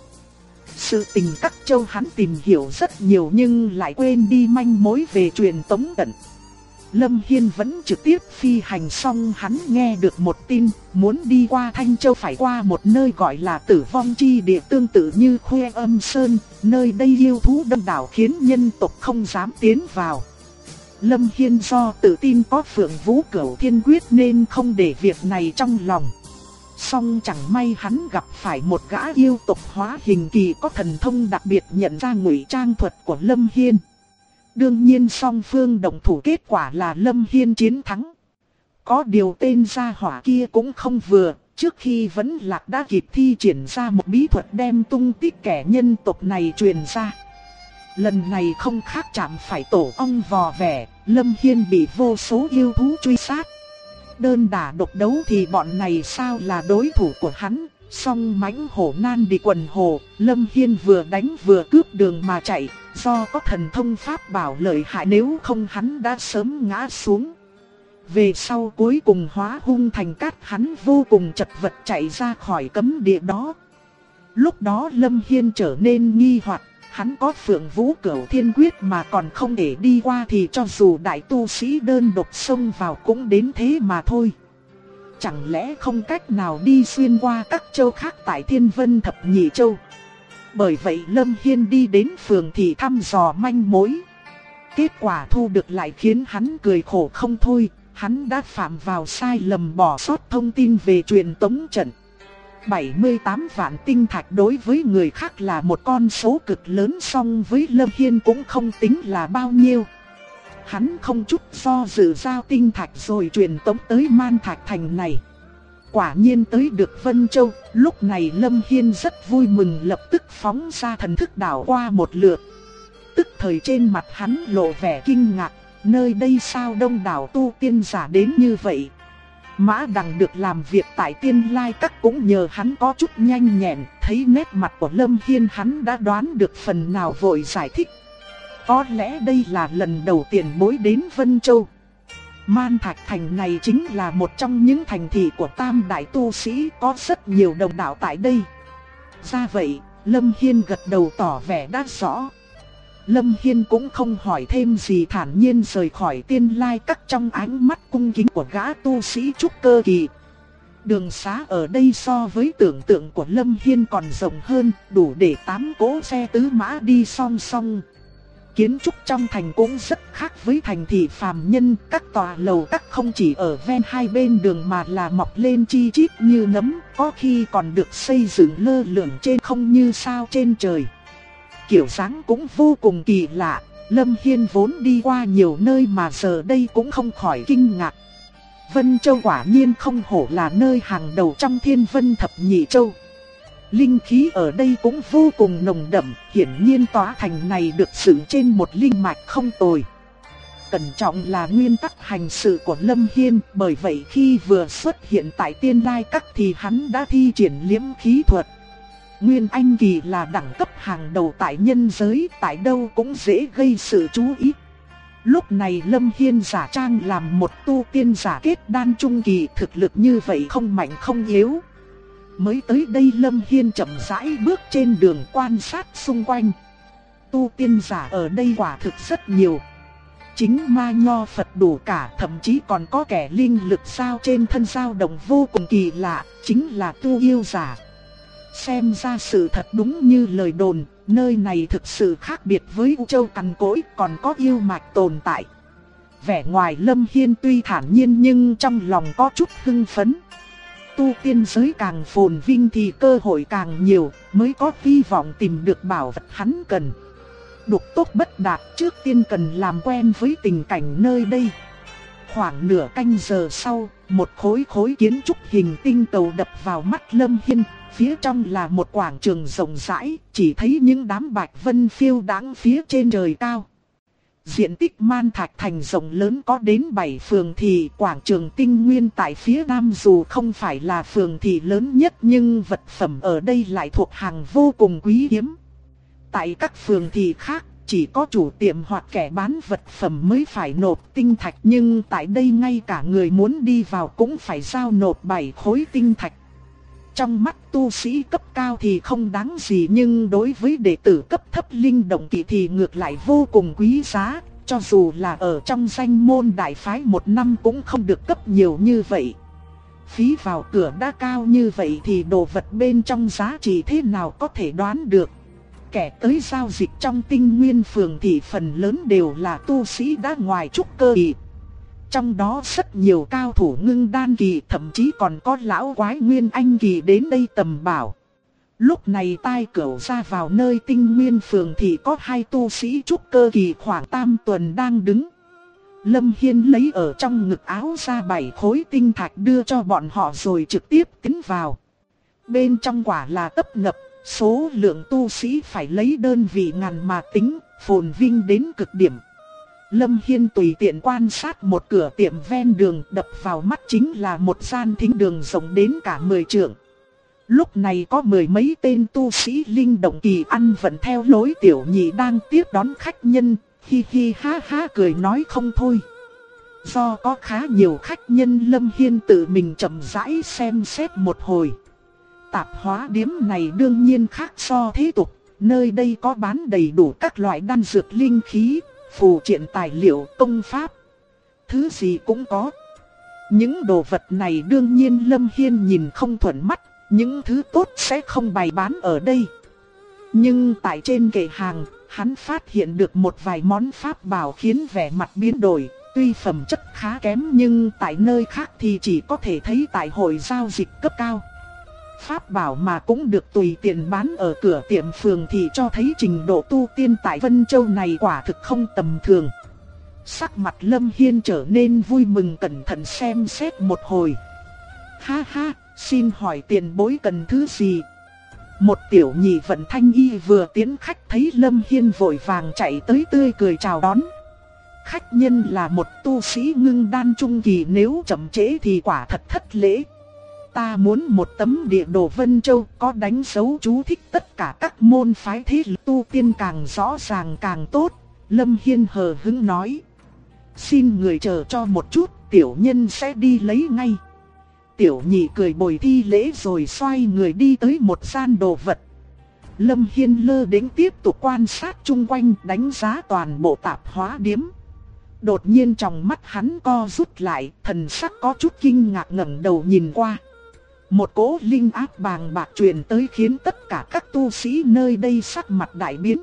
Sự tình các châu hắn tìm hiểu rất nhiều nhưng lại quên đi manh mối về truyền tống trận. Lâm Hiên vẫn trực tiếp phi hành, xong hắn nghe được một tin, muốn đi qua Thanh Châu phải qua một nơi gọi là Tử Vong Chi Địa, tương tự như Khuê Âm Sơn, nơi đây yêu thú đông đảo khiến nhân tộc không dám tiến vào. Lâm Hiên do tự tin có Phượng Vũ Cửu Thiên Quyết nên không để việc này trong lòng. Song chẳng may hắn gặp phải một gã yêu tộc hóa hình kỳ có thần thông đặc biệt nhận ra ngụy trang thuật của Lâm Hiên. Đương nhiên song phương đồng thủ, kết quả là Lâm Hiên chiến thắng. Có điều tên gia hỏa kia cũng không vừa, trước khi vẫn lạc đã kịp thi triển ra một bí thuật đem tung tích kẻ nhân tộc này truyền ra. Lần này không khác chạm phải tổ ong vò vẽ, Lâm Hiên bị vô số yêu thú truy sát. Đơn đả độc đấu thì bọn này sao là đối thủ của hắn, song mãnh hổ nan đi quần hồ, Lâm Hiên vừa đánh vừa cướp đường mà chạy, Do có thần thông pháp bảo lợi hại, nếu không hắn đã sớm ngã xuống. Về sau cuối cùng hóa hung thành cát, hắn vô cùng chật vật chạy ra khỏi cấm địa đó. Lúc đó Lâm Hiên trở nên nghi hoặc, hắn có Phượng Vũ Cửu Thiên Quyết mà còn không thể đi qua thì cho dù đại tu sĩ đơn độc xông vào cũng đến thế mà thôi. Chẳng lẽ không cách nào đi xuyên qua các châu khác tại Thiên Vân Thập Nhị Châu? Bởi vậy Lâm Hiên đi đến phường thị thăm dò manh mối. Kết quả thu được lại khiến hắn cười khổ không thôi. Hắn đã phạm vào sai lầm bỏ sót thông tin về truyền tống trận. 78 vạn tinh thạch đối với người khác là một con số cực lớn, song với Lâm Hiên cũng không tính là bao nhiêu. Hắn không chút do dự giao tinh thạch rồi truyền tống tới Man Thạch Thành này. Quả nhiên tới được Vân Châu, lúc này Lâm Hiên rất vui mừng, lập tức phóng ra thần thức đảo qua một lượt. Tức thời trên mặt hắn lộ vẻ kinh ngạc, nơi đây sao đông đảo tu tiên giả đến như vậy. Mã Đằng được làm việc tại Tiên Lai Các cũng nhờ hắn có chút nhanh nhẹn, thấy nét mặt của Lâm Hiên hắn đã đoán được phần nào, vội giải thích. Có lẽ đây là lần đầu tiền bối đến Vân Châu. Man Thạch Thành này chính là một trong những thành thị của Tam Đại Tu Sĩ, có rất nhiều đồng đạo tại đây. Ra vậy, Lâm Hiên gật đầu tỏ vẻ đã rõ. Lâm Hiên cũng không hỏi thêm gì, thản nhiên rời khỏi Tiên Lai Các trong ánh mắt cung kính của gã tu sĩ trúc cơ kỳ. Đường xá ở đây so với tưởng tượng của Lâm Hiên còn rộng hơn, đủ để 8 cỗ xe tứ mã đi song song. Kiến trúc trong thành cũng rất khác với thành thị phàm nhân, các tòa lầu các không chỉ ở ven hai bên đường mà là mọc lên chi chít như nấm, có khi còn được xây dựng lơ lửng trên không như sao trên trời. Kiểu dáng cũng vô cùng kỳ lạ, Lâm Hiên vốn đi qua nhiều nơi mà giờ đây cũng không khỏi kinh ngạc. Vân Châu quả nhiên không hổ là nơi hàng đầu trong Thiên Vân Thập Nhị Châu. Linh khí ở đây cũng vô cùng nồng đậm, hiển nhiên tòa thành này được dựng trên một linh mạch không tồi. Cẩn trọng là nguyên tắc hành sự của Lâm Hiên, bởi vậy khi vừa xuất hiện tại Tiên Lai Các thì hắn đã thi triển liễm khí thuật. Nguyên Anh kỳ là đẳng cấp hàng đầu tại nhân giới, tại đâu cũng dễ gây sự chú ý. Lúc này Lâm Hiên giả trang làm một tu tiên giả kết đan trung kỳ, thực lực như vậy không mạnh không yếu. Mới tới đây Lâm Hiên chậm rãi bước trên đường quan sát xung quanh. Tu tiên giả ở đây quả thực rất nhiều. Chính ma nho Phật đủ cả, thậm chí còn có kẻ linh lực sao trên thân dao động vô cùng kỳ lạ, chính là tu yêu giả. Xem ra sự thật đúng như lời đồn, nơi này thực sự khác biệt với U Châu cằn cỗi, còn có yêu mạch tồn tại. Vẻ ngoài Lâm Hiên tuy thản nhiên nhưng trong lòng có chút hưng phấn. Tu tiên giới càng phồn vinh thì cơ hội càng nhiều, mới có hy vọng tìm được bảo vật hắn cần. Đục tốt bất đạt, trước tiên cần làm quen với tình cảnh nơi đây. Khoảng nửa canh giờ sau, một khối kiến trúc hình tinh cầu đập vào mắt Lâm Hiên. Phía trong là một quảng trường rộng rãi, chỉ thấy những đám bạch vân phiêu đãng phía trên trời cao. Diện tích Man Thạch Thành rộng lớn có đến 7 phường thị, quảng trường Tinh Nguyên tại phía nam dù không phải là phường thị lớn nhất nhưng vật phẩm ở đây lại thuộc hàng vô cùng quý hiếm. Tại các phường thị khác, chỉ có chủ tiệm hoặc kẻ bán vật phẩm mới phải nộp tinh thạch, nhưng tại đây ngay cả người muốn đi vào cũng phải giao nộp 7 khối tinh thạch. Trong mắt tu sĩ cấp cao thì không đáng gì, nhưng đối với đệ tử cấp thấp linh động kỳ thì ngược lại vô cùng quý giá. Cho dù là ở trong danh môn đại phái một năm cũng không được cấp nhiều như vậy. Phí vào cửa đã cao như vậy thì đồ vật bên trong giá trị thế nào có thể đoán được. Kẻ tới giao dịch trong Tinh Nguyên phường thì phần lớn đều là tu sĩ đã ngoài trúc cơ kỳ. Trong đó rất nhiều cao thủ ngưng đan kỳ, thậm chí còn có lão quái nguyên anh kỳ đến đây tầm bảo. Lúc này Tai Cửu ra vào nơi Tinh Nguyên phường thì có 2 tu sĩ trúc cơ kỳ khoảng tam tuần đang đứng. Lâm Hiên lấy ở trong ngực áo ra 7 khối tinh thạch đưa cho bọn họ rồi trực tiếp tiến vào. Bên trong quả là tấp nập, số lượng tu sĩ phải lấy đơn vị ngàn mà tính, phồn vinh đến cực điểm. Lâm Hiên tùy tiện quan sát một cửa tiệm ven đường, đập vào mắt chính là một gian thính đường rộng đến cả 10 trượng. Lúc này có mười mấy tên tu sĩ linh động kỳ ăn vận theo lối tiểu nhị đang tiếp đón khách nhân, hi hi ha ha cười nói không thôi. Do có khá nhiều khách nhân, Lâm Hiên tự mình chậm rãi xem xét một hồi. Tạp hóa điếm này đương nhiên khác so thế tục, nơi đây có bán đầy đủ các loại đan dược linh khí, phù triện tài liệu, công pháp. Thứ gì cũng có. Những đồ vật này đương nhiên Lâm Hiên nhìn không thuận mắt, những thứ tốt sẽ không bày bán ở đây. Nhưng tại trên kệ hàng, hắn phát hiện được một vài món pháp bảo khiến vẻ mặt biến đổi. Tuy phẩm chất khá kém nhưng tại nơi khác thì chỉ có thể thấy tại hội giao dịch cấp cao. Pháp bảo mà cũng được tùy tiện bán ở cửa tiệm phường thì cho thấy trình độ tu tiên tại Vân Châu này quả thực không tầm thường. Sắc mặt Lâm Hiên trở nên vui mừng, cẩn thận xem xét một hồi. Ha ha, xin hỏi tiền bối cần thứ gì? Một tiểu nhị vận thanh y vừa tiến khách thấy Lâm Hiên vội vàng chạy tới tươi cười chào đón. Khách nhân là một tu sĩ ngưng đan trung kỳ, nếu chậm trễ thì quả thật thất lễ. Ta muốn một tấm địa đồ Vân Châu có đánh dấu chú thích tất cả các môn phái thế lực tu tiên, càng rõ ràng càng tốt. Lâm Hiên hờ hững nói. Xin người chờ cho một chút, tiểu nhân sẽ đi lấy ngay. Tiểu nhị cười bồi thi lễ rồi xoay người đi tới một gian đồ vật. Lâm Hiên lơ đến tiếp tục quan sát chung quanh, đánh giá toàn bộ tạp hóa điếm. Đột nhiên trong mắt hắn co rút lại, thần sắc có chút kinh ngạc ngẩng đầu nhìn qua. Một cỗ linh áp bàng bạc truyền tới khiến tất cả các tu sĩ nơi đây sắc mặt đại biến.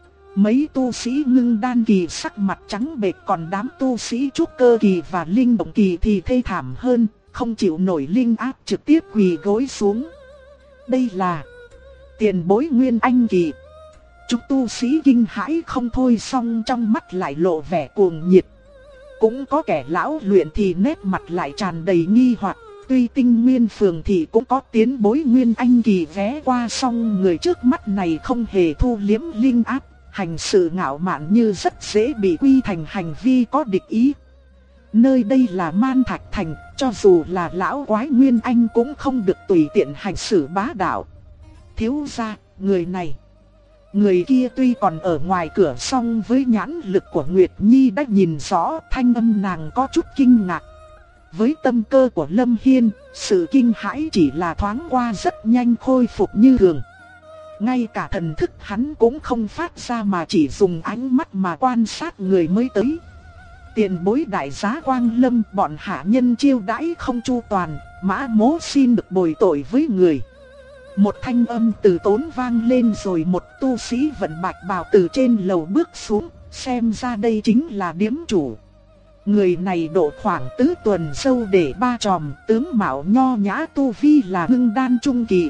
Mấy tu sĩ ngưng đan kỳ sắc mặt trắng bệch, còn đám tu sĩ trúc cơ kỳ và linh động kỳ thì thê thảm hơn, không chịu nổi linh áp trực tiếp quỳ gối xuống. Đây là tiền bối Nguyên Anh kỳ. Chúng tu sĩ kinh hãi không thôi, song trong mắt lại lộ vẻ cuồng nhiệt. Cũng có kẻ lão luyện thì nét mặt lại tràn đầy nghi hoặc. Tuy Tinh Nguyên phường thì cũng có tiến bối Nguyên Anh kỳ ghé qua, song người trước mắt này không hề thu liếm linh áp, hành sự ngạo mạn như rất dễ bị quy thành hành vi có địch ý. Nơi đây là Man Thạch Thành, cho dù là lão quái Nguyên Anh cũng không được tùy tiện hành xử bá đạo. Thiếu gia, người này, người kia tuy còn ở ngoài cửa, song với nhãn lực của Nguyệt Nhi đã nhìn rõ, thanh âm nàng có chút kinh ngạc. Với tâm cơ của Lâm Hiên, sự kinh hãi chỉ là thoáng qua, rất nhanh khôi phục như thường. Ngay cả thần thức hắn cũng không phát ra mà chỉ dùng ánh mắt mà quan sát người mới tới. Tiền bối đại giá Quang Lâm, bọn hạ nhân chiêu đãi không chu toàn, mã mố xin được bồi tội với người. Một thanh âm từ tốn vang lên rồi một tu sĩ vận bạch bào từ trên lầu bước xuống, xem ra đây chính là điếm chủ. Người này độ khoảng tứ tuần, râu để ba chòm, tướng mạo nho nhã, tu vi là ngưng đan trung kỳ.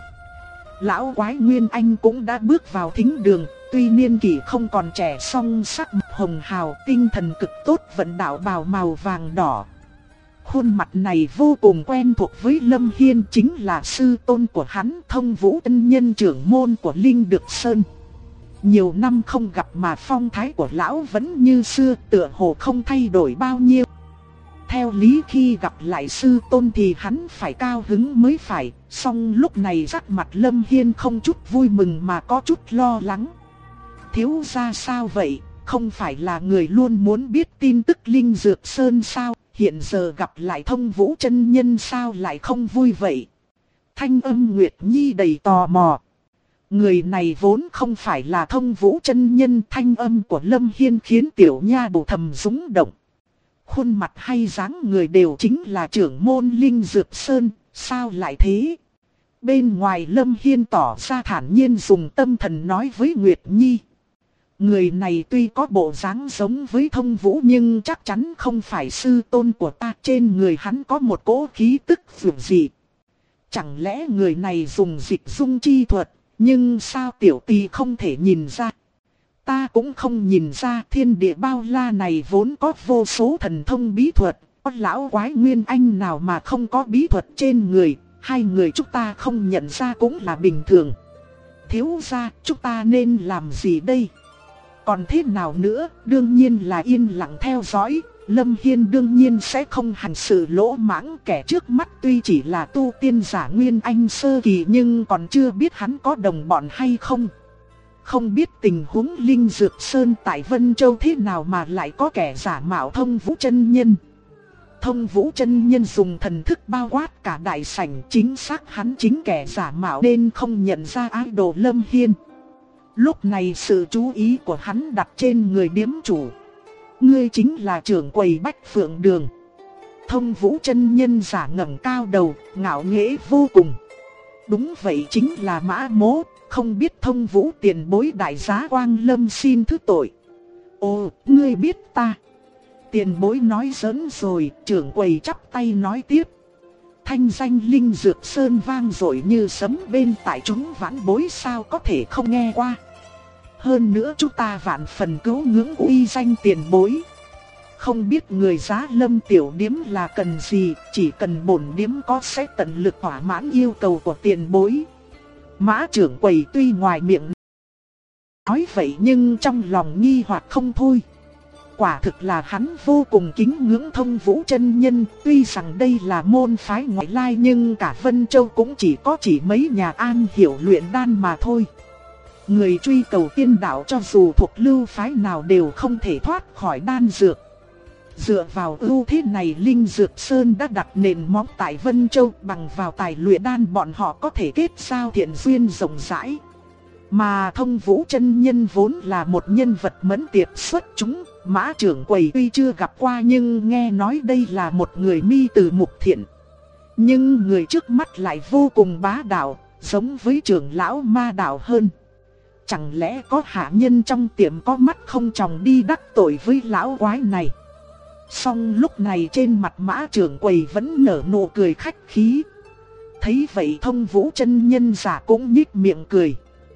Lão quái Nguyên Anh cũng đã bước vào thính đường, tuy niên kỷ không còn trẻ song sắc mặt hồng hào, tinh thần cực tốt, vận đạo bào màu vàng đỏ. Khuôn mặt này vô cùng quen thuộc với Lâm Hiên, chính là sư tôn của hắn, Thông Vũ Ân Nhân, trưởng môn của Linh Dược Sơn. Nhiều năm không gặp mà phong thái của lão vẫn như xưa, tựa hồ không thay đổi bao nhiêu. Theo lý khi gặp lại sư tôn thì hắn phải cao hứng mới phải, song lúc này sắc mặt Lâm Hiên không chút vui mừng mà có chút lo lắng. Thiếu gia sao vậy, không phải là người luôn muốn biết tin tức Linh Dược Sơn sao, hiện giờ gặp lại Thông Vũ chân nhân sao lại không vui vậy? Thanh âm Nguyệt Nhi đầy tò mò. Người này vốn không phải là Thông Vũ chân nhân, thanh âm của Lâm Hiên khiến tiểu nha đầu thầm rung động. Khuôn mặt hay dáng người đều chính là trưởng môn Linh Dược Sơn, sao lại thế? Bên ngoài Lâm Hiên tỏ ra thản nhiên dùng tâm thần nói với Nguyệt Nhi. Người này tuy có bộ dáng giống với Thông Vũ nhưng chắc chắn không phải sư tôn của ta, trên người hắn có một cỗ khí tức dường dị. Chẳng lẽ người này dùng dịch dung chi thuật, nhưng sao tiểu tỳ không thể nhìn ra? Ta cũng không nhìn ra, thiên địa bao la này vốn có vô số thần thông bí thuật, có lão quái Nguyên Anh nào mà không có bí thuật trên người, hai người chúng ta không nhận ra cũng là bình thường. Thiếu gia, chúng ta nên làm gì đây? Còn thế nào nữa, đương nhiên là yên lặng theo dõi, Lâm Hiên đương nhiên sẽ không hành sự lỗ mãng. Kẻ trước mắt tuy chỉ là tu tiên giả Nguyên Anh sơ kỳ nhưng còn chưa biết hắn có đồng bọn hay không. Không biết tình huống Linh Dược Sơn tại Vân Châu thế nào mà lại có kẻ giả mạo Thông Vũ chân nhân. Thông Vũ chân nhân dùng thần thức bao quát cả đại sảnh, chính xác hắn chính kẻ giả mạo nên không nhận ra idol Lâm Hiên. Lúc này sự chú ý của hắn đặt trên người điếm chủ. Ngươi chính là trưởng quầy Bách Phượng Đường. Thông Vũ chân nhân giả ngẩng cao đầu, ngạo nghễ vô cùng. Đúng vậy, chính là Mã Mỗ, không biết Thông Vũ tiền bối đại giá Quang Lâm xin thứ tội. Ồ, ngươi biết ta? Tiền bối nói giỡn rồi, trưởng quầy chắp tay nói tiếp. Thanh danh Linh Dược Sơn vang dội như sấm bên tại chúng vãn bối sao có thể không nghe qua. Hơn nữa chúng ta vạn phần cứu ngưỡng uy danh tiền bối. Không biết người giá Lâm tiểu điếm là cần gì, chỉ cần bổn điếm có sẽ tận lực thỏa mãn yêu cầu của tiền bối. Mã trưởng quầy tuy ngoài miệng nói vậy nhưng trong lòng nghi hoặc không thôi. Quả thực là hắn vô cùng kính ngưỡng Thông Vũ chân nhân, tuy rằng đây là môn phái ngoại lai nhưng cả Vân Châu cũng chỉ mấy nhà an hiểu luyện đan mà thôi. Người truy cầu tiên đạo cho dù thuộc lưu phái nào đều không thể thoát khỏi đan dược. Dựa vào ưu thế này Linh Dược Sơn đã đặt nền móng tại Vân Châu, bằng vào tài luyện đan bọn họ có thể kết giao thiện duyên rộng rãi. Mà Thông Vũ chân nhân vốn là một nhân vật mẫn tiệp xuất chúng, Mã trưởng quầy tuy chưa gặp qua nhưng nghe nói đây là một người mi từ mục thiện. Nhưng người trước mắt lại vô cùng bá đạo, giống với trưởng lão ma đạo hơn. Chẳng lẽ có hạ nhân trong tiệm có mắt không tròng đi đắc tội với lão quái này? Song lúc này trên mặt Mã trưởng quầy vẫn nở nụ cười khách khí. Thấy vậy Thông Vũ chân nhân giả cũng nhích miệng cười.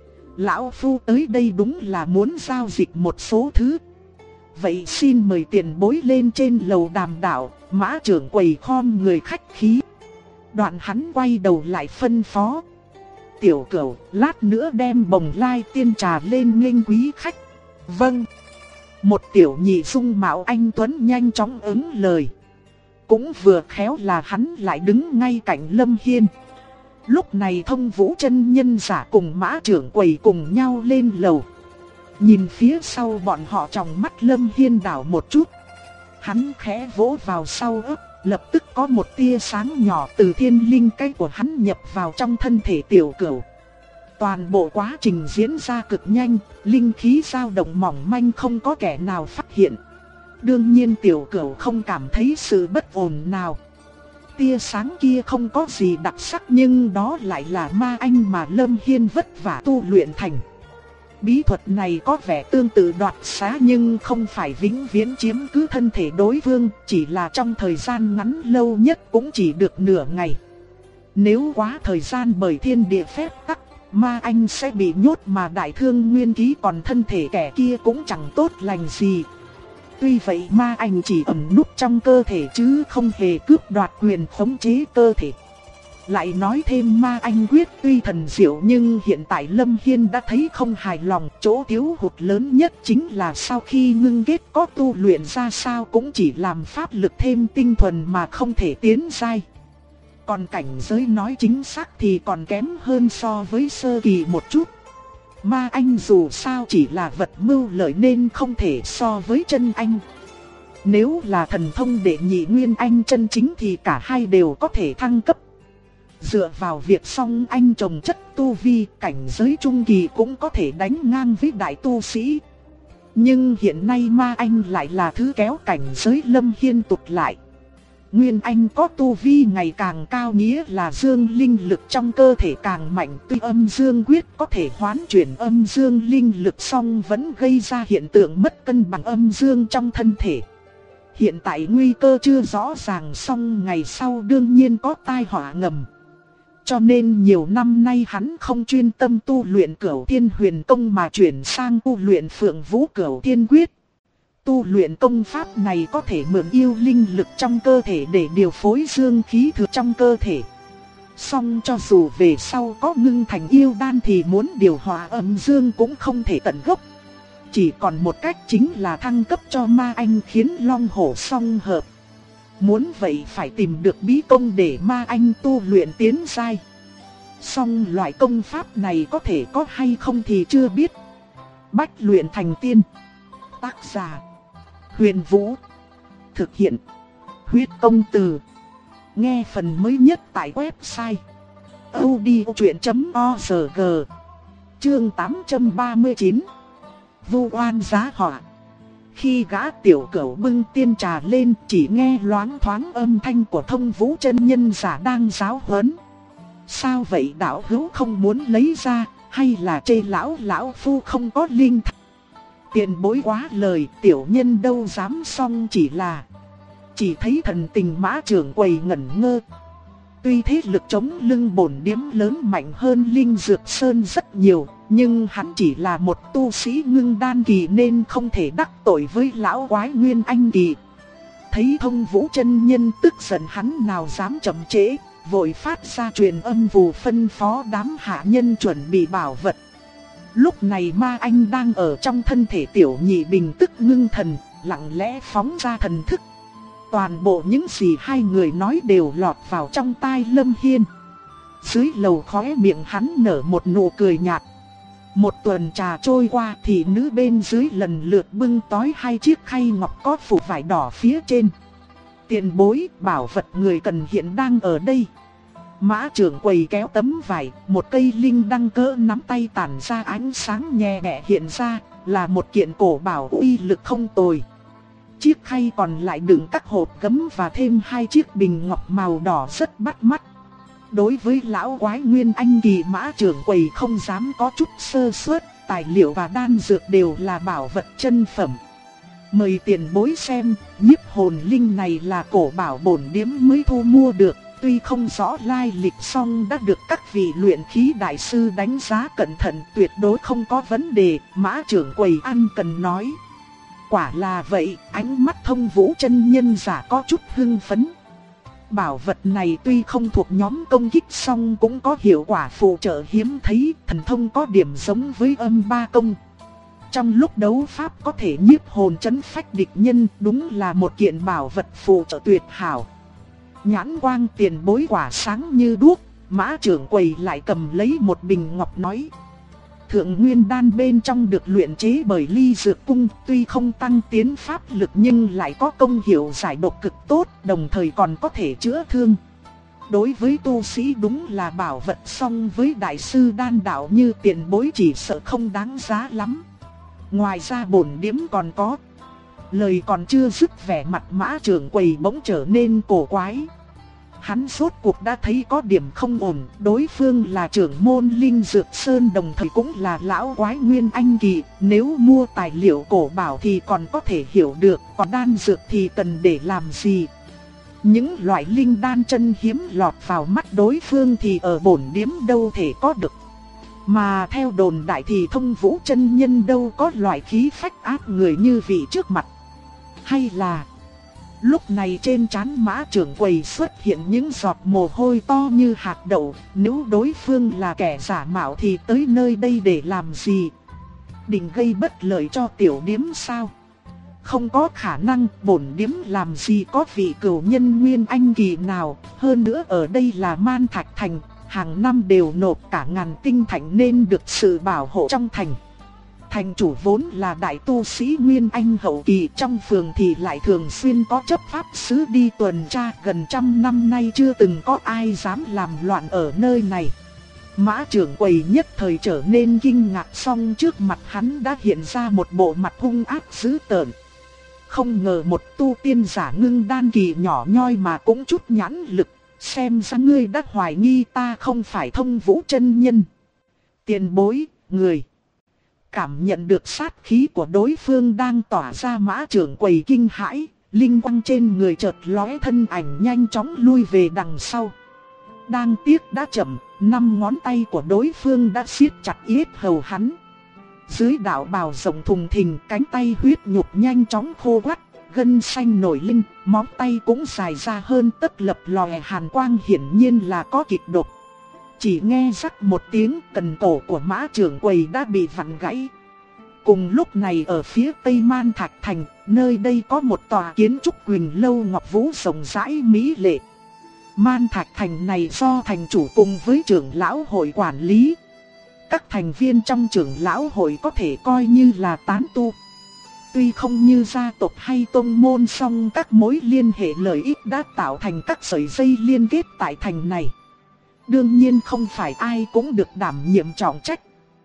Lão phu tới đây đúng là muốn giao dịch một số thứ. Vậy xin mời tiền bối lên trên lầu đàm đạo. Mã trưởng quầy khom người khách khí. Đoạn hắn quay đầu lại phân phó. Tiểu Cửu, lát nữa đem bồng lai tiên trà lên nghênh quý khách. Vâng. Một tiểu nhị dung mạo anh tuấn nhanh chóng ứng lời. Cũng vừa khéo là hắn lại đứng ngay cạnh Lâm Hiên. Lúc này Thông Vũ chân nhân giả cùng Mã trưởng quầy cùng nhau lên lầu. Nhìn phía sau bọn họ trong mắt Lâm Hiên đảo một chút. Hắn khẽ vỗ vào sau ấp, lập tức có một tia sáng nhỏ từ thiên linh cây của hắn nhập vào trong thân thể Tiểu Cửu. Toàn bộ quá trình diễn ra cực nhanh, linh khí dao động mỏng manh không có kẻ nào phát hiện. Đương nhiên Tiểu Cửu không cảm thấy sự bất ổn nào. Tia sáng kia không có gì đặc sắc nhưng đó lại là ma anh mà Lâm Hiên vất vả tu luyện thành. Bí thuật này có vẻ tương tự đoạt xá nhưng không phải vĩnh viễn chiếm cứ thân thể đối phương, chỉ là trong thời gian ngắn lâu nhất cũng chỉ được nửa ngày. Nếu quá thời gian bởi thiên địa phép tắc, ma anh sẽ bị nhốt mà đại thương nguyên khí, còn thân thể kẻ kia cũng chẳng tốt lành gì. Tuy vậy ma anh chỉ ẩn núp trong cơ thể chứ không hề cướp đoạt quyền khống chế cơ thể. Lại nói thêm ma anh quyết tuy thần diệu nhưng hiện tại Lâm Hiên đã thấy không hài lòng. Chỗ thiếu hụt lớn nhất chính là sau khi ngưng kết có tu luyện ra sao cũng chỉ làm pháp lực thêm tinh thuần mà không thể tiến giai. Còn cảnh giới nói chính xác thì còn kém hơn so với sơ kỳ một chút. Ma anh dù sao chỉ là vật mưu lợi nên không thể so với chân anh. Nếu là thần thông đệ nhị nguyên anh chân chính thì cả hai đều có thể thăng cấp. Dựa vào việc song anh trồng chất tu vi, cảnh giới trung kỳ cũng có thể đánh ngang với đại tu sĩ. Nhưng hiện nay ma anh lại là thứ kéo cảnh giới Lâm Hiên tụt lại. Nguyên anh có tu vi ngày càng cao nghĩa là dương linh lực trong cơ thể càng mạnh. Tuy âm dương quyết có thể hoán chuyển âm dương linh lực song vẫn gây ra hiện tượng mất cân bằng âm dương trong thân thể. Hiện tại nguy cơ chưa rõ ràng song ngày sau đương nhiên có tai họa ngầm. Cho nên nhiều năm nay hắn không chuyên tâm tu luyện Cửu Thiên Huyền Công mà chuyển sang tu luyện Phượng Vũ Cửu Thiên Quyết. Tu luyện công pháp này có thể mượn yêu linh lực trong cơ thể để điều phối dương khí thừa trong cơ thể. Song cho dù về sau có ngưng thành yêu đan thì muốn điều hòa âm dương cũng không thể tận gốc. chỉ còn một cách chính là thăng cấp cho ma anh khiến long hổ song hợp. Muốn vậy phải tìm được bí công để ma anh tu luyện tiến giai. Song loại công pháp này có thể có hay không thì chưa biết. Bách luyện thành tiên. Tác giả: Huyền Vũ. Thực hiện: Huyết Công Từ. Nghe phần mới nhất tại website audiochuyện.org. Chương 839. Vu oan giá họa. Khi gã tiểu cẩu bưng tiên trà lên, chỉ nghe loáng thoáng âm thanh của Thông Vũ chân nhân giả đang giáo huấn. Sao vậy đạo hữu không muốn lấy ra, hay là chê lão phu không có linh thạch? Tiền bối quá lời, tiểu nhân đâu dám, xong chỉ thấy thần tình Mã trưởng quầy ngẩn ngơ. Tuy thế lực chống lưng bổn điếm lớn mạnh hơn Linh Dược Sơn rất nhiều, nhưng hắn chỉ là một tu sĩ ngưng đan kỳ nên không thể đắc tội với lão quái Nguyên Anh kỳ. Thấy Thông Vũ chân nhân tức giận, hắn nào dám chậm trễ, vội phát ra truyền âm vù phân phó đám hạ nhân chuẩn bị bảo vật. Lúc này ma anh đang ở trong thân thể tiểu nhị bình tức ngưng thần, lặng lẽ phóng ra thần thức. Toàn bộ những gì hai người nói đều lọt vào trong tai Lâm Hiên. Dưới lầu khóe miệng hắn nở một nụ cười nhạt. Một tuần trà trôi qua thì nữ bên dưới lần lượt bưng tói hai chiếc khay ngọc có phủ vải đỏ phía trên. Tiền bối, bảo vật người cần hiện đang ở đây. Mã trưởng quầy kéo tấm vải, một cây linh đăng cỡ nắm tay tản ra ánh sáng nhẹ nhẹ hiện ra, là một kiện cổ bảo uy lực không tồi. Chiếc khay còn lại đựng các hộp gấm và thêm hai chiếc bình ngọc màu đỏ rất bắt mắt. Đối với lão quái Nguyên Anh kỳ, Mã trưởng quầy không dám có chút sơ suất, tài liệu và đan dược đều là bảo vật chân phẩm. Mời tiền bối xem, nhiếp hồn linh này là cổ bảo bổn điếm mới thu mua được, tuy không rõ lai lịch song đã được các vị luyện khí đại sư đánh giá cẩn thận, tuyệt đối không có vấn đề. Mã trưởng quầy ăn cần nói. Quả là vậy, ánh mắt Thông Vũ chân nhân giả có chút hưng phấn. Bảo vật này tuy không thuộc nhóm công kích song cũng có hiệu quả phụ trợ hiếm thấy, thần thông có điểm giống với âm ba công. Trong lúc đấu pháp có thể nhiếp hồn trấn phách địch nhân, đúng là một kiện bảo vật phụ trợ tuyệt hảo. Nhãn quang tiền bối quả sáng như đuốc. Mã trưởng quầy lại cầm lấy một bình ngọc nói. Thượng nguyên đan bên trong được luyện chế bởi Ly Dược Cung, tuy không tăng tiến pháp lực nhưng lại có công hiệu giải độc cực tốt, đồng thời còn có thể chữa thương. Đối với tu sĩ đúng là bảo vật, song với đại sư đan đạo như tiền bối chỉ sợ không đáng giá lắm. Ngoài ra bổn điếm còn có. Lời còn chưa dứt, vẻ mặt Mã trưởng quầy bỗng trở nên cổ quái. Hắn rốt cuộc đã thấy có điểm không ổn, đối phương là trưởng môn Linh Dược Sơn đồng thời cũng là lão quái Nguyên Anh kỳ, nếu mua tài liệu cổ bảo thì còn có thể hiểu được, còn đan dược thì cần để làm gì. Những loại linh đan chân hiếm lọt vào mắt đối phương thì ở bổn điếm đâu thể có được. Mà theo đồn đại thì Thông Vũ chân nhân đâu có loại khí phách áp người như vị trước mặt. Hay là... Lúc này trên trán Mã trưởng quầy xuất hiện những giọt mồ hôi to như hạt đậu, nếu đối phương là kẻ giả mạo thì tới nơi đây để làm gì? Định gây bất lợi cho tiểu điếm sao? Không có khả năng, bổn điếm làm gì có vị cửu nhân Nguyên Anh kỳ nào, hơn nữa ở đây là Man Thạch Thành, hàng năm đều nộp cả ngàn tinh thạch nên được sự bảo hộ trong thành. Thành chủ vốn là đại tu sĩ Nguyên Anh hậu kỳ, trong phường thì lại thường xuyên có chấp pháp sứ đi tuần tra, gần 100 năm nay chưa từng có ai dám làm loạn ở nơi này. Mã trưởng quầy nhất thời trở nên kinh ngạc, song trước mặt hắn đã hiện ra một bộ mặt hung ác dữ tợn. Không ngờ một tu tiên giả ngưng đan kỳ nhỏ nhoi mà cũng chút nhãn lực, xem ra ngươi đã hoài nghi ta không phải Thông Vũ chân nhân. Tiền bối, người. Cảm nhận được sát khí của đối phương đang tỏa ra, Mã trưởng quầy kinh hãi, linh quang trên người chợt lóe, thân ảnh nhanh chóng lui về đằng sau. Đang tiếc đã chậm, 5 ngón tay của đối phương đã siết chặt yết hầu hắn. Dưới đạo bào rộng thùng thình, cánh tay huyết nhục nhanh chóng khô quắt, gân xanh nổi lên, móng tay cũng dài ra hơn tấc, lập lòe hàn quang, hiển nhiên là có kịch độc. Chỉ nghe rắc một tiếng, cần cổ của Mã trưởng quầy đã bị vặn gãy. Cùng lúc này ở phía tây Man Thạch Thành, nơi đây có một tòa kiến trúc Quỳnh Lâu Ngọc Vũ rộng rãi mỹ lệ. Man Thạch Thành này do thành chủ cùng với trưởng lão hội quản lý. Các thành viên trong trưởng lão hội có thể coi như là tán tu. Tuy không như gia tộc hay tông môn, song các mối liên hệ lợi ích đã tạo thành các sợi dây liên kết tại thành này. Đương nhiên không phải ai cũng được đảm nhiệm trọng trách.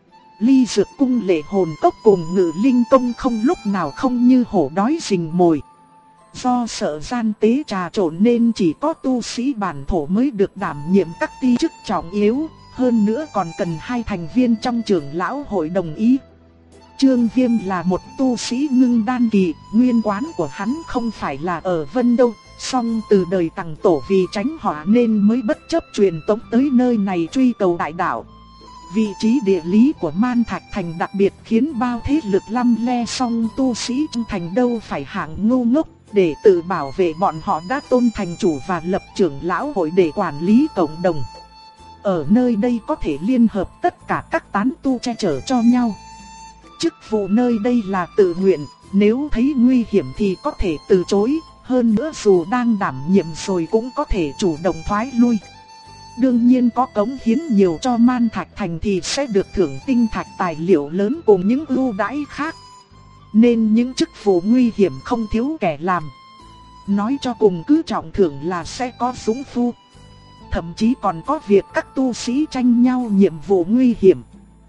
Ly Dược Cung Lệ Hồn Cốc cùng Ngự Linh Tông không lúc nào không như hổ đói rình mồi. Do sợ gian tế trà trộn nên chỉ có tu sĩ bản thổ mới được đảm nhiệm các ti chức trọng yếu, hơn nữa còn cần 2 thành viên trong trưởng lão hội đồng ý. Trương Viêm là một tu sĩ ngưng đan kỳ, nguyên quán của hắn không phải là ở Vân Đâu, song từ đời Tằng Tổ vì tránh họa nên mới bất chấp truyền tống tới nơi này truy cầu đại đạo. Vị trí địa lý của Man Thạch Thành đặc biệt khiến bao thế lực lăm le, song tu sĩ trong thành đâu phải hạng ngu ngốc. Để tự bảo vệ bọn họ đã tôn thành chủ và lập trưởng lão hội để quản lý cộng đồng. Ở nơi đây có thể liên hợp tất cả các tán tu che chở cho nhau. Chức vụ nơi đây là tự nguyện, nếu thấy nguy hiểm thì có thể từ chối. Hơn nữa dù đang đảm nhiệm rồi cũng có thể chủ động thoái lui. Đương nhiên có cống hiến nhiều cho Man Thạch Thành thì sẽ được thưởng tinh thạch tài liệu lớn cùng những ưu đãi khác. Nên những chức vụ nguy hiểm không thiếu kẻ làm. Nói cho cùng cứ trọng thưởng là sẽ có dũng phu. Thậm chí còn có việc các tu sĩ tranh nhau nhiệm vụ nguy hiểm.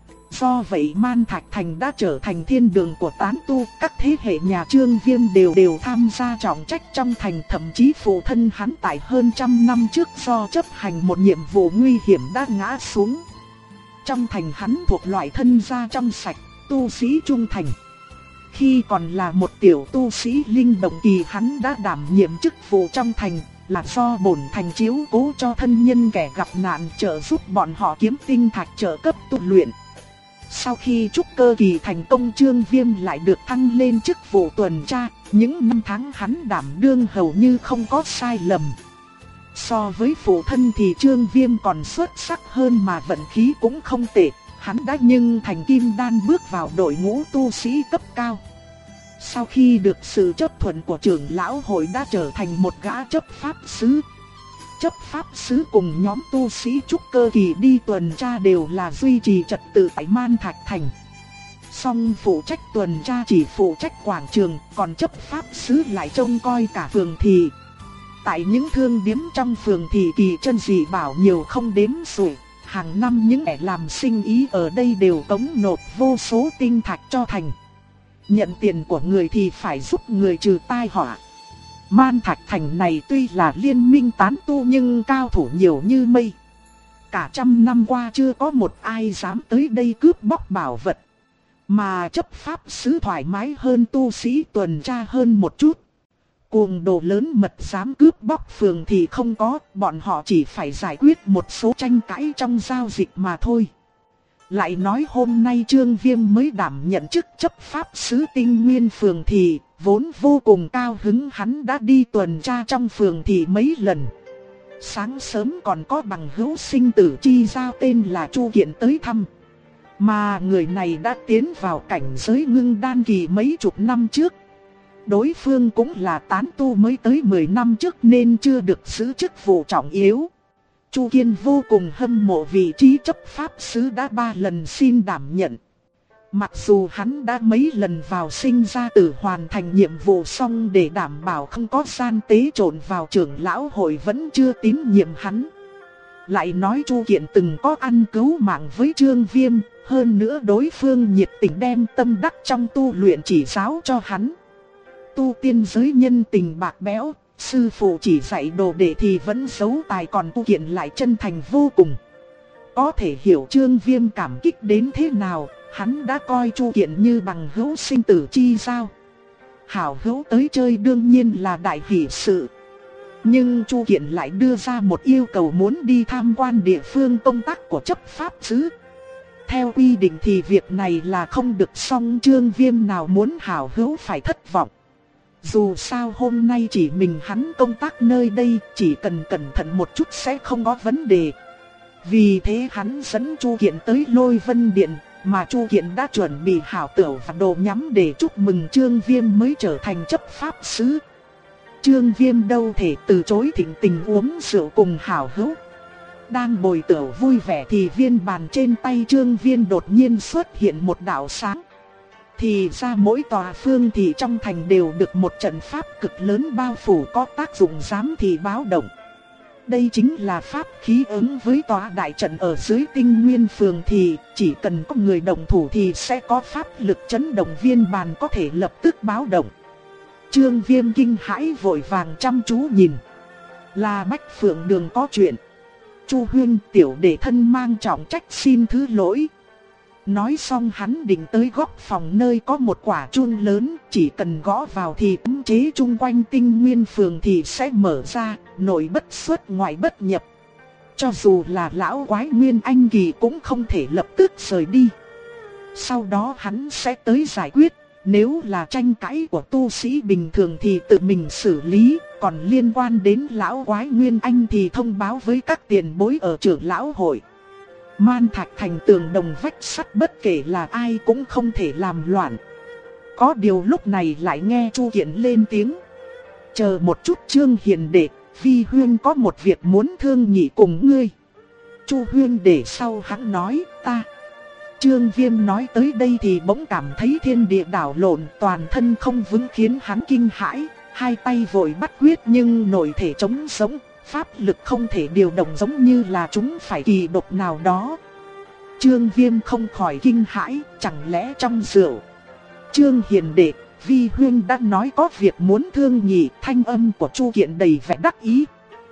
Do vậy Man Thạch Thành đã trở thành thiên đường của tán tu. Các thế hệ nhà Trương Viêm đều tham gia trọng trách trong thành. Thậm chí phụ thân hắn tại hơn 100 năm trước do chấp hành một nhiệm vụ nguy hiểm đã ngã xuống. Trong thành hắn thuộc loại thân gia trong sạch, tu sĩ trung thành. Khi còn là một tiểu tu sĩ linh động kỳ, hắn đã đảm nhiệm chức vụ trong thành, là do bổn thành chiếu cố cho thân nhân kẻ gặp nạn, trợ giúp bọn họ kiếm tinh thạch trợ cấp tu luyện. Sau khi trúc cơ kỳ thành công, Trương Viêm lại được thăng lên chức vụ tuần tra, những năm tháng hắn đảm đương hầu như không có sai lầm. So với phụ thân thì Trương Viêm còn xuất sắc hơn mà vận khí cũng không tệ. Hắn đã nhưng thành kim đan bước vào đội ngũ tu sĩ cấp cao. Sau khi được sự chấp thuận của trưởng lão hội đã trở thành một gã chấp pháp sứ. Chấp pháp sứ cùng nhóm tu sĩ trúc cơ kỳ đi tuần tra đều là duy trì trật tự tại Man Thạch Thành. Song phụ trách tuần tra chỉ phụ trách quảng trường, còn chấp pháp sứ lại trông coi cả phường thị. Tại những thương điếm trong phường thị kỳ chân dị bảo nhiều không đếm xuể. Hàng năm những kẻ làm sinh ý ở đây đều cống nộp vô số tinh thạch cho thành. Nhận tiền của người thì phải giúp người trừ tai họa. Man Thạch Thành này tuy là liên minh tán tu nhưng cao thủ nhiều như mây. Cả 100 năm qua chưa có một ai dám tới đây cướp bóc bảo vật. Mà chấp pháp sứ thoải mái hơn tu sĩ tuần tra hơn một chút. Cuồng đồ lớn mật dám cướp bóc phường thì không có, bọn họ chỉ phải giải quyết một số tranh cãi trong giao dịch mà thôi. Lại nói hôm nay Trương Viêm mới đảm nhận chức chấp pháp sứ Tinh Nguyên phường thị, vốn vô cùng cao hứng, hắn đã đi tuần tra trong phường thị mấy lần. Sáng sớm còn có bằng hữu sinh tử chi giao tên là Chu Kiện tới thăm. Mà người này đã tiến vào cảnh giới ngưng đan kỳ mấy chục năm trước. Đối phương cũng là tán tu mới tới 10 năm trước nên chưa được giữ chức vụ trọng yếu. Chu Kiên vô cùng hâm mộ vị trí chấp pháp sứ đã 3 lần xin đảm nhận. Mặc dù hắn đã mấy lần vào sinh ra tử hoàn thành nhiệm vụ xong để đảm bảo không có gian tế trộn vào trưởng lão hội vẫn chưa tín nhiệm hắn. Lại nói Chu Kiện từng có ăn cứu mạng với Trương Viêm, hơn nữa đối phương nhiệt tình đem tâm đắc trong tu luyện chỉ giáo cho hắn. Tu tiên giới nhân tình bạc bẽo, sư phụ chỉ dạy đồ đệ thì vẫn giấu tài, còn Chu Kiện lại chân thành vô cùng. Có thể hiểu Trương Viêm cảm kích đến thế nào, hắn đã coi Chu Kiện như bằng hữu sinh tử chi giao. Hảo hữu tới chơi đương nhiên là đại hỷ sự. Nhưng Chu Kiện lại đưa ra một yêu cầu muốn đi tham quan địa phương công tác của chấp pháp sứ. Theo quy định thì việc này là không được, song Trương Viêm nào muốn hảo hữu phải thất vọng. Dù sao hôm nay chỉ mình hắn công tác nơi đây, chỉ cần cẩn thận một chút sẽ không có vấn đề. Vì thế hắn dẫn Chu Kiện tới Lôi Vân Điện, mà Chu Kiện đã chuẩn bị hảo tửu và đồ nhắm để chúc mừng Trương Viêm mới trở thành chấp pháp sứ. Trương Viêm đâu thể từ chối thịnh tình uống rượu cùng hảo hữu. Đang bồi tửu vui vẻ thì viên bàn trên tay Trương Viêm đột nhiên xuất hiện một đạo sáng. Thì ra mỗi tòa phương thị trong thành đều được một trận pháp cực lớn bao phủ có tác dụng giám thị báo động. Đây chính là pháp khí ứng với tòa đại trận ở dưới Tinh Nguyên phường thị, chỉ cần có người đồng thủ thì sẽ có pháp lực chấn động viên bàn có thể lập tức báo động. Trương Viêm kinh hãi vội vàng chăm chú nhìn. Là Bách Phượng Đường có chuyện. Chu huynh, tiểu đệ thân mang trọng trách xin thứ lỗi. Nói xong hắn định tới góc phòng nơi có một quả chuông lớn, chỉ cần gõ vào thì cấm chế chung quanh Tinh Nguyên phường thì sẽ mở ra, nội bất xuất ngoại bất nhập. Cho dù là lão quái Nguyên Anh kỳ cũng không thể lập tức rời đi. Sau đó hắn sẽ tới giải quyết, nếu là tranh cãi của tu sĩ bình thường thì tự mình xử lý, còn liên quan đến lão quái Nguyên Anh thì thông báo với các tiền bối ở trưởng lão hội. Man Thạch thành tường đồng vách sắt bất kể là ai cũng không thể làm loạn. Có điều lúc này lại nghe Chu Kiện lên tiếng. Chờ một chút Trương hiền đệ, Vi huynh có một việc muốn thương nghị cùng ngươi. Chu huynh để sau hắn nói ta. Trương Viêm nói tới đây thì bỗng cảm thấy thiên địa đảo lộn, toàn thân không vững khiến hắn kinh hãi. Hai tay vội bắt quyết nhưng nội thể trống sống, pháp lực không thể điều động giống như là chúng phải kỳ độc nào đó. Trương Viêm không khỏi kinh hãi, chẳng lẽ trong rượu. Trương hiền đệ, Vi huynh đã nói có việc muốn thương nhị, thanh âm của Chu Kiện đầy vẻ đắc ý.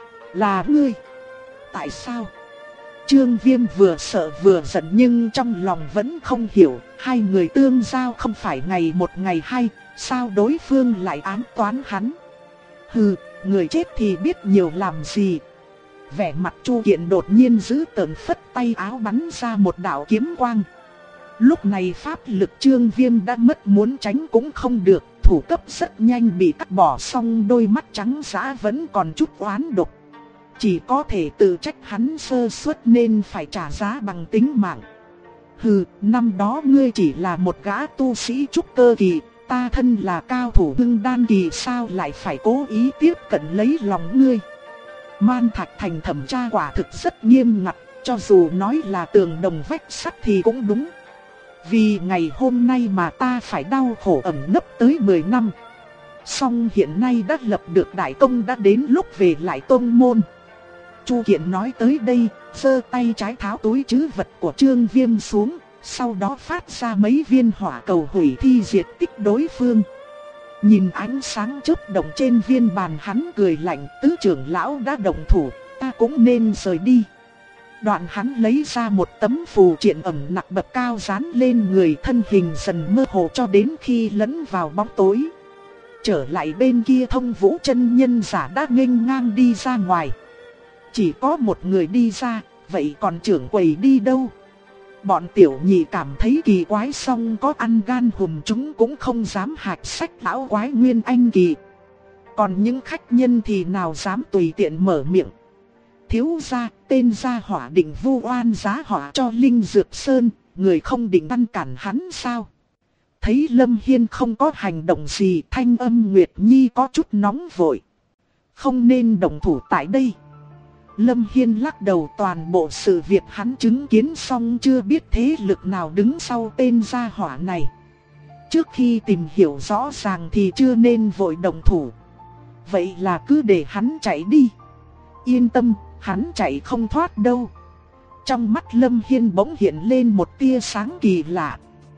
Là ngươi? Tại sao? Trương Viêm vừa sợ vừa giận nhưng trong lòng vẫn không hiểu, hai người tương giao không phải ngày một ngày hai, sao đối phương lại ám toán hắn? Hừ, người chết thì biết nhiều làm gì. Vẻ mặt Chu Kiện đột nhiên giữ tợn, phất tay áo bắn ra một đạo kiếm quang. Lúc này pháp lực Trương Viêm đã mất, muốn tránh cũng không được, thủ cấp rất nhanh bị cắt bỏ, xong đôi mắt trắng dã vẫn còn chút oán độc. Chỉ có thể tự trách hắn sơ suất nên phải trả giá bằng tính mạng. Hừ, năm đó ngươi chỉ là một gã tu sĩ trúc cơ kỳ, ta thân là cao thủ ngưng đan kỳ, sao lại phải cố ý tiếp cận lấy lòng ngươi. Man Thạch thành thẩm tra quả thực rất nghiêm ngặt, cho dù nói là tường đồng vách sắt thì cũng đúng. Vì ngày hôm nay mà ta phải đau khổ ẩn nấp tới 10 năm. Song hiện nay đã lập được đại công, đã đến lúc về lại tông môn. Chu Kiện nói tới đây, giơ tay trái tháo túi trữ vật của Trương Viêm xuống, sau đó phát ra mấy viên hỏa cầu hủy thi diệt tích đối phương. Nhìn ánh sáng chớp động trên viên bàn, hắn cười lạnh, tứ trưởng lão đã động thủ, ta cũng nên rời đi. Đoạn hắn lấy ra một tấm phù triện ẩm nặc bậc cao dán lên người, thân hình dần mơ hồ cho đến khi lẫn vào bóng tối. Trở lại bên kia, Thông Vũ chân nhân giả đã nghênh ngang đi ra ngoài. Chỉ có một người đi ra, vậy còn trưởng quầy đi đâu? Bọn tiểu nhị cảm thấy kỳ quái, xong có ăn gan hùm chúng cũng không dám hạch sách lão quái Nguyên Anh kỳ. Còn những khách nhân thì nào dám tùy tiện mở miệng. Thiếu gia, tên gia hỏa định vu oan giá họa cho Linh Dược Sơn, người không định ngăn cản hắn sao? Thấy Lâm Hiên không có hành động gì, thanh âm Nguyệt Nhi có chút nóng vội. Không nên động thủ tại đây. Lâm Hiên lắc đầu, toàn bộ sự việc hắn chứng kiến xong chưa biết thế lực nào đứng sau tên gia hỏa này. Trước khi tìm hiểu rõ ràng thì chưa nên vội động thủ. Vậy là cứ để hắn chạy đi. Yên tâm, hắn chạy không thoát đâu. Trong mắt Lâm Hiên bỗng hiện lên một tia sáng kỳ lạ.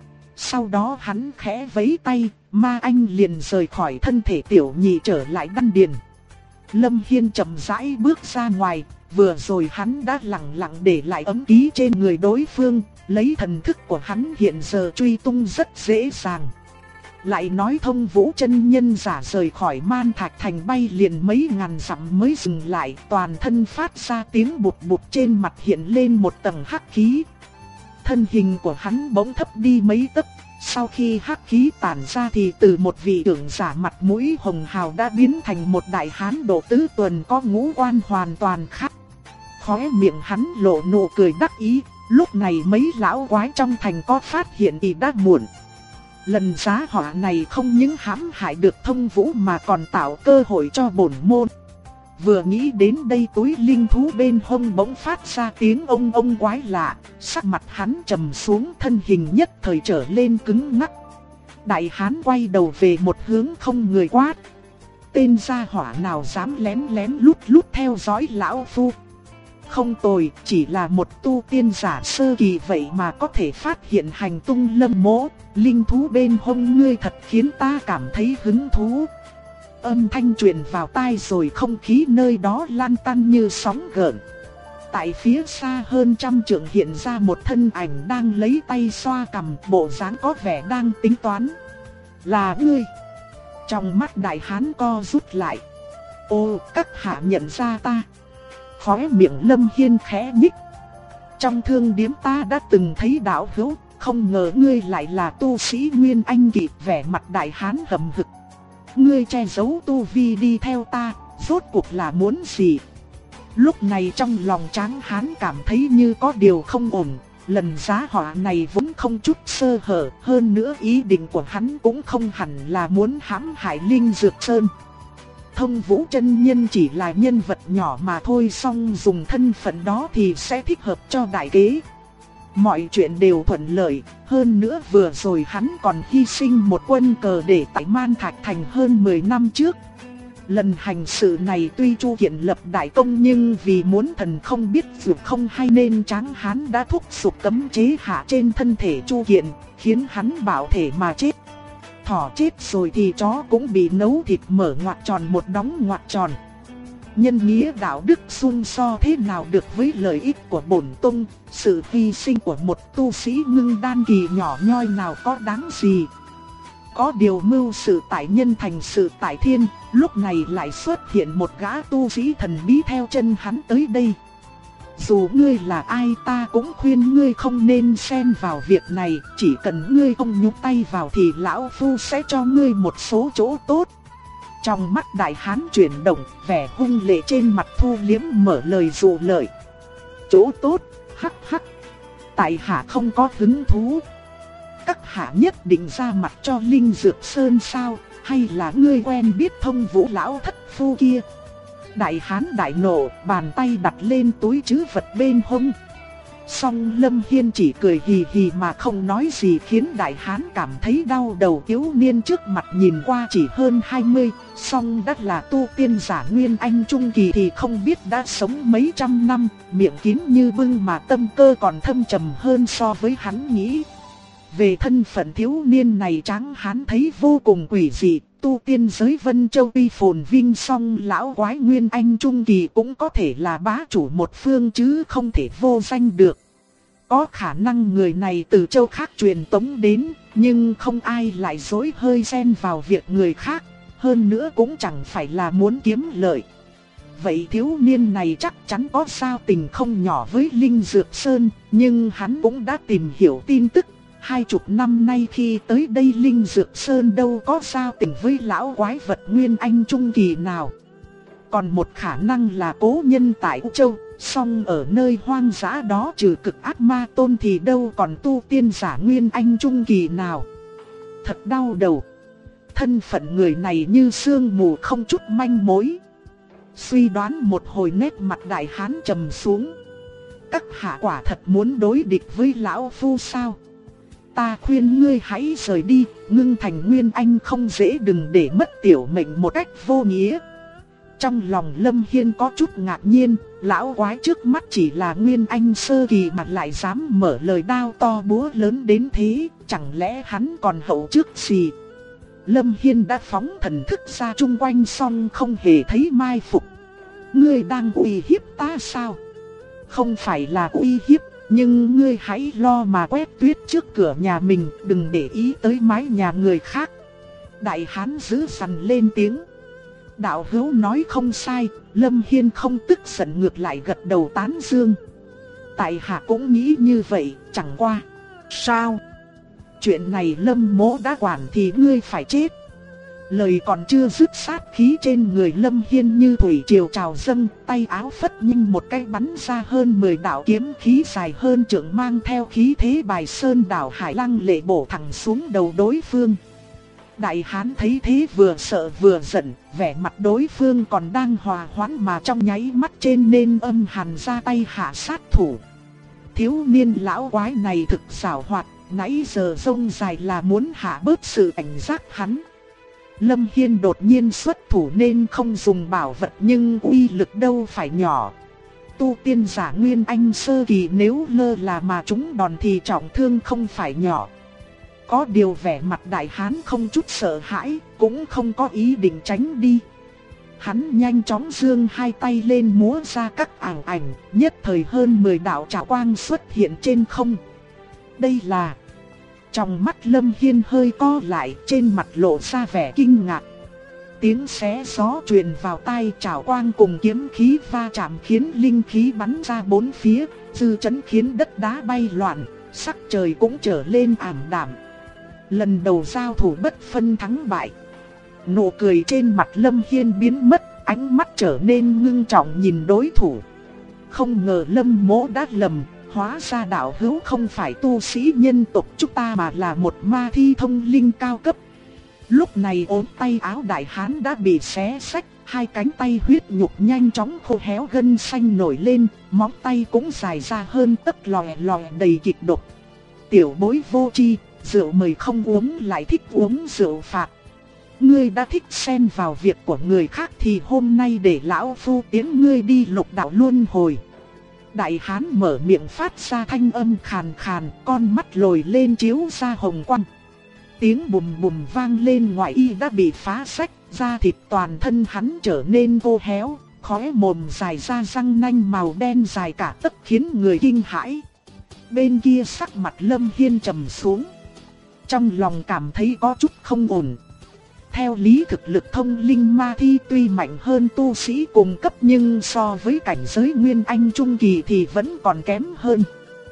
Sau đó hắn khẽ vẫy tay, ma anh liền rời khỏi thân thể tiểu nhị trở lại đan điền. Lâm Hiên chậm rãi bước ra ngoài, vừa rồi hắn đã lặng lặng để lại ấm ký trên người đối phương, lấy thần thức của hắn hiện giờ truy tung rất dễ dàng. Lại nói Thông Vũ chân nhân giả rời khỏi Man Thạch thành bay liền mấy ngàn dặm mới dừng lại, toàn thân phát ra tiếng bụt bụt, trên mặt hiện lên một tầng hắc khí. Thân hình của hắn bỗng thấp đi mấy tấc, sau khi hắc khí tản ra thì từ một vị trưởng giả mặt mũi hồng hào đã biến thành một đại hán độ tứ tuần có ngũ quan hoàn toàn khác. Khóe miệng hắn lộ nụ cười đắc ý, Lúc này mấy lão quái trong thành có phát hiện thì đã muộn. Lần giá họa này không những hãm hại được Thông Vũ mà còn tạo cơ hội cho bổn môn. Vừa nghĩ đến đây, túi linh thú bên hông bỗng phát ra tiếng ông quái lạ, sắc mặt hắn trầm xuống, thân hình nhất thời trở lên cứng ngắc. Đại hán quay đầu về một hướng không người quát: tên gia hỏa nào dám lén lén lút lút theo dõi lão phu? Không tồi, chỉ là một tu tiên giả sơ kỳ vậy mà có thể phát hiện hành tung Lâm Mỗ. Linh thú bên hông ngươi thật khiến ta cảm thấy hứng thú. Âm thanh truyền vào tai rồi không khí nơi đó lan tăn như sóng gợn. Tại phía xa hơn trăm trượng hiện ra một thân ảnh đang lấy tay xoa cằm, bộ dáng có vẻ đang tính toán. Là ngươi? Trong mắt đại hán co rút lại. Ô, các hạ nhận ra ta? Khóe miệng Lâm Hiên khẽ nhích. Trong thương điếm ta đã từng thấy đạo hữu, không ngờ ngươi lại là tu sĩ Nguyên Anh kỳ. Vẻ mặt đại hán hậm hực. Ngươi che giấu tu vi đi theo ta, rốt cuộc là muốn gì? Lúc này trong lòng Tráng Hán cảm thấy như có điều không ổn. Lần giá họa này vốn không chút sơ hở, hơn nữa ý định của hắn cũng không hẳn là muốn hãm hại Linh Dược Sơn. Thông Vũ chân nhân chỉ là nhân vật nhỏ mà thôi, song dùng thân phận đó thì sẽ thích hợp cho đại kế. Mọi chuyện đều thuận lợi, hơn nữa vừa rồi hắn còn hy sinh một quân cờ để tại Man Thạch Thành hơn 10 năm trước. Lần hành sự này tuy Chu Kiện lập đại công nhưng vì muốn thần không biết dù không hay nên Tráng Hán đã thúc giục cấm chế hạ trên thân thể Chu Kiện, khiến hắn bảo thể mà chết. Thỏ chết rồi thì chó cũng bị nấu thịt mở ngoặc tròn một đóng ngoặc tròn. Nhân nghĩa đạo đức xung so thế nào được với lợi ích của bổn tông, sự hy sinh của một tu sĩ ngưng đan kỳ nhỏ nhoi nào có đáng gì. Có điều mưu sự tại nhân thành sự tại thiên, lúc này lại xuất hiện một gã tu sĩ thần bí theo chân hắn tới đây. Dù ngươi là ai ta cũng khuyên ngươi không nên xen vào việc này, chỉ cần ngươi không nhúc tay vào thì lão phu sẽ cho ngươi một số chỗ tốt. Trong mắt đại hán chuyển động, vẻ hung lệ trên mặt thu liếm mở lời dụ lợi. Chỗ tốt, hắc hắc. Tại hạ không có hứng thú. Các hạ nhất định ra mặt cho Linh Dược Sơn sao, hay là ngươi quen biết Thông Vũ lão thất phu kia? Đại hán đại nộ, bàn tay đặt lên túi trữ vật bên hông. Song Lâm Hiên chỉ cười hì hì mà không nói gì, khiến đại hán cảm thấy đau đầu. Thiếu niên trước mặt nhìn qua chỉ hơn 20, song đã là tu tiên giả Nguyên Anh trung kỳ thì không biết đã sống mấy trăm năm, miệng kín như bưng mà tâm cơ còn thâm trầm hơn so với hắn nghĩ. Về thân phận thiếu niên này Tráng Hán thấy vô cùng quỷ dị. Tu tiên giới Vân Châu tuy phồn vinh song lão quái Nguyên Anh trung kỳ cũng có thể là bá chủ một phương chứ không thể vô danh được. Có khả năng người này từ châu khác truyền tống đến, nhưng không ai lại dối hơi xen vào việc người khác, hơn nữa cũng chẳng phải là muốn kiếm lợi. Vậy thiếu niên này chắc chắn có giao tình không nhỏ với Linh Dược Sơn, nhưng hắn cũng đã tìm hiểu tin tức. 20 năm nay khi tới đây Linh Dược Sơn đâu có giao tình với lão quái vật Nguyên Anh trung kỳ nào. Còn một khả năng là cố nhân tại U Châu, song ở nơi hoang dã đó trừ cực ác ma tôn thì đâu còn tu tiên giả Nguyên Anh trung kỳ nào. Thật đau đầu. Thân phận người này như sương mù không chút manh mối. Suy đoán một hồi nét mặt đại hán trầm xuống. Các hạ quả thật muốn đối địch với lão phu sao? Ta khuyên ngươi hãy rời đi, ngưng thành Nguyên Anh không dễ, đừng để mất tiểu mệnh một cách vô nghĩa. Trong lòng Lâm Hiên có chút ngạc nhiên, lão quái trước mắt chỉ là Nguyên Anh sơ kỳ mà lại dám mở lời đao to búa lớn đến thế, chẳng lẽ hắn còn hậu trước gì? Lâm Hiên đã phóng thần thức ra chung quanh song không hề thấy mai phục. Ngươi đang uy hiếp ta sao? Không phải là uy hiếp, nhưng ngươi hãy lo mà quét tuyết trước cửa nhà mình, đừng để ý tới mái nhà người khác. Đại hán giữ sằn lên tiếng. Đạo hữu nói không sai, Lâm Hiên không tức giận ngược lại gật đầu tán dương. Tại hạ cũng nghĩ như vậy, chẳng qua. Sao? Chuyện này Lâm mỗ đã quản thì ngươi phải chết. Lời còn chưa dứt, sát khí trên người Lâm Hiên như thủy triều trào dâng, tay áo phất nhanh một cái bắn ra hơn 10 đạo kiếm khí dài hơn trượng, mang theo khí thế bài sơn đảo hải, lăng lệ bổ thẳng xuống đầu đối phương. Đại hán thấy thế vừa sợ vừa giận, vẻ mặt đối phương còn đang hòa hoãn mà trong nháy mắt trên nên âm hàn ra tay hạ sát thủ. Thiếu niên lão quái này thực xảo hoạt, nãy giờ rông dài là muốn hạ bớt sự cảnh giác hắn. Lâm Hiên đột nhiên xuất thủ nên không dùng bảo vật, nhưng uy lực đâu phải nhỏ. Tu tiên giả Nguyên Anh sơ kỳ nếu lơ là mà trúng đòn thì trọng thương không phải nhỏ. Có điều vẻ mặt đại hán không chút sợ hãi, cũng không có ý định tránh đi. Hắn nhanh chóng giương hai tay lên múa ra các ảo ảnh, nhất thời hơn 10 đạo trảo quang xuất hiện trên không. Đây là... Trong mắt Lâm Hiên hơi co lại, trên mặt lộ ra vẻ kinh ngạc. Tiếng xé gió truyền vào tai, trảo quang cùng kiếm khí va chạm khiến linh khí bắn ra bốn phía, dư chấn khiến đất đá bay loạn, sắc trời cũng trở lên ảm đạm. Lần đầu giao thủ bất phân thắng bại. Nụ cười trên mặt Lâm Hiên biến mất, ánh mắt trở nên ngưng trọng nhìn đối thủ. Không ngờ Lâm Mỗ đã lầm, hóa ra đạo hữu không phải tu sĩ nhân tộc chúng ta mà là một ma thi thông linh cao cấp. Lúc này ốm tay áo đại hán đã bị xé xách, hai cánh tay huyết nhục nhanh chóng khô héo, gân xanh nổi lên, móng tay cũng dài ra hơn tấc, lòe lòe đầy kịch độc. Tiểu bối vô tri, rượu mời không uống lại thích uống rượu phạt. Ngươi đã thích xen vào việc của người khác thì hôm nay để lão phu tiến ngươi đi lục đạo luân hồi. Đại hán mở miệng phát ra thanh âm khàn khàn, con mắt lồi lên chiếu ra hồng quang. Tiếng bùm bùm vang lên, ngoại y đã bị phá rách, da thịt toàn thân hắn trở nên khô héo, khóe mồm dài ra răng nanh màu đen dài cả tấc khiến người kinh hãi. Bên kia sắc mặt Lâm Hiên trầm xuống, trong lòng cảm thấy có chút không ổn. Theo lý thực lực thông linh ma thi tuy mạnh hơn tu sĩ cùng cấp, nhưng so với cảnh giới Nguyên Anh trung kỳ thì vẫn còn kém hơn.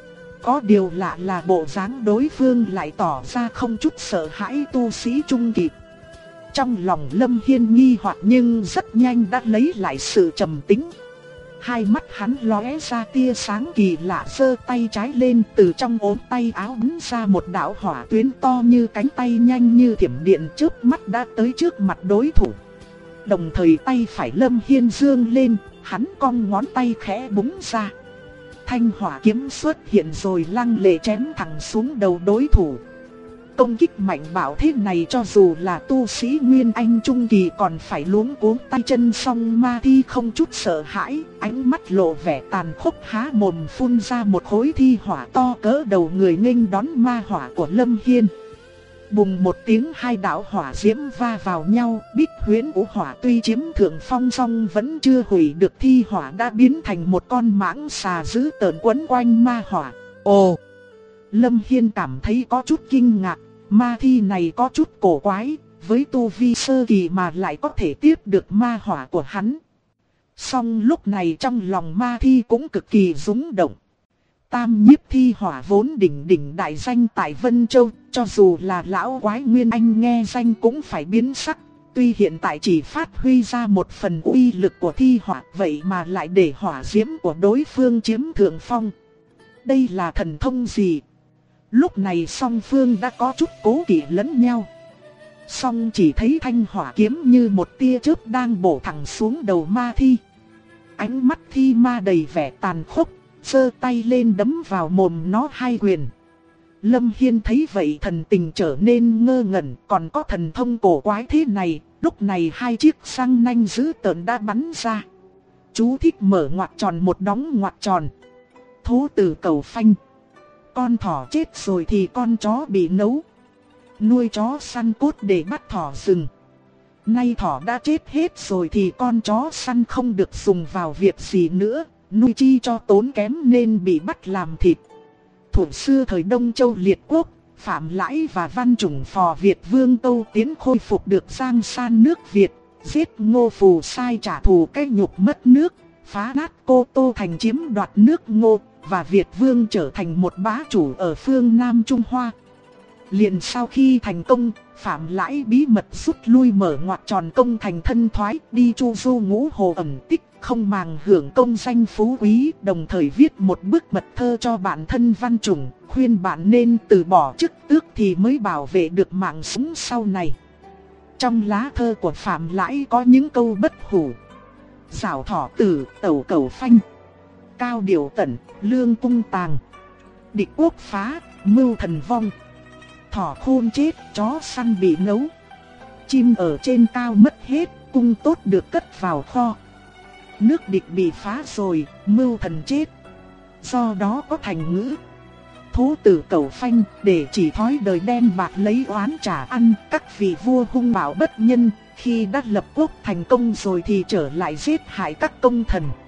Có điều lạ là bộ dáng đối phương lại tỏ ra không chút sợ hãi tu sĩ trung kỳ. Trong lòng Lâm Hiên nghi hoặc nhưng rất nhanh đã lấy lại sự trầm tĩnh. Hai mắt hắn lóe ra tia sáng kỳ lạ, giơ tay trái lên, từ trong ốm tay áo bắn ra một đạo hỏa tuyến to như cánh tay, nhanh như thiểm điện, chớp mắt đã tới trước mặt đối thủ. Đồng thời tay phải Lâm Hiên giương lên, hắn cong ngón tay khẽ búng ra. Thanh hỏa kiếm xuất hiện rồi lăng lệ chém thẳng xuống đầu đối thủ. Công kích mạnh bạo thế này cho dù là tu sĩ Nguyên Anh trung kỳ còn phải luống cuống tay chân, song ma thi không chút sợ hãi, ánh mắt lộ vẻ tàn khốc, há mồm phun ra một khối thi hỏa to cỡ đầu người nghênh đón ma hỏa của Lâm Hiên. Bùng một tiếng, hai đạo hỏa diễm va vào nhau, Bích Huyễn Vũ Hỏa tuy chiếm thượng phong song vẫn chưa hủy được thi hỏa, đã biến thành một con mãng xà dữ tợn quấn quanh ma hỏa. Ồ! Lâm Hiên cảm thấy có chút kinh ngạc, ma thi này có chút cổ quái, với tu vi sơ kỳ mà lại có thể tiếp được ma hỏa của hắn. Song lúc này trong lòng ma thi cũng cực kỳ rung động. Tam nhiếp thi hỏa vốn đỉnh đỉnh đại danh tại Vân Châu, cho dù là lão quái Nguyên Anh nghe danh cũng phải biến sắc. Tuy hiện tại chỉ phát huy ra một phần uy lực của thi hỏa, vậy mà lại để hỏa diễm của đối phương chiếm thượng phong. Đây là thần thông gì? Lúc này song phương đã có chút cố kỵ lẫn nhau. Song chỉ thấy thanh hỏa kiếm như một tia chớp đang bổ thẳng xuống đầu ma thi. Ánh mắt thi ma đầy vẻ tàn khốc, giơ tay lên đấm vào mồm nó hai quyền. Lâm Hiên thấy vậy thần tình trở nên ngơ ngẩn, còn có thần thông cổ quái thế này. Lúc này hai chiếc răng nanh dữ tợn đã bắn ra. Chú thích mở ngoặc tròn một đóng ngoặc tròn. Thú tử cầu phanh. Con thỏ chết rồi thì con chó bị nấu. Nuôi chó săn cốt để bắt thỏ rừng. Nay thỏ đã chết hết rồi thì con chó săn không được dùng vào việc gì nữa. Nuôi chi cho tốn kém nên bị bắt làm thịt. Thủ xưa thời Đông Châu Liệt Quốc, Phạm Lãi và Văn Chủng phò Việt Vương Tâu Tiến khôi phục được giang san nước Việt, giết Ngô Phù Sai trả thù cái nhục mất nước, phá nát Cô Tô Thành chiếm đoạt nước Ngô, và Việt Vương trở thành một bá chủ ở phương Nam Trung Hoa. Liền sau khi thành công, Phạm Lãi bí mật rút lui mở ngoặt tròn công thành thân thoái, đi chu du ngũ hồ ẩn tích, không màng hưởng công danh phú quý, đồng thời viết một bức mật thơ cho bản thân Văn Trùng, khuyên bạn nên từ bỏ chức tước thì mới bảo vệ được mạng sống sau này. Trong lá thơ của Phạm Lãi có những câu bất hủ: Giảo thỏ tử, tẩu cẩu phanh, cao điều tẩn, lương cung tàng, địch quốc phá, mưu thần vong, thỏ khôn chết, chó săn bị nấu, chim ở trên cao mất hết, cung tốt được cất vào kho. Nước địch bị phá rồi, mưu thần chết. Do đó có thành ngữ thố tử cẩu phanh, để chỉ thói đời đen bạc lấy oán trả ăn. Các vị vua hung bạo bất nhân, khi đã lập quốc thành công rồi thì trở lại giết hại các công thần.